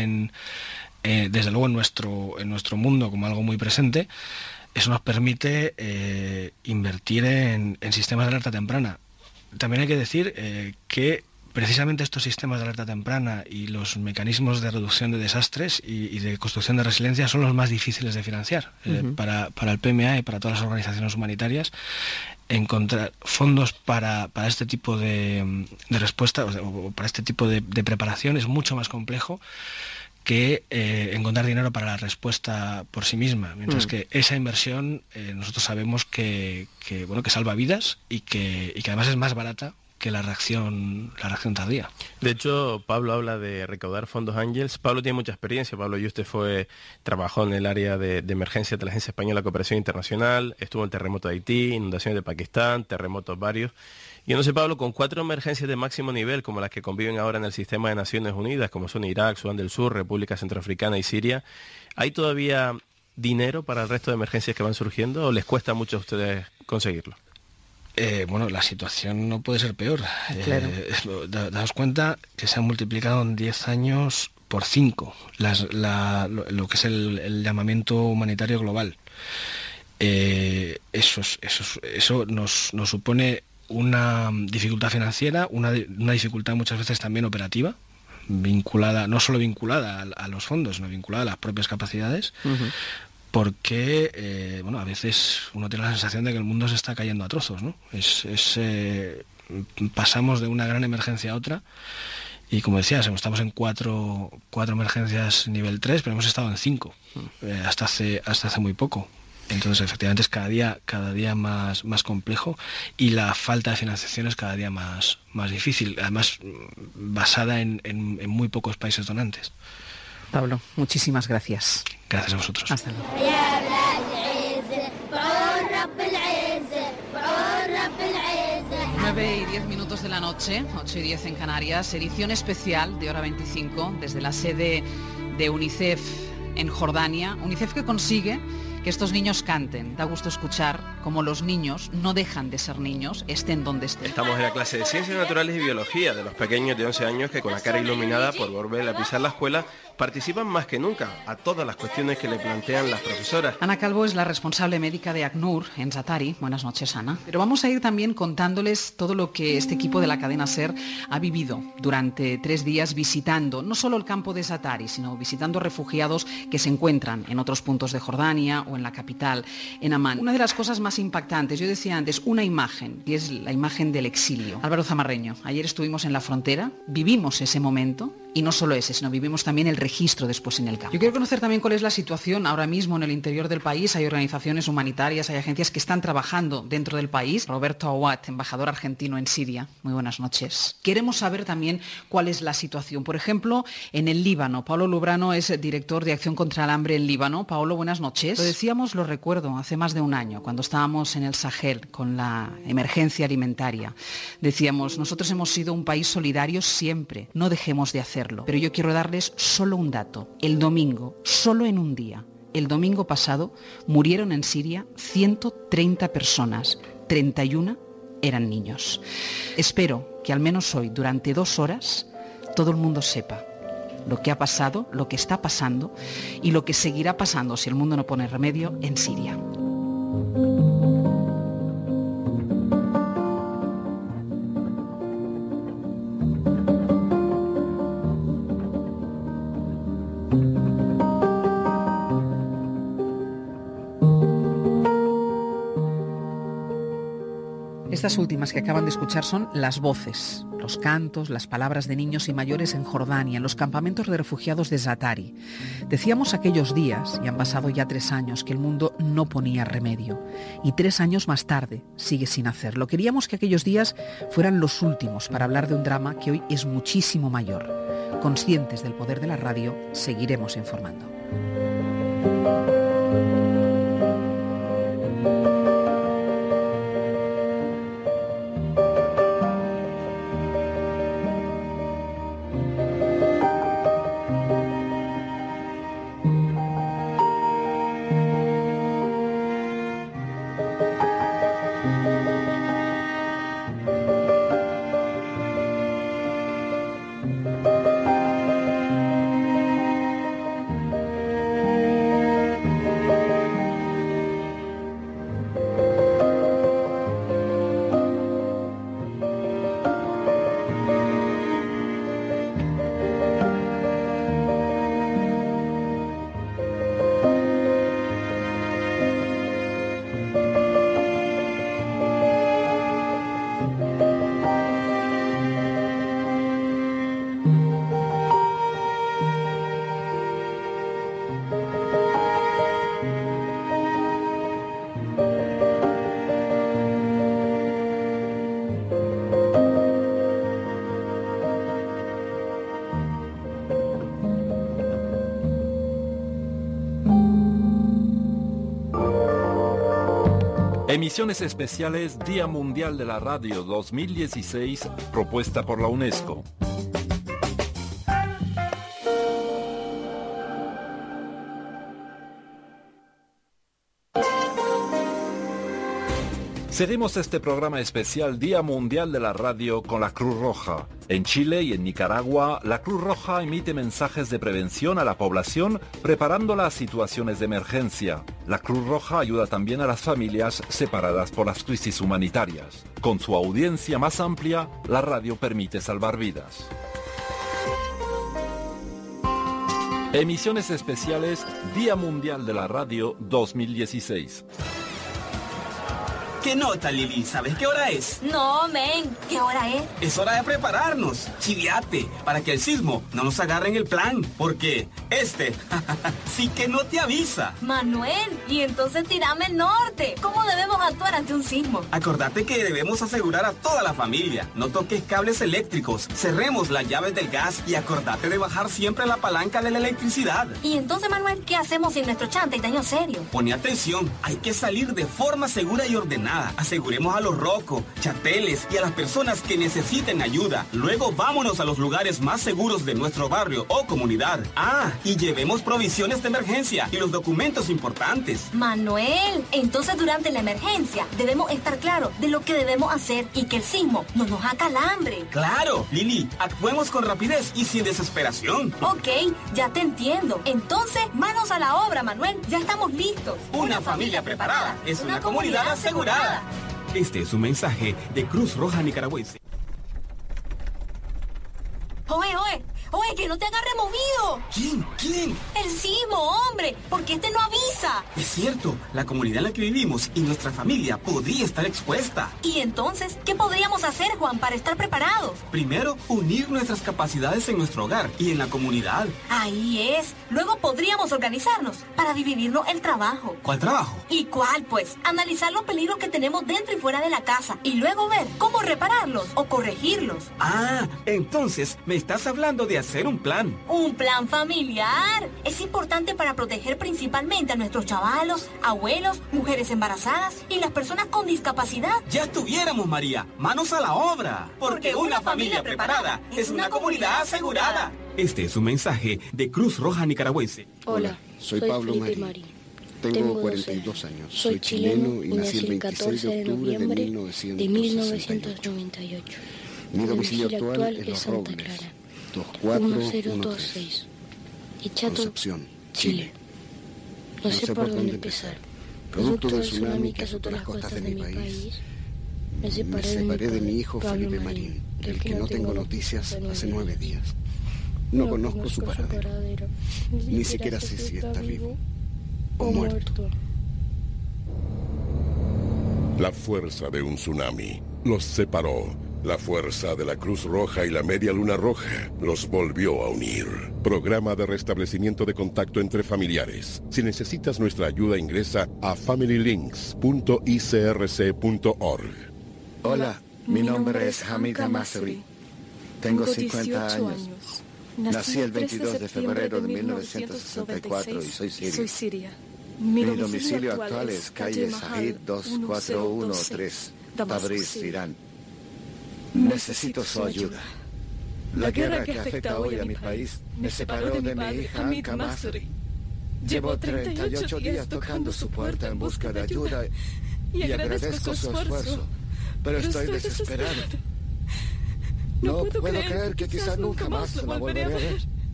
desde luego en nuestro mundo como algo muy presente. Eso nos permite invertir en sistemas de alerta temprana. También hay que decir que precisamente estos sistemas de alerta temprana y los mecanismos de reducción de desastres y de construcción de resiliencia son los más difíciles de financiar. Para el PMA y para todas las organizaciones humanitarias, encontrar fondos para este tipo de respuesta o para este tipo de preparación es mucho más complejo que encontrar dinero para la respuesta por sí misma, mientras que esa inversión nosotros sabemos que salva vidas y que además es más barata que la reacción tardía. De hecho, Pablo habla de recaudar fondos Ángels. Pablo tiene mucha experiencia. Pablo Yuste trabajó en el área de emergencia de la Agencia Española de Cooperación Internacional, estuvo en el terremoto de Haití, inundaciones de Pakistán, terremotos varios. Yo no sé, Pablo, con 4 emergencias de máximo nivel, como las que conviven ahora en el sistema de Naciones Unidas, como son Irak, Sudán del Sur, República Centroafricana y Siria, ¿hay todavía dinero para el resto de emergencias que van surgiendo o les cuesta mucho a ustedes conseguirlo? La situación no puede ser peor. Claro. Daos cuenta que se han multiplicado en 10 años por 5 lo que es el llamamiento humanitario global. Eso nos supone una dificultad financiera, una dificultad muchas veces también operativa, no solo vinculada a los fondos, sino vinculada a las propias capacidades, porque a veces uno tiene la sensación de que el mundo se está cayendo a trozos, ¿no? Pasamos de una gran emergencia a otra, y como decías, estamos en cuatro emergencias nivel 3, pero hemos estado en 5 hasta hace muy poco. Entonces, efectivamente, es cada día más complejo, y la falta de financiación es cada día más difícil, además basada en muy pocos países donantes. Pablo, muchísimas gracias. Gracias a vosotros. Hasta luego. 9:10 de la noche, 8:10 en Canarias, edición especial de Hora 25 desde la sede de UNICEF en Jordania. UNICEF que consigue que estos niños canten. Da gusto escuchar cómo los niños no dejan de ser niños, estén donde estén. Estamos en la clase de Ciencias Naturales y Biología de los pequeños de 11 años que, con la cara iluminada por volver a pisar la escuela, participan más que nunca a todas las cuestiones que le plantean las profesoras. Ana Calvo es la responsable médica de ACNUR en Zaatari. Buenas noches, Ana. Pero vamos a ir también contándoles todo lo que este equipo de la cadena SER ha vivido durante 3 días visitando no solo el campo de Zaatari, sino visitando refugiados que se encuentran en otros puntos de Jordania o en la capital, en Amán. Una de las cosas más impactantes, yo decía antes, una imagen, y es la imagen del exilio. Álvaro Zamarreño, ayer estuvimos en la frontera, vivimos ese momento, y no solo ese, sino vivimos también el registro después en el campo. Yo quiero conocer también cuál es la situación ahora mismo en el interior del país. Hay organizaciones humanitarias, hay agencias que están trabajando dentro del país. Roberto Awad, embajador argentino en Siria. Muy buenas noches. Queremos saber también cuál es la situación. Por ejemplo, en el Líbano. Paolo Lubrano es director de Acción contra el Hambre en Líbano. Paolo, buenas noches. Lo decíamos, lo recuerdo, hace más de un año, cuando estábamos en el Sahel con la emergencia alimentaria. Decíamos, nosotros hemos sido un país solidario siempre, no dejemos de hacerlo. Pero yo quiero darles solo un dato. El domingo, solo en un día, el domingo pasado, murieron en Siria 130 personas, 31 eran niños. Espero que al menos hoy, durante 2 horas, todo el mundo sepa lo que ha pasado, lo que está pasando y lo que seguirá pasando si el mundo no pone remedio en Siria. Estas últimas que acaban de escuchar son las voces, los cantos, las palabras de niños y mayores en Jordania, en los campamentos de refugiados de Zaatari. Decíamos aquellos días, y han pasado ya 3 años, que el mundo no ponía remedio. Y 3 años más tarde sigue sin hacerlo. Queríamos que aquellos días fueran los últimos para hablar de un drama que hoy es muchísimo mayor. Conscientes del poder de la radio, seguiremos informando. Emisiones especiales Día Mundial de la Radio 2016, propuesta por la UNESCO. Seguimos este programa especial Día Mundial de la Radio con la Cruz Roja. En Chile y en Nicaragua, la Cruz Roja emite mensajes de prevención a la población preparándola a situaciones de emergencia. La Cruz Roja ayuda también a las familias separadas por las crisis humanitarias. Con su audiencia más amplia, la radio permite salvar vidas. Emisiones especiales Día Mundial de la Radio 2016. ¿Qué nota, Lili? ¿Sabes qué hora es? No, men. ¿Qué hora es? Es hora de prepararnos, chiviate, para que el sismo no nos agarre en el plan, porque sí que no te avisa. Manuel, y entonces tirame el norte. ¿Cómo debemos actuar ante un sismo? Acordate que debemos asegurar a toda la familia. No toques cables eléctricos, cerremos las llaves del gas y acordate de bajar siempre la palanca de la electricidad. Y entonces, Manuel, ¿qué hacemos si nuestro chante hay daño serio? Pone atención, hay que salir de forma segura y ordenada. Aseguremos a los rocos, chateles y a las personas que necesiten ayuda. Luego vámonos a los lugares más seguros de nuestro barrio o comunidad. Y llevemos provisiones de emergencia y los documentos importantes. Manuel, entonces durante la emergencia debemos estar claros de lo que debemos hacer y que el sismo no nos acalambre. ¡Claro! Lili, actuemos con rapidez y sin desesperación. Ok, ya te entiendo. Entonces, manos a la obra, Manuel. Ya estamos listos. Una familia preparada es una comunidad asegurada. Este es un mensaje de Cruz Roja Nicaragüense. Oye, que no te agarre movido. ¿Quién? El sismo, hombre, porque este no avisa. Es cierto, la comunidad en la que vivimos y nuestra familia podría estar expuesta. ¿Y entonces qué podríamos hacer, Juan, para estar preparados? Primero, unir nuestras capacidades en nuestro hogar y en la comunidad. Ahí es. Luego podríamos organizarnos para dividirnos el trabajo. ¿Cuál trabajo? ¿Y cuál, pues? Analizar los peligros que tenemos dentro y fuera de la casa y luego ver cómo repararlos o corregirlos. Entonces me estás hablando de hacer un plan. Un plan familiar. Es importante para proteger principalmente a nuestros chavalos, abuelos, mujeres embarazadas y las personas con discapacidad. Ya estuviéramos, María. Manos a la obra. Porque una familia preparada es una comunidad asegurada. Este es un mensaje de Cruz Roja Nicaragüense. Hola, soy Pablo Marín. Tengo 42 años. Soy chileno y nací el 26 de octubre de 1998. Mi domicilio actual es Los Robles, 2416, Concepción, Chile. No sé por dónde empezar. Producto del tsunami que azotó las costas de mi país, me separé de mi hijo Felipe Marín, del que no tengo noticias hace 9 días. No conozco su paradero, ni siquiera sé si está vivo o muerto. La fuerza de un tsunami los separó. La fuerza de la Cruz Roja y la Media Luna Roja los volvió a unir. Programa de restablecimiento de contacto entre familiares. Si necesitas nuestra ayuda, ingresa a familylinks.icrc.org. Hola, mi nombre es Hamid Masri. Tengo 50 años. Nací el 22 de febrero de 1964 y soy sirio. Mi domicilio actual es calle Zahid 2413, Tabriz, Irán. Necesito su ayuda. La guerra que afecta hoy a mi país me separó de mi hija Anka Masri. Llevo 38 días tocando su puerta en busca de ayuda y agradezco su esfuerzo, pero estoy desesperado. No puedo creer que quizás nunca más la volveré a ver.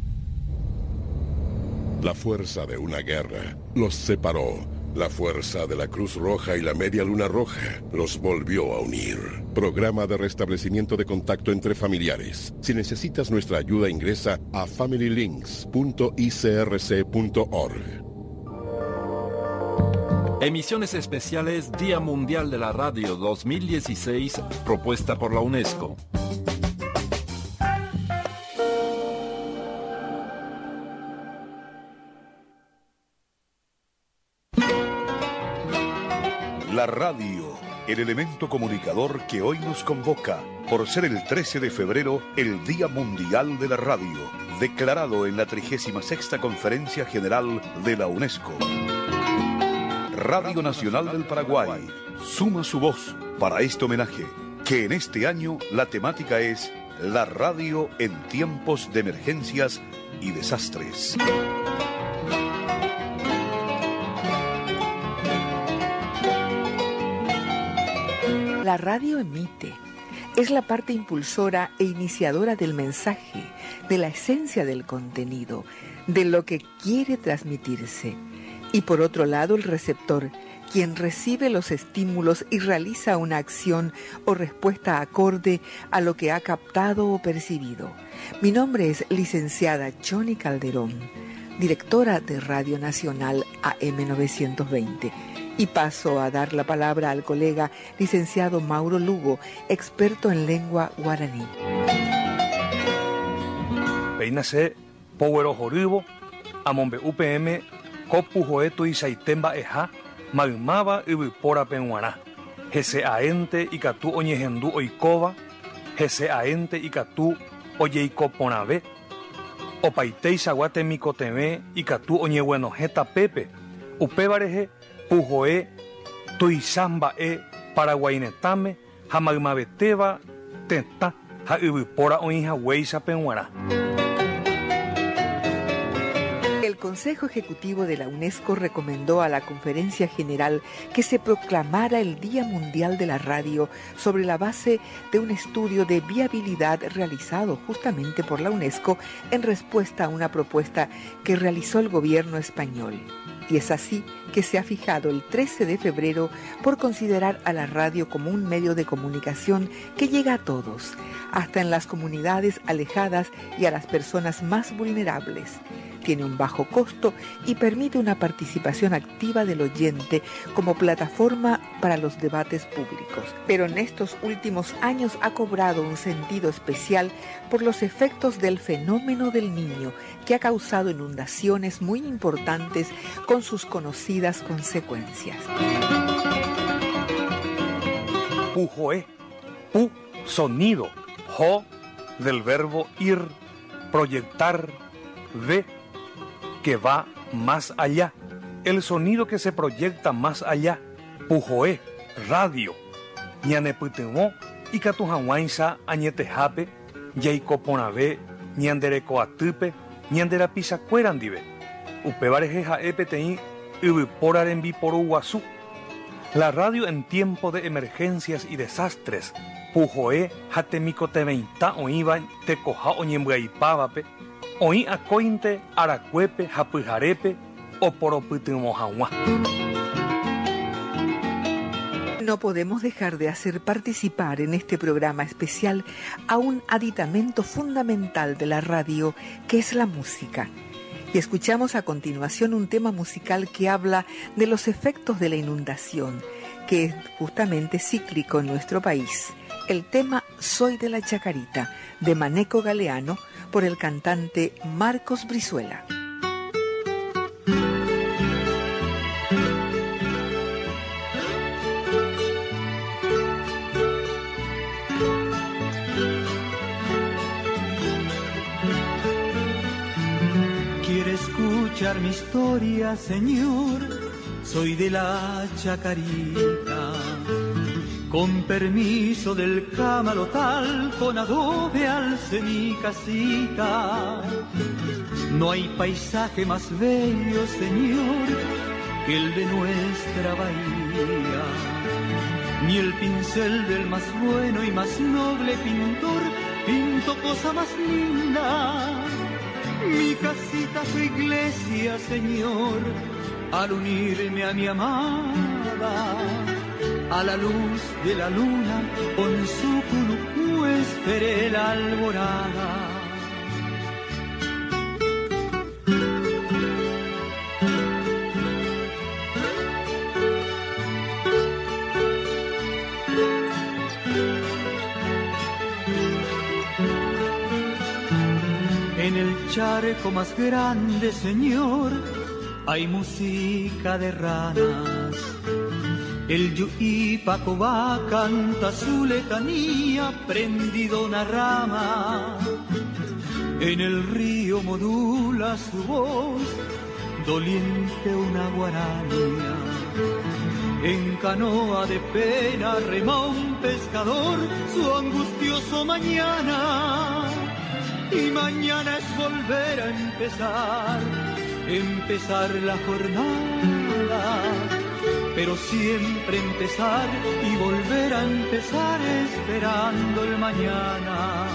La fuerza de una guerra los separó. La fuerza de la Cruz Roja y la Media Luna Roja los volvió a unir. Programa de restablecimiento de contacto entre familiares. Si necesitas nuestra ayuda, ingresa a familylinks.icrc.org. Emisiones especiales Día Mundial de la Radio 2016, propuesta por la UNESCO. La radio, el elemento comunicador que hoy nos convoca, por ser el 13 de febrero el Día Mundial de la Radio, declarado en la 36ª Conferencia General de la UNESCO. Radio Nacional del Paraguay suma su voz para este homenaje, que en este año la temática es la radio en tiempos de emergencias y desastres. La radio emite. Es la parte impulsora e iniciadora del mensaje, de la esencia del contenido, de lo que quiere transmitirse. Y por otro lado, el receptor, quien recibe los estímulos y realiza una acción o respuesta acorde a lo que ha captado o percibido. Mi nombre es licenciada Johnny Calderón, directora de Radio Nacional AM 920. Y paso a dar la palabra al colega licenciado Mauro Lugo, experto en lengua guaraní. Peinase, Powero Joribo, Amombe UPM, Copu Joeto y Saitemba Eja, Magmaba Ibipora Penguaná, Jese Aente y Catú Oñejendu Oikova, Jese Aente y Catú Oyeikoponabe, Opaitei Saguate Micoteme y Catú Oñehuenojeta Pepe, Upebareje, Pujoe, Tuizambae, Paraguainetame, Jamagmabeteba, Tenta, Jaibipora Oinja Weisa Penguaná. El Consejo Ejecutivo de la UNESCO recomendó a la Conferencia General que se proclamara el Día Mundial de la Radio sobre la base de un estudio de viabilidad realizado justamente por la UNESCO en respuesta a una propuesta que realizó el gobierno español. Y es así que se ha fijado el 13 de febrero por considerar a la radio como un medio de comunicación que llega a todos, hasta en las comunidades alejadas y a las personas más vulnerables. Tiene un bajo costo y permite una participación activa del oyente como plataforma para los debates públicos. Pero en estos últimos años ha cobrado un sentido especial por los efectos del fenómeno del Niño, que ha causado inundaciones muy importantes con sus conocidas consecuencias. Pujoe, pu, sonido, jo, del verbo ir, proyectar, ve, que va más allá, el sonido que se proyecta más allá, Pujoe, radio, ñanepytyvõ ikatuhag̃uáicha añetehápe, jaikoporãve ñanderekoatýpe, ñanderapichakuéra ndive, upévarehe ha'e peteĩ yvypóra rembiporu guasu. La radio en tiempo de emergencias y desastres, Pujoe ha temikotevẽita oĩva tekoha oñemby'aipávape, oĩ akóinte arakuépe ha pyharépe oporopytyvõ hag̃ua. No podemos dejar de hacer participar en este programa especial a un aditamento fundamental de la radio, que es la música. Y escuchamos a continuación un tema musical que habla de los efectos de la inundación, que es justamente cíclico en nuestro país. El tema Soy de la Chacarita, de Maneco Galeano, por el cantante Marcos Brizuela. ¿Quiere escuchar mi historia, señor? Soy de la Chacarita. Con permiso del camalotal, con adobe alcé mi casita. No hay paisaje más bello, señor, que el de nuestra bahía. Ni el pincel del más bueno y más noble pintor pintó cosa más linda. Mi casita su iglesia, señor, al unirme a mi amada. A la luz de la luna, con su cunucú esperé la alborada. En el charco más grande, señor, hay música de ranas. El Yuipacobá canta su letanía prendido una rama. En el río modula su voz, doliente una guaraña. En canoa de pena rema un pescador su angustioso mañana. Y mañana es volver a empezar la jornada. pero siempre empezar y volver a empezar esperando el mañana.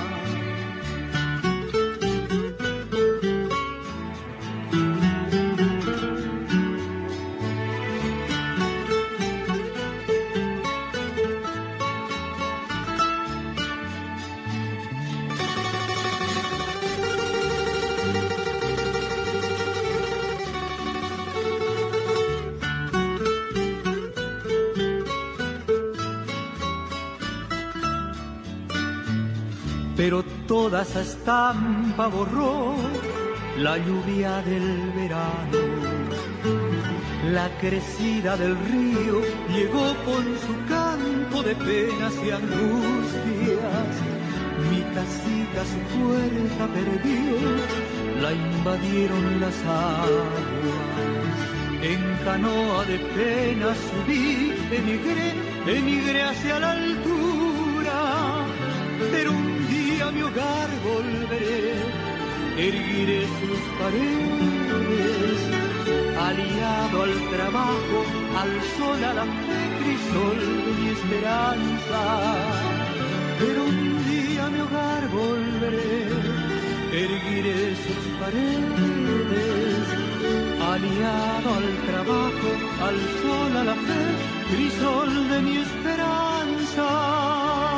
Pero toda esa estampa borró la lluvia del verano. La crecida del río llegó con su canto de penas y angustias. Mi casita su puerta perdió, la invadieron las aguas. En canoa de penas subí, emigré hacia la altura. Pero un día a mi hogar volveré, erguiré sus paredes, aliado al trabajo, al sol, a la fe, crisol de mi esperanza. Pero un día a mi hogar volveré, erguiré sus paredes, aliado al trabajo, al sol, a la fe, crisol de mi esperanza.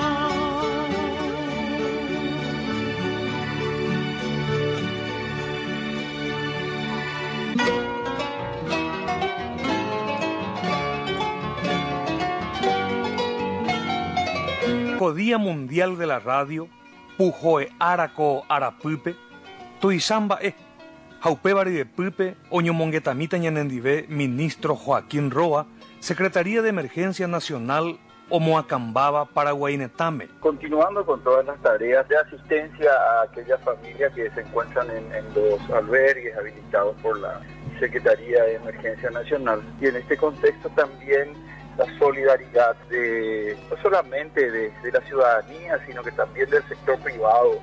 Día Mundial de la Radio, Pujoe Araco Arapupe, Tuizamba Jaupebari de Pupe, Oñomonguetamita Ñanendivé, Ministro Joaquín Roa, Secretaría de Emergencia Nacional, Omoacambaba, Paraguainetame. Continuando con todas las tareas de asistencia a aquellas familias que se encuentran en los albergues habilitados por la Secretaría de Emergencia Nacional. Y en este contexto también la solidaridad no solamente de la ciudadanía, sino que también del sector privado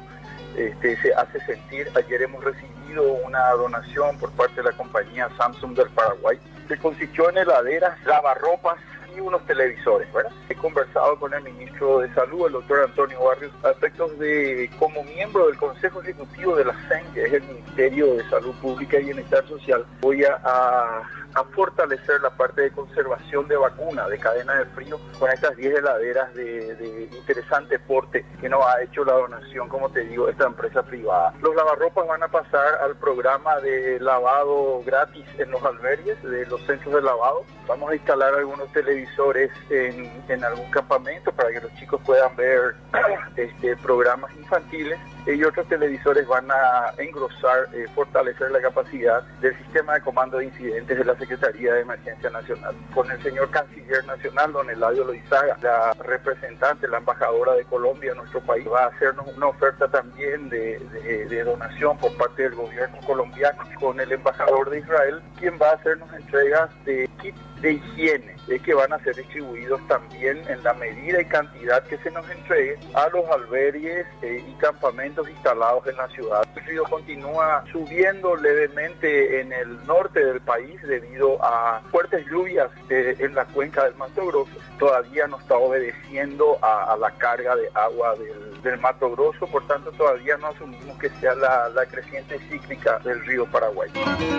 se hace sentir. Ayer hemos recibido una donación por parte de la compañía Samsung del Paraguay, que consistió en heladeras, lavarropas y unos televisores, ¿verdad? He conversado con el ministro de Salud, el doctor Antonio Barrios, a aspectos de, como miembro del Consejo Ejecutivo de la CEN, que es el Ministerio de Salud Pública y Bienestar Social, voy a fortalecer la parte de conservación de vacunas, de cadena de frío, con estas 10 heladeras de interesante porte que nos ha hecho la donación, como te digo, esta empresa privada. Los lavarropas van a pasar al programa de lavado gratis en los albergues, de los centros de lavado. Vamos a instalar algunos televisores en algún campamento para que los chicos puedan ver programas infantiles, y otros televisores van a engrosar, fortalecer la capacidad del sistema de comando de incidentes de la Secretaría de Emergencia Nacional. Con el señor Canciller Nacional, don Eladio Loizaga, la representante, la embajadora de Colombia en nuestro país, va a hacernos una oferta también de donación por parte del gobierno colombiano, con el embajador de Israel, quien va a hacernos entregas de kits de higiene, que van a ser distribuidos también en la medida y cantidad que se nos entregue a los albergues y campamentos instalados en la ciudad. El río continúa subiendo levemente en el norte del país debido a fuertes lluvias en la cuenca del Mato Grosso. Todavía no está obedeciendo a la carga de agua del Mato Grosso, por tanto todavía no asumimos que sea la creciente cíclica del río Paraguay.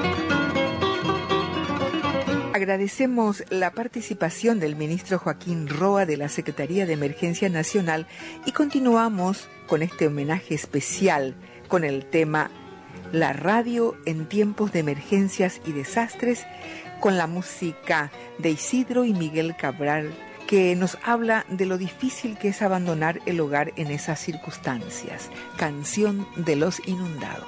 Agradecemos la participación del ministro Joaquín Roa de la Secretaría de Emergencia Nacional y continuamos con este homenaje especial con el tema La radio en tiempos de emergencias y desastres, con la música de Isidro y Miguel Cabral, que nos habla de lo difícil que es abandonar el hogar en esas circunstancias. Canción de los inundados.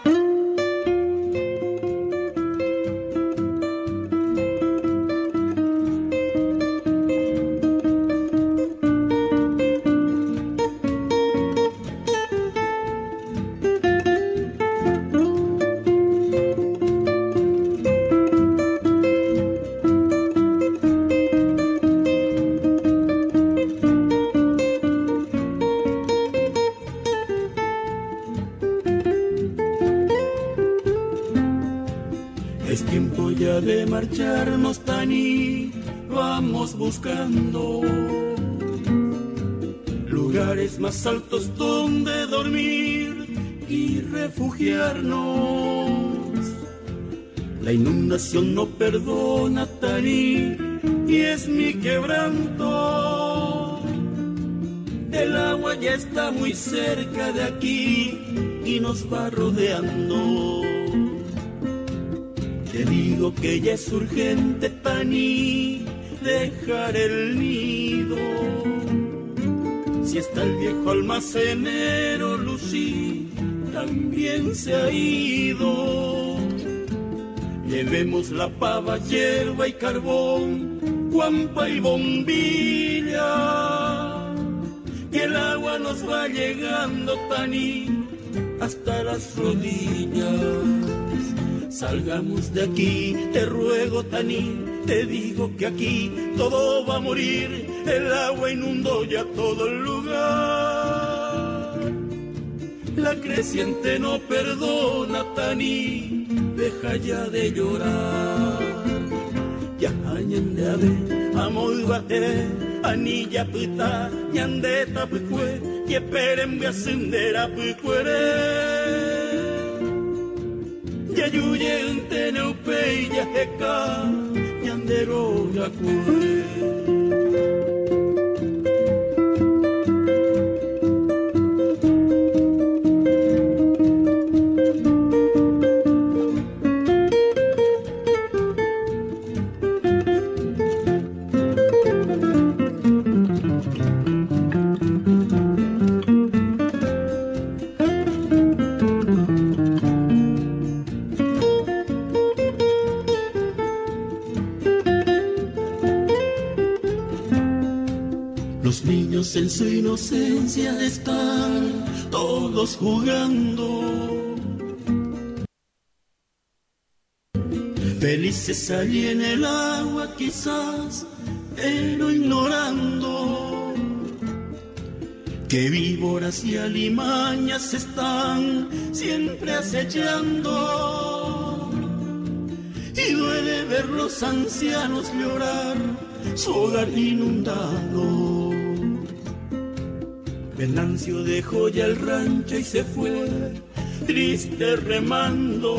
escucharnos, Tani, vamos buscando lugares más altos donde dormir y refugiarnos. La inundación no perdona, Tani, y es mi quebranto. El agua ya está muy cerca de aquí y nos va rodeando. Te digo que ya es urgente, Tani, dejar el nido. Si está el viejo almacenero, Lucy, también se ha ido. Llevemos la pava, hierba y carbón, guampa y bombilla. Que el agua nos va llegando, Tani, hasta las rodillas. Salgamos de aquí, te ruego, Tani, te digo que aquí todo va a morir. El agua inundó ya todo el lugar. La creciente no perdona, Tani, deja ya de llorar. Ya añande a ver, amor bate, anilla pita, ñandeta picue, y esperen voy a ascender a picuere. Ya yuye en teneupe y ya jeca, ñandero ya cue. En su inocencia están todos jugando, felices allí en el agua quizás, pero ignorando que víboras y alimañas están siempre acechando. Y duele ver los ancianos llorar su hogar inundado. Venancio dejó ya el rancho y se fue, triste remando.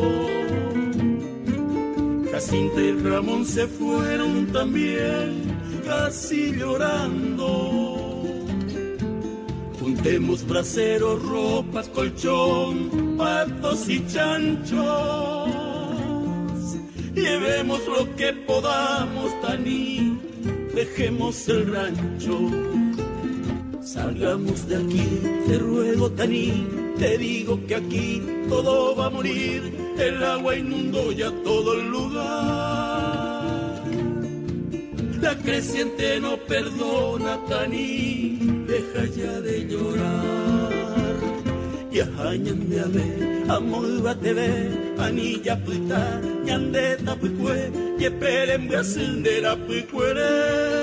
Jacinta y Ramón se fueron también, casi llorando. Juntemos braseros, ropas, colchón, patos y chanchos. Llevemos lo que podamos, Tani, dejemos el rancho. Salgamos de aquí, te ruego, Tani, te digo que aquí todo va a morir. El agua inundó ya todo el lugar. La creciente no perdona, Tani, deja ya de llorar. Y añande a ver, amor bate ver, anilla puita, ñandeta picue, y esperen voy a ascender a picuere.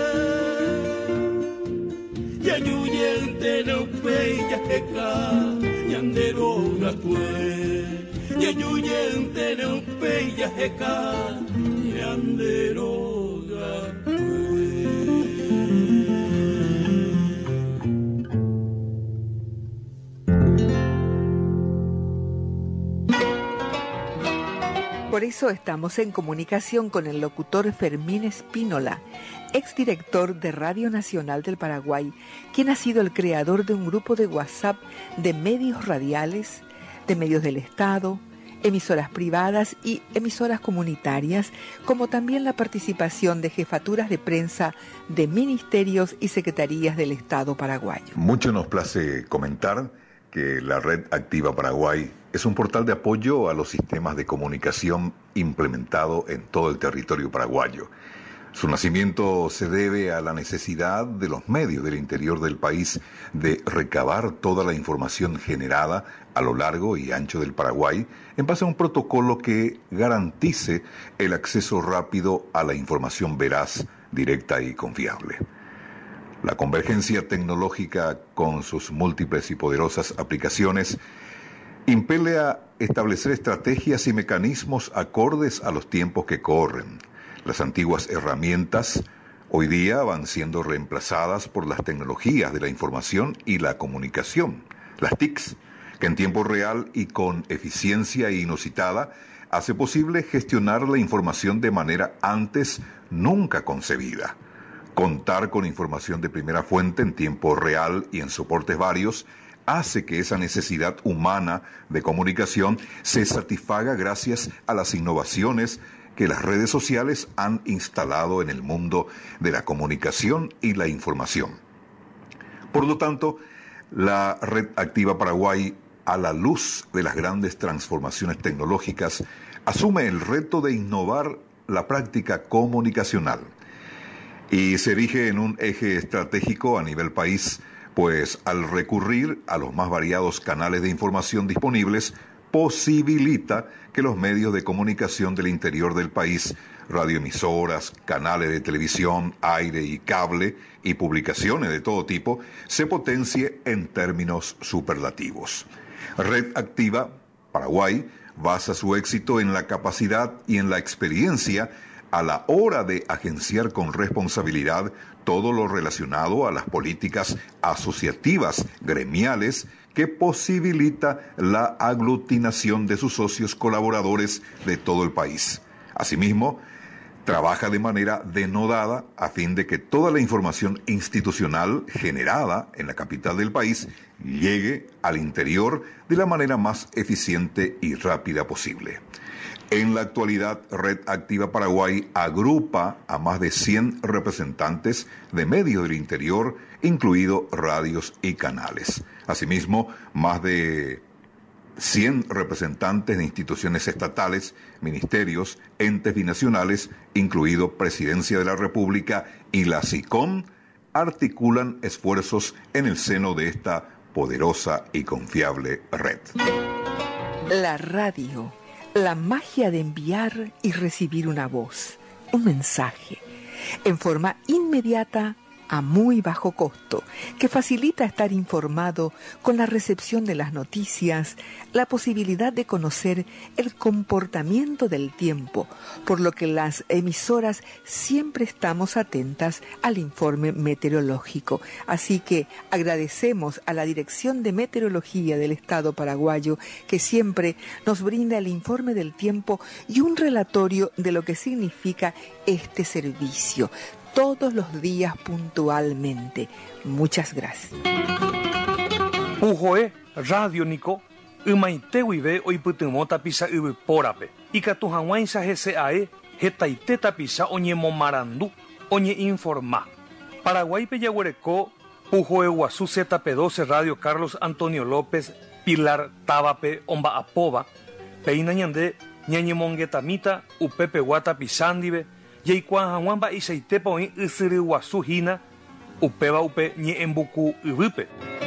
Ya yuyente no peya jeca, ñandero gacue. Ya yuyente no peya jeca, ñandero gacue. Por eso estamos en comunicación con el locutor Fermín Espínola, exdirector de Radio Nacional del Paraguay, quien ha sido el creador de un grupo de WhatsApp de medios radiales, de medios del Estado, emisoras privadas y emisoras comunitarias, como también la participación de jefaturas de prensa de ministerios y secretarías del Estado paraguayo. Mucho nos place comentar que la Red Activa Paraguay es un portal de apoyo a los sistemas de comunicación implementado en todo el territorio paraguayo. Su nacimiento se debe a la necesidad de los medios del interior del país de recabar toda la información generada a lo largo y ancho del Paraguay en base a un protocolo que garantice el acceso rápido a la información veraz, directa y confiable. La convergencia tecnológica con sus múltiples y poderosas aplicaciones impele a establecer estrategias y mecanismos acordes a los tiempos que corren. Las antiguas herramientas hoy día van siendo reemplazadas por las tecnologías de la información y la comunicación, las TICs, que en tiempo real y con eficiencia inusitada hace posible gestionar la información de manera antes nunca concebida. Contar con información de primera fuente en tiempo real y en soportes varios hace que esa necesidad humana de comunicación se satisfaga gracias a las innovaciones que las redes sociales han instalado en el mundo de la comunicación y la información. Por lo tanto, la Red Activa Paraguay, a la luz de las grandes transformaciones tecnológicas, asume el reto de innovar la práctica comunicacional y se erige en un eje estratégico a nivel país, pues al recurrir a los más variados canales de información disponibles, posibilita que los medios de comunicación del interior del país, radioemisoras, canales de televisión, aire y cable y publicaciones de todo tipo, se potencie en términos superlativos. Red Activa Paraguay basa su éxito en la capacidad y en la experiencia a la hora de agenciar con responsabilidad todo lo relacionado a las políticas asociativas gremiales que posibilita la aglutinación de sus socios colaboradores de todo el país. Asimismo, trabaja de manera denodada a fin de que toda la información institucional generada en la capital del país llegue al interior de la manera más eficiente y rápida posible. En la actualidad, Red Activa Paraguay agrupa a más de 100 representantes de medios del interior, incluidos radios y canales. Asimismo, más de 100 representantes de instituciones estatales, ministerios, entes binacionales, incluido Presidencia de la República y la SICOM, articulan esfuerzos en el seno de esta poderosa y confiable red. La radio, la magia de enviar y recibir una voz, un mensaje, en forma inmediata, a muy bajo costo, que facilita estar informado con la recepción de las noticias, la posibilidad de conocer el comportamiento del tiempo, por lo que las emisoras siempre estamos atentas al informe meteorológico. Así que agradecemos a la Dirección de Meteorología del Estado paraguayo que siempre nos brinda el informe del tiempo y un relatorio de lo que significa este servicio, todos los días puntualmente. Muchas gracias. Pujoe radio Nico Umaite wive oipytymo tapisa yvypórape ikatu hag̃uáicha hese ae hetaite tapisa oñemomarandu oñe'informa. Paraguáipe jaguereko Pujoe guasu ZP12 radio Carlos Antonio López Pilar Távape omba'apóva peína ñande ñañemongetamíta upépe guata pisándive Yaikuaa hag̃ua mba'eichaitépa oĩ ysyry guasu hína upéva upe ñe'ẽmbuku yvýpe.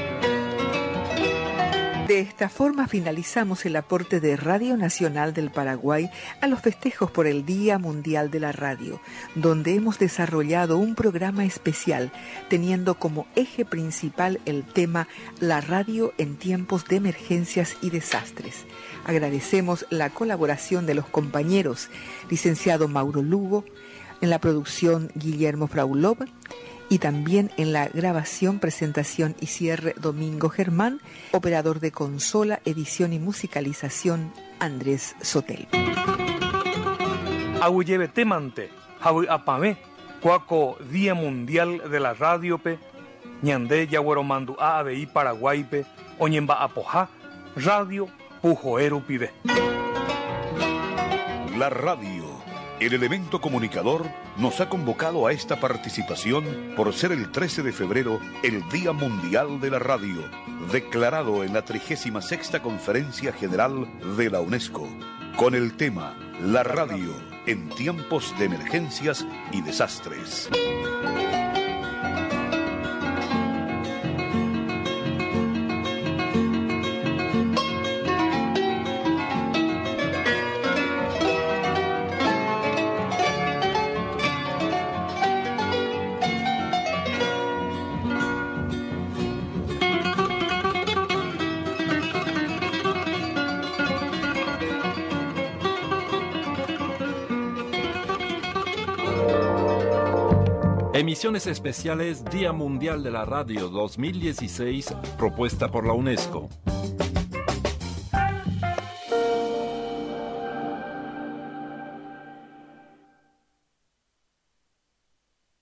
De esta forma finalizamos el aporte de Radio Nacional del Paraguay a los festejos por el Día Mundial de la Radio, donde hemos desarrollado un programa especial teniendo como eje principal el tema La radio en tiempos de emergencias y desastres. Agradecemos la colaboración de los compañeros, licenciado Mauro Lugo, en la producción Guillermo Fraulov, y también en la grabación, presentación y cierre Domingo Germán, operador de consola, edición y musicalización Andrés Sotel. Aguyebetemante, Javi Apame, Cuaco Día Mundial de la Radiope, Ñande Yagueromandu ABI Paraguaype, Oñemba Apoja, Radio Pujoeru Pide. La radio, el elemento comunicador, nos ha convocado a esta participación por ser el 13 de febrero el Día Mundial de la Radio, declarado en la 36ª Conferencia General de la UNESCO, con el tema La radio en tiempos de emergencias y desastres. Emisiones especiales Día Mundial de la Radio 2016, propuesta por la UNESCO.